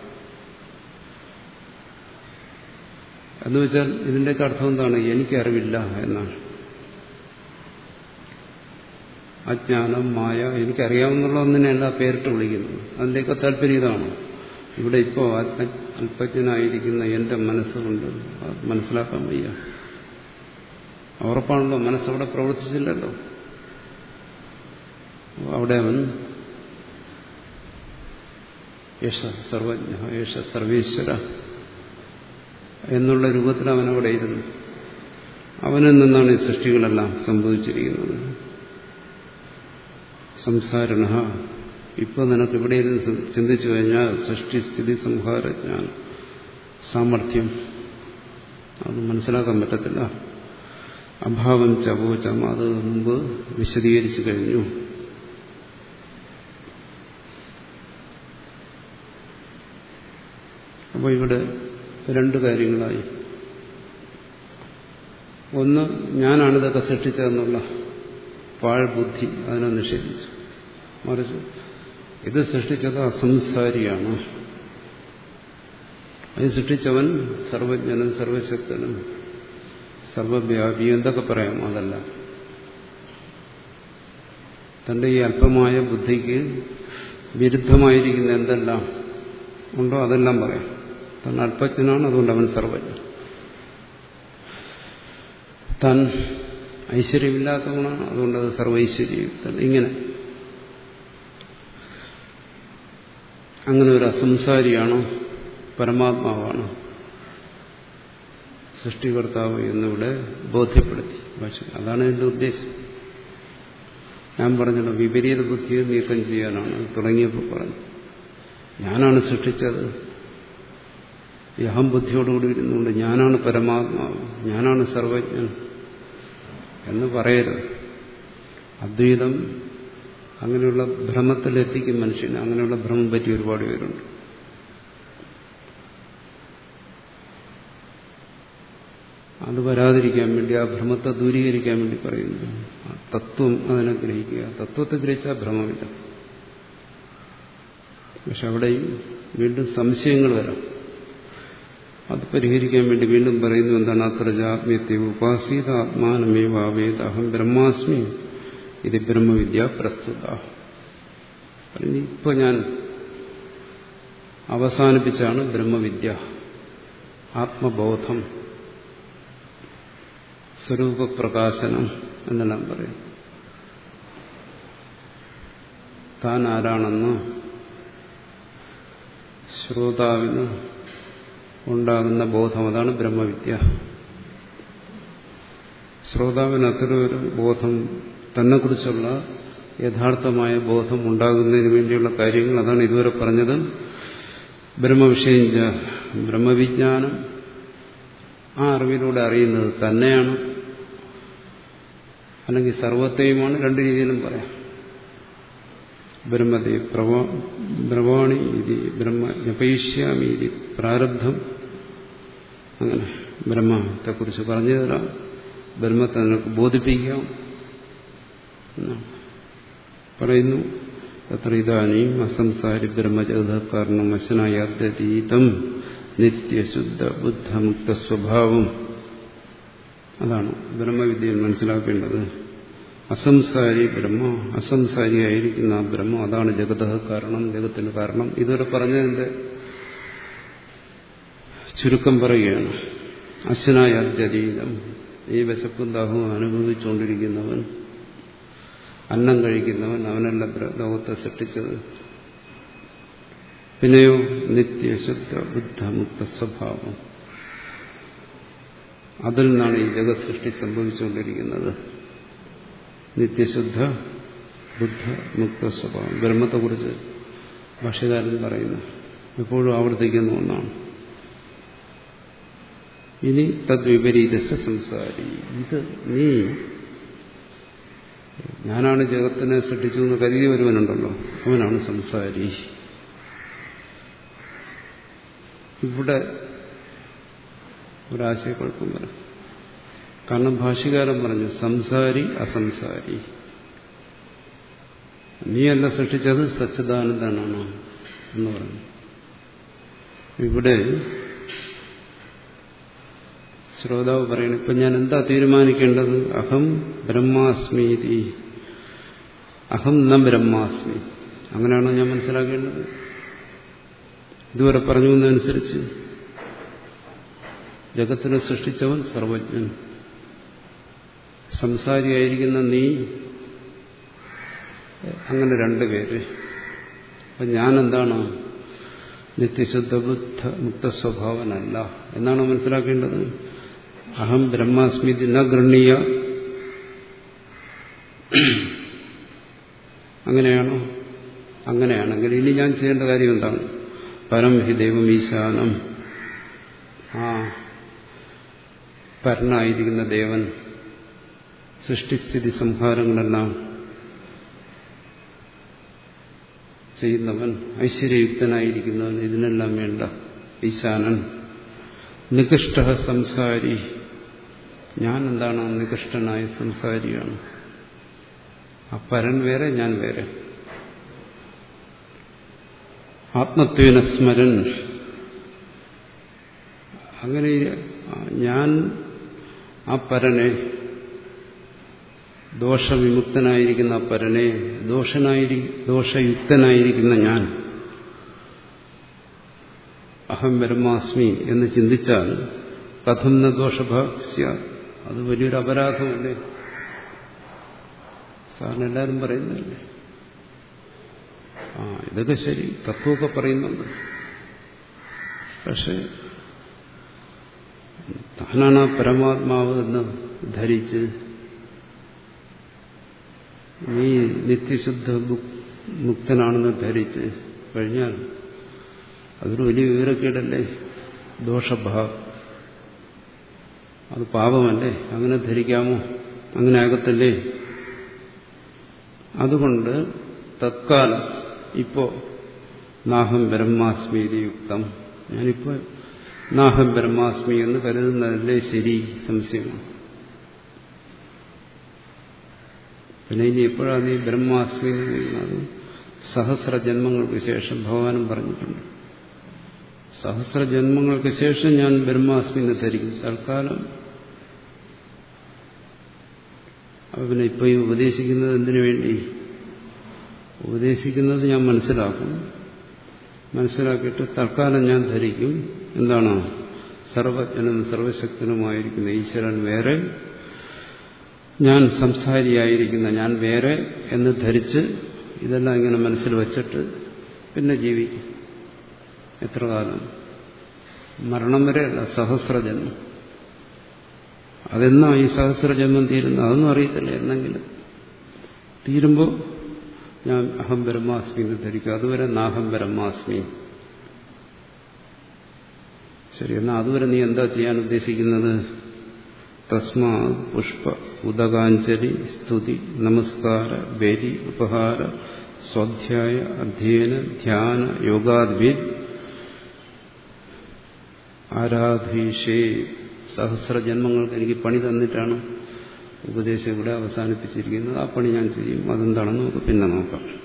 എന്ന് വെച്ചാൽ ഇതിൻ്റെയൊക്കെ അർത്ഥം എന്താണ്? എനിക്കറിവില്ല എന്നാണ്. അജ്ഞാനം, മായ, എനിക്കറിയാവുന്നുള്ള ഒന്നിനെയല്ല പേരിട്ട് വിളിക്കുന്നത്. അതിൻ്റെയൊക്കെ താല്പര്യം ഇതാണ്. ഇവിടെ ഇപ്പോൾ അല്പജ്ഞനായിരിക്കുന്ന എന്റെ മനസ്സുകൊണ്ട് മനസ്സിലാക്കാൻ വയ്യ. ഉറപ്പാണല്ലോ, മനസ്സവിടെ പ്രവർത്തിച്ചില്ലല്ലോ. അവിടെ അവൻ യേശ സർവജ്ഞ, യേശ സർവേശ്വര എന്നുള്ള രൂപത്തിൽ അവനവിടെ ഇരുന്നു. അവനിൽ നിന്നാണ് ഈ സൃഷ്ടികളെല്ലാം സംഭവിച്ചിരിക്കുന്നത്. സംസാരണ, ഇപ്പൊ നിനക്ക് ഇവിടെ ഇരുന്ന് ചിന്തിച്ചു കഴിഞ്ഞാൽ സൃഷ്ടി, സ്ഥിതി, സംഹാരജ്ഞാനം, സാമർഥ്യം അത് മനസ്സിലാക്കാൻ പറ്റത്തില്ല. അഭാവം ചപോചം അത് മുമ്പ് വിശദീകരിച്ചു കഴിഞ്ഞു. അപ്പോൾ ഇവിടെ രണ്ട് കാര്യങ്ങളായി. ഒന്ന്, ഞാനാണിതൊക്കെ സൃഷ്ടിച്ചതെന്നുള്ള പാഴ്ബുദ്ധി, അതിനെ നിഷേധിച്ചു. മറിച്ച് ഇത് സൃഷ്ടിച്ചത് അസംസാരിയാണ്. അത് സൃഷ്ടിച്ചവൻ സർവജ്ഞനും സർവശക്തനും സർവവ്യാപി എന്തൊക്കെ പറയാം, അതല്ല. തന്റെ ഈ അല്പമായ ബുദ്ധിക്ക് വിരുദ്ധമായിരിക്കുന്ന എന്തെല്ലാം ഉണ്ടോ അതെല്ലാം പറയാം. താൻ അല്പജ്ഞനാണ്, അതുകൊണ്ട് അവൻ സർവജ്ഞൻ. താൻ ഐശ്വര്യമില്ലാത്തവനാണ്, അതുകൊണ്ട് അത് സർവൈശ്വര്യം. ഇങ്ങനെ അങ്ങനെ ഒരു അസംസാരിയാണ്, പരമാത്മാവാണ് സൃഷ്ടികർത്താവ് എന്നിവിടെ ബോധ്യപ്പെടുത്തി. പക്ഷെ അതാണ് ഇതിന്റെ ഉദ്ദേശം. ഞാൻ പറഞ്ഞല്ലോ, വിപരീത ബുദ്ധിയെ നീക്കം ചെയ്യാനാണ് തുടങ്ങിയപ്പോൾ പറഞ്ഞു. ഞാനാണ് സൃഷ്ടിച്ചത്, ഈ അഹംബുദ്ധിയോടുകൂടി ഇരുന്നുകൊണ്ട് ഞാനാണ് പരമാത്മാവ്, ഞാനാണ് സർവജ്ഞൻ എന്ന് പറയരുത്. അദ്വൈതം അങ്ങനെയുള്ള ഭ്രമത്തിലെത്തിക്കും മനുഷ്യന്. അങ്ങനെയുള്ള ഭ്രമം പറ്റി ഒരുപാട് പേരുണ്ട്. അത് വരാതിരിക്കാൻ വേണ്ടി, ആ ഭ്രമത്തെ ദൂരീകരിക്കാൻ വേണ്ടി പറയുന്നു. തത്വം അതിനെ ഗ്രഹിക്കുക. തത്വത്തെ ഗ്രഹിച്ചാൽ ഭ്രമമില്ല. പക്ഷെ അവിടെയും വീണ്ടും സംശയങ്ങൾ വരാം. അത് പരിഹരിക്കാൻ വേണ്ടി വീണ്ടും പറയുന്നു എന്താണ്? അത്ര ജാത്മ്യത്തെ ഉപാസീത ആത്മാനമേവാവേദ അഹം ബ്രഹ്മാസ്മി ഇത് ബ്രഹ്മവിദ്യ പ്രസ്തുത. ഇപ്പൊ ഞാൻ അവസാനിപ്പിച്ചാണ് ബ്രഹ്മവിദ്യ, ആത്മബോധം സ്വരൂപപ്രകാശനം എന്നെല്ലാം പറയും. താൻ ആരാണെന്ന് ശ്രോതാവിന് ഉണ്ടാകുന്ന ബോധം, അതാണ് ബ്രഹ്മവിദ്യ. ശ്രോതാവിന് അത്തരമൊരു ബോധം, തന്നെക്കുറിച്ചുള്ള യഥാർത്ഥമായ ബോധം ഉണ്ടാകുന്നതിന് വേണ്ടിയുള്ള കാര്യങ്ങൾ, അതാണ് ഇതുവരെ പറഞ്ഞത്. ബ്രഹ്മവിഷയിച്ച ബ്രഹ്മവിജ്ഞാനം, ആ അറിവിലൂടെ അറിയുന്നത് തന്നെയാണ്, അല്ലെങ്കിൽ സർവത്തെയുമാണ്. രണ്ട് രീതിയിലും പറയാം. ബ്രഹ്മത്തെ ബ്രവാണി ഇതി ബ്രഹ്മ ജപയിഷ്യാമി ഇതി പ്രാരബ്ധം. അങ്ങനെ ബ്രഹ്മത്തെക്കുറിച്ച് പറഞ്ഞു തരാം, ബ്രഹ്മത്തെ നിനക്ക് ബോധിപ്പിക്കാം പറയുന്നു. തത്ര ഇതാനും അസംസാരി ബ്രഹ്മജഗതകാരണം വശനായാദ്യതീതം നിത്യശുദ്ധ ബുദ്ധമുക്ത സ്വഭാവം. അതാണ് ബ്രഹ്മവിദ്യയിൽ മനസ്സിലാക്കേണ്ടത്. അസംസാരി ബ്രഹ്മ, അസംസാരിയായിരിക്കുന്ന ആ ബ്രഹ്മം, അതാണ് ജഗത കാരണം, ജഗത്തിന് കാരണം. ഇതുവരെ പറഞ്ഞതിന്റെ ചുരുക്കം പറയുകയാണ്. അശ്വനായാദ്യതീതം, ഈ വിശപ്പും ദാഹവും അനുഭവിച്ചുകൊണ്ടിരിക്കുന്നവൻ, അന്നം കഴിക്കുന്നവൻ, അവനല്ല ലോകത്തെ സൃഷ്ടിച്ചത്. പിന്നെയോ നിത്യശുദ്ധ ബുദ്ധമുക്ത സ്വഭാവം, അതിൽ നിന്നാണ് ഈ ജഗത് സൃഷ്ടി സംഭവിച്ചുകൊണ്ടിരിക്കുന്നത്. നിത്യശുദ്ധ ബുദ്ധ മുക്ത സ്വഭാവം, ബ്രഹ്മത്തെക്കുറിച്ച് ഭാഷ്യകാരൻ പറയുന്നു, എപ്പോഴും ആവർത്തിക്കുന്ന ഒന്നാണ്. ഇനി തദ്വിപരീത സംസാരി, ഇത് നീ ഞാനാണ് ജഗത്തിനെ സൃഷ്ടിച്ചു എന്ന് കരുതി ഒരുവനുണ്ടല്ലോ, അവനാണ് സംസാരി. ഇവിടെ ഒരാശയക്കുഴപ്പം വരും. കാരണം ഭാഷ്യകാരൻ പറഞ്ഞു സംസാരി അസംസാരി, നീയല്ല സൃഷ്ടിച്ചത്, സച്ചിദാനന്ദനാണ് എന്ന് പറഞ്ഞു. ഇവിടെ ശ്രോതാവ് പറയണം, ഇപ്പൊ ഞാൻ എന്താ തീരുമാനിക്കേണ്ടത്? അഹം ബ്രഹ്മാസ്മീതി, അഹം ന ബ്രഹ്മാസ്മി, അങ്ങനെയാണോ ഞാൻ മനസ്സിലാക്കേണ്ടത്? ഇതുവരെ പറഞ്ഞു എന്നതനുസരിച്ച് ജഗത്തിനെ സൃഷ്ടിച്ചവൻ സർവജ്ഞൻ, സംസാരിയായിരിക്കുന്ന നീ, അങ്ങനെ രണ്ടുപേര്. അപ്പൊ ഞാനെന്താണ്? നിത്യശുദ്ധ ബുദ്ധ മുക്ത സ്വഭാവനല്ല എന്നാണ് മനസ്സിലാക്കേണ്ടത്. അഹം ബ്രഹ്മാസ്മിതി ന ഗൃഹീയ, അങ്ങനെയാണോ? അങ്ങനെയാണെങ്കിൽ ഇനി ഞാൻ ചെയ്യേണ്ട കാര്യം എന്താണ്? പരം ഹി ദൈവം ഈശാനം, ആ പരനായിരിക്കുന്ന ദേവൻ, സൃഷ്ടിസ്ഥിതി സംഹാരങ്ങളെല്ലാം ചെയ്യുന്നവൻ, ഐശ്വര്യയുക്തനായിരിക്കുന്നവൻ, ഇതിനെല്ലാം വേണ്ട ഈശാനൻ. നികൃഷ്ട സംസാരി, ഞാൻ എന്താണ്? നികൃഷ്ടനായ സംസാരിയാണ്. ആ പരൻ വേറെ, ഞാൻ വേറെ. ആത്മത്വേന സ്മരൻ, അങ്ങനെ ഞാൻ ആ പരനെ, ദോഷവിമുക്തനായിരിക്കുന്ന ആ പരനെ, ദോഷനായി ദോഷയുക്തനായിരിക്കുന്ന ഞാൻ, അഹം ബ്രഹ്മാസ്മി എന്ന് ചിന്തിച്ചാൽ കഥം ന ദോഷഭാസ്യ, അത് വലിയൊരു അപരാധമല്ലേ? സാറിന് എല്ലാവരും പറയുന്നതല്ലേ? ആ ഇതൊക്കെ ശരി, തത്വമൊക്കെ പറയുന്നുണ്ട്. പക്ഷെ താനാണ് പരമാത്മാവ് എന്ന് ധരിച്ച് നീ നിത്യശുദ്ധ മുക്തനാണെന്ന് ധരിച്ച് കഴിഞ്ഞാൽ അതൊരു വലിയ വിവരക്കേടല്ലേ? ദോഷഭാവം, അത് പാപമല്ലേ? അങ്ങനെ ധരിക്കാമോ? അങ്ങനെ ആകത്തല്ലേ? അതുകൊണ്ട് തത്കാലം ഇപ്പോ നാഹം ബ്രഹ്മാസ്മീതി യുക്തം, ഞാനിപ്പോ നാഹം ബ്രഹ്മാസ്മി എന്ന് കരുതുന്നതല്ലേ ശരി? സംശയമാണ്. പിന്നെ ഇനി എപ്പോഴാണ് നീ ബ്രഹ്മാസ്മി എന്ന് പറയുന്നത്? സഹസ്ര ജന്മങ്ങൾക്ക് ശേഷം ഭഗവാനും പറഞ്ഞിട്ടുണ്ട്. സഹസ്ര ജന്മങ്ങൾക്ക് ശേഷം ഞാൻ ബ്രഹ്മാസ്മി എന്ന് ധരിക്കും. തൽക്കാലം അപ്പൊ പിന്നെ ഇപ്പൊ ഈ ഉപദേശിക്കുന്നത് എന്തിനു വേണ്ടി? ഉപദേശിക്കുന്നത് ഞാൻ മനസ്സിലാക്കും, മനസ്സിലാക്കിയിട്ട് തൽക്കാലം ഞാൻ ധരിക്കും എന്താണ്? സർവജ്ഞനും സർവശക്തനുമായിരിക്കുന്ന ഈശ്വരൻ വേറെ, ഞാൻ സംസാരിയായിരിക്കുന്ന ഞാൻ വേറെ എന്ന് ധരിച്ച് ഇതെല്ലാം ഇങ്ങനെ മനസ്സിൽ വച്ചിട്ട് പിന്നെ ജീവിക്കും. എത്ര കാലം? മരണം വരെയല്ല, സഹസ്രജന്മം. അതെന്നാ ഈ സഹസ്രജന്മം തീരുന്നത്? അതൊന്നും അറിയത്തില്ല. എന്നെങ്കിലും തീരുമ്പോൾ ഞാൻ അഹം ബ്രഹ്മാസ്മി എന്ന് ധരിക്കും. അതുവരെ നാഹം ബ്രഹ്മാസ്മി. ശരി, എന്നാൽ അതുവരെ നീ എന്താ ചെയ്യാൻ ഉദ്ദേശിക്കുന്നത്? തസ്മാ പുഷ്പ ഉദകാഞ്ജലി സ്തുതി നമസ്കാര ബലി ഉപഹാര സ്വാധ്യായ അധ്യയന ധ്യാന യോഗാദ്വിദ് ആരാധീഷേ. സഹസ്രജന്മങ്ങൾക്ക് എനിക്ക് പണി തന്നിട്ടാണ് ഉപദേശം ഇവിടെ അവസാനിപ്പിച്ചിരിക്കുന്നത്. ആ പണി ഞാൻ ചെയ്യും. അതെന്താണെന്ന് നമുക്ക് പിന്നെ നോക്കാം.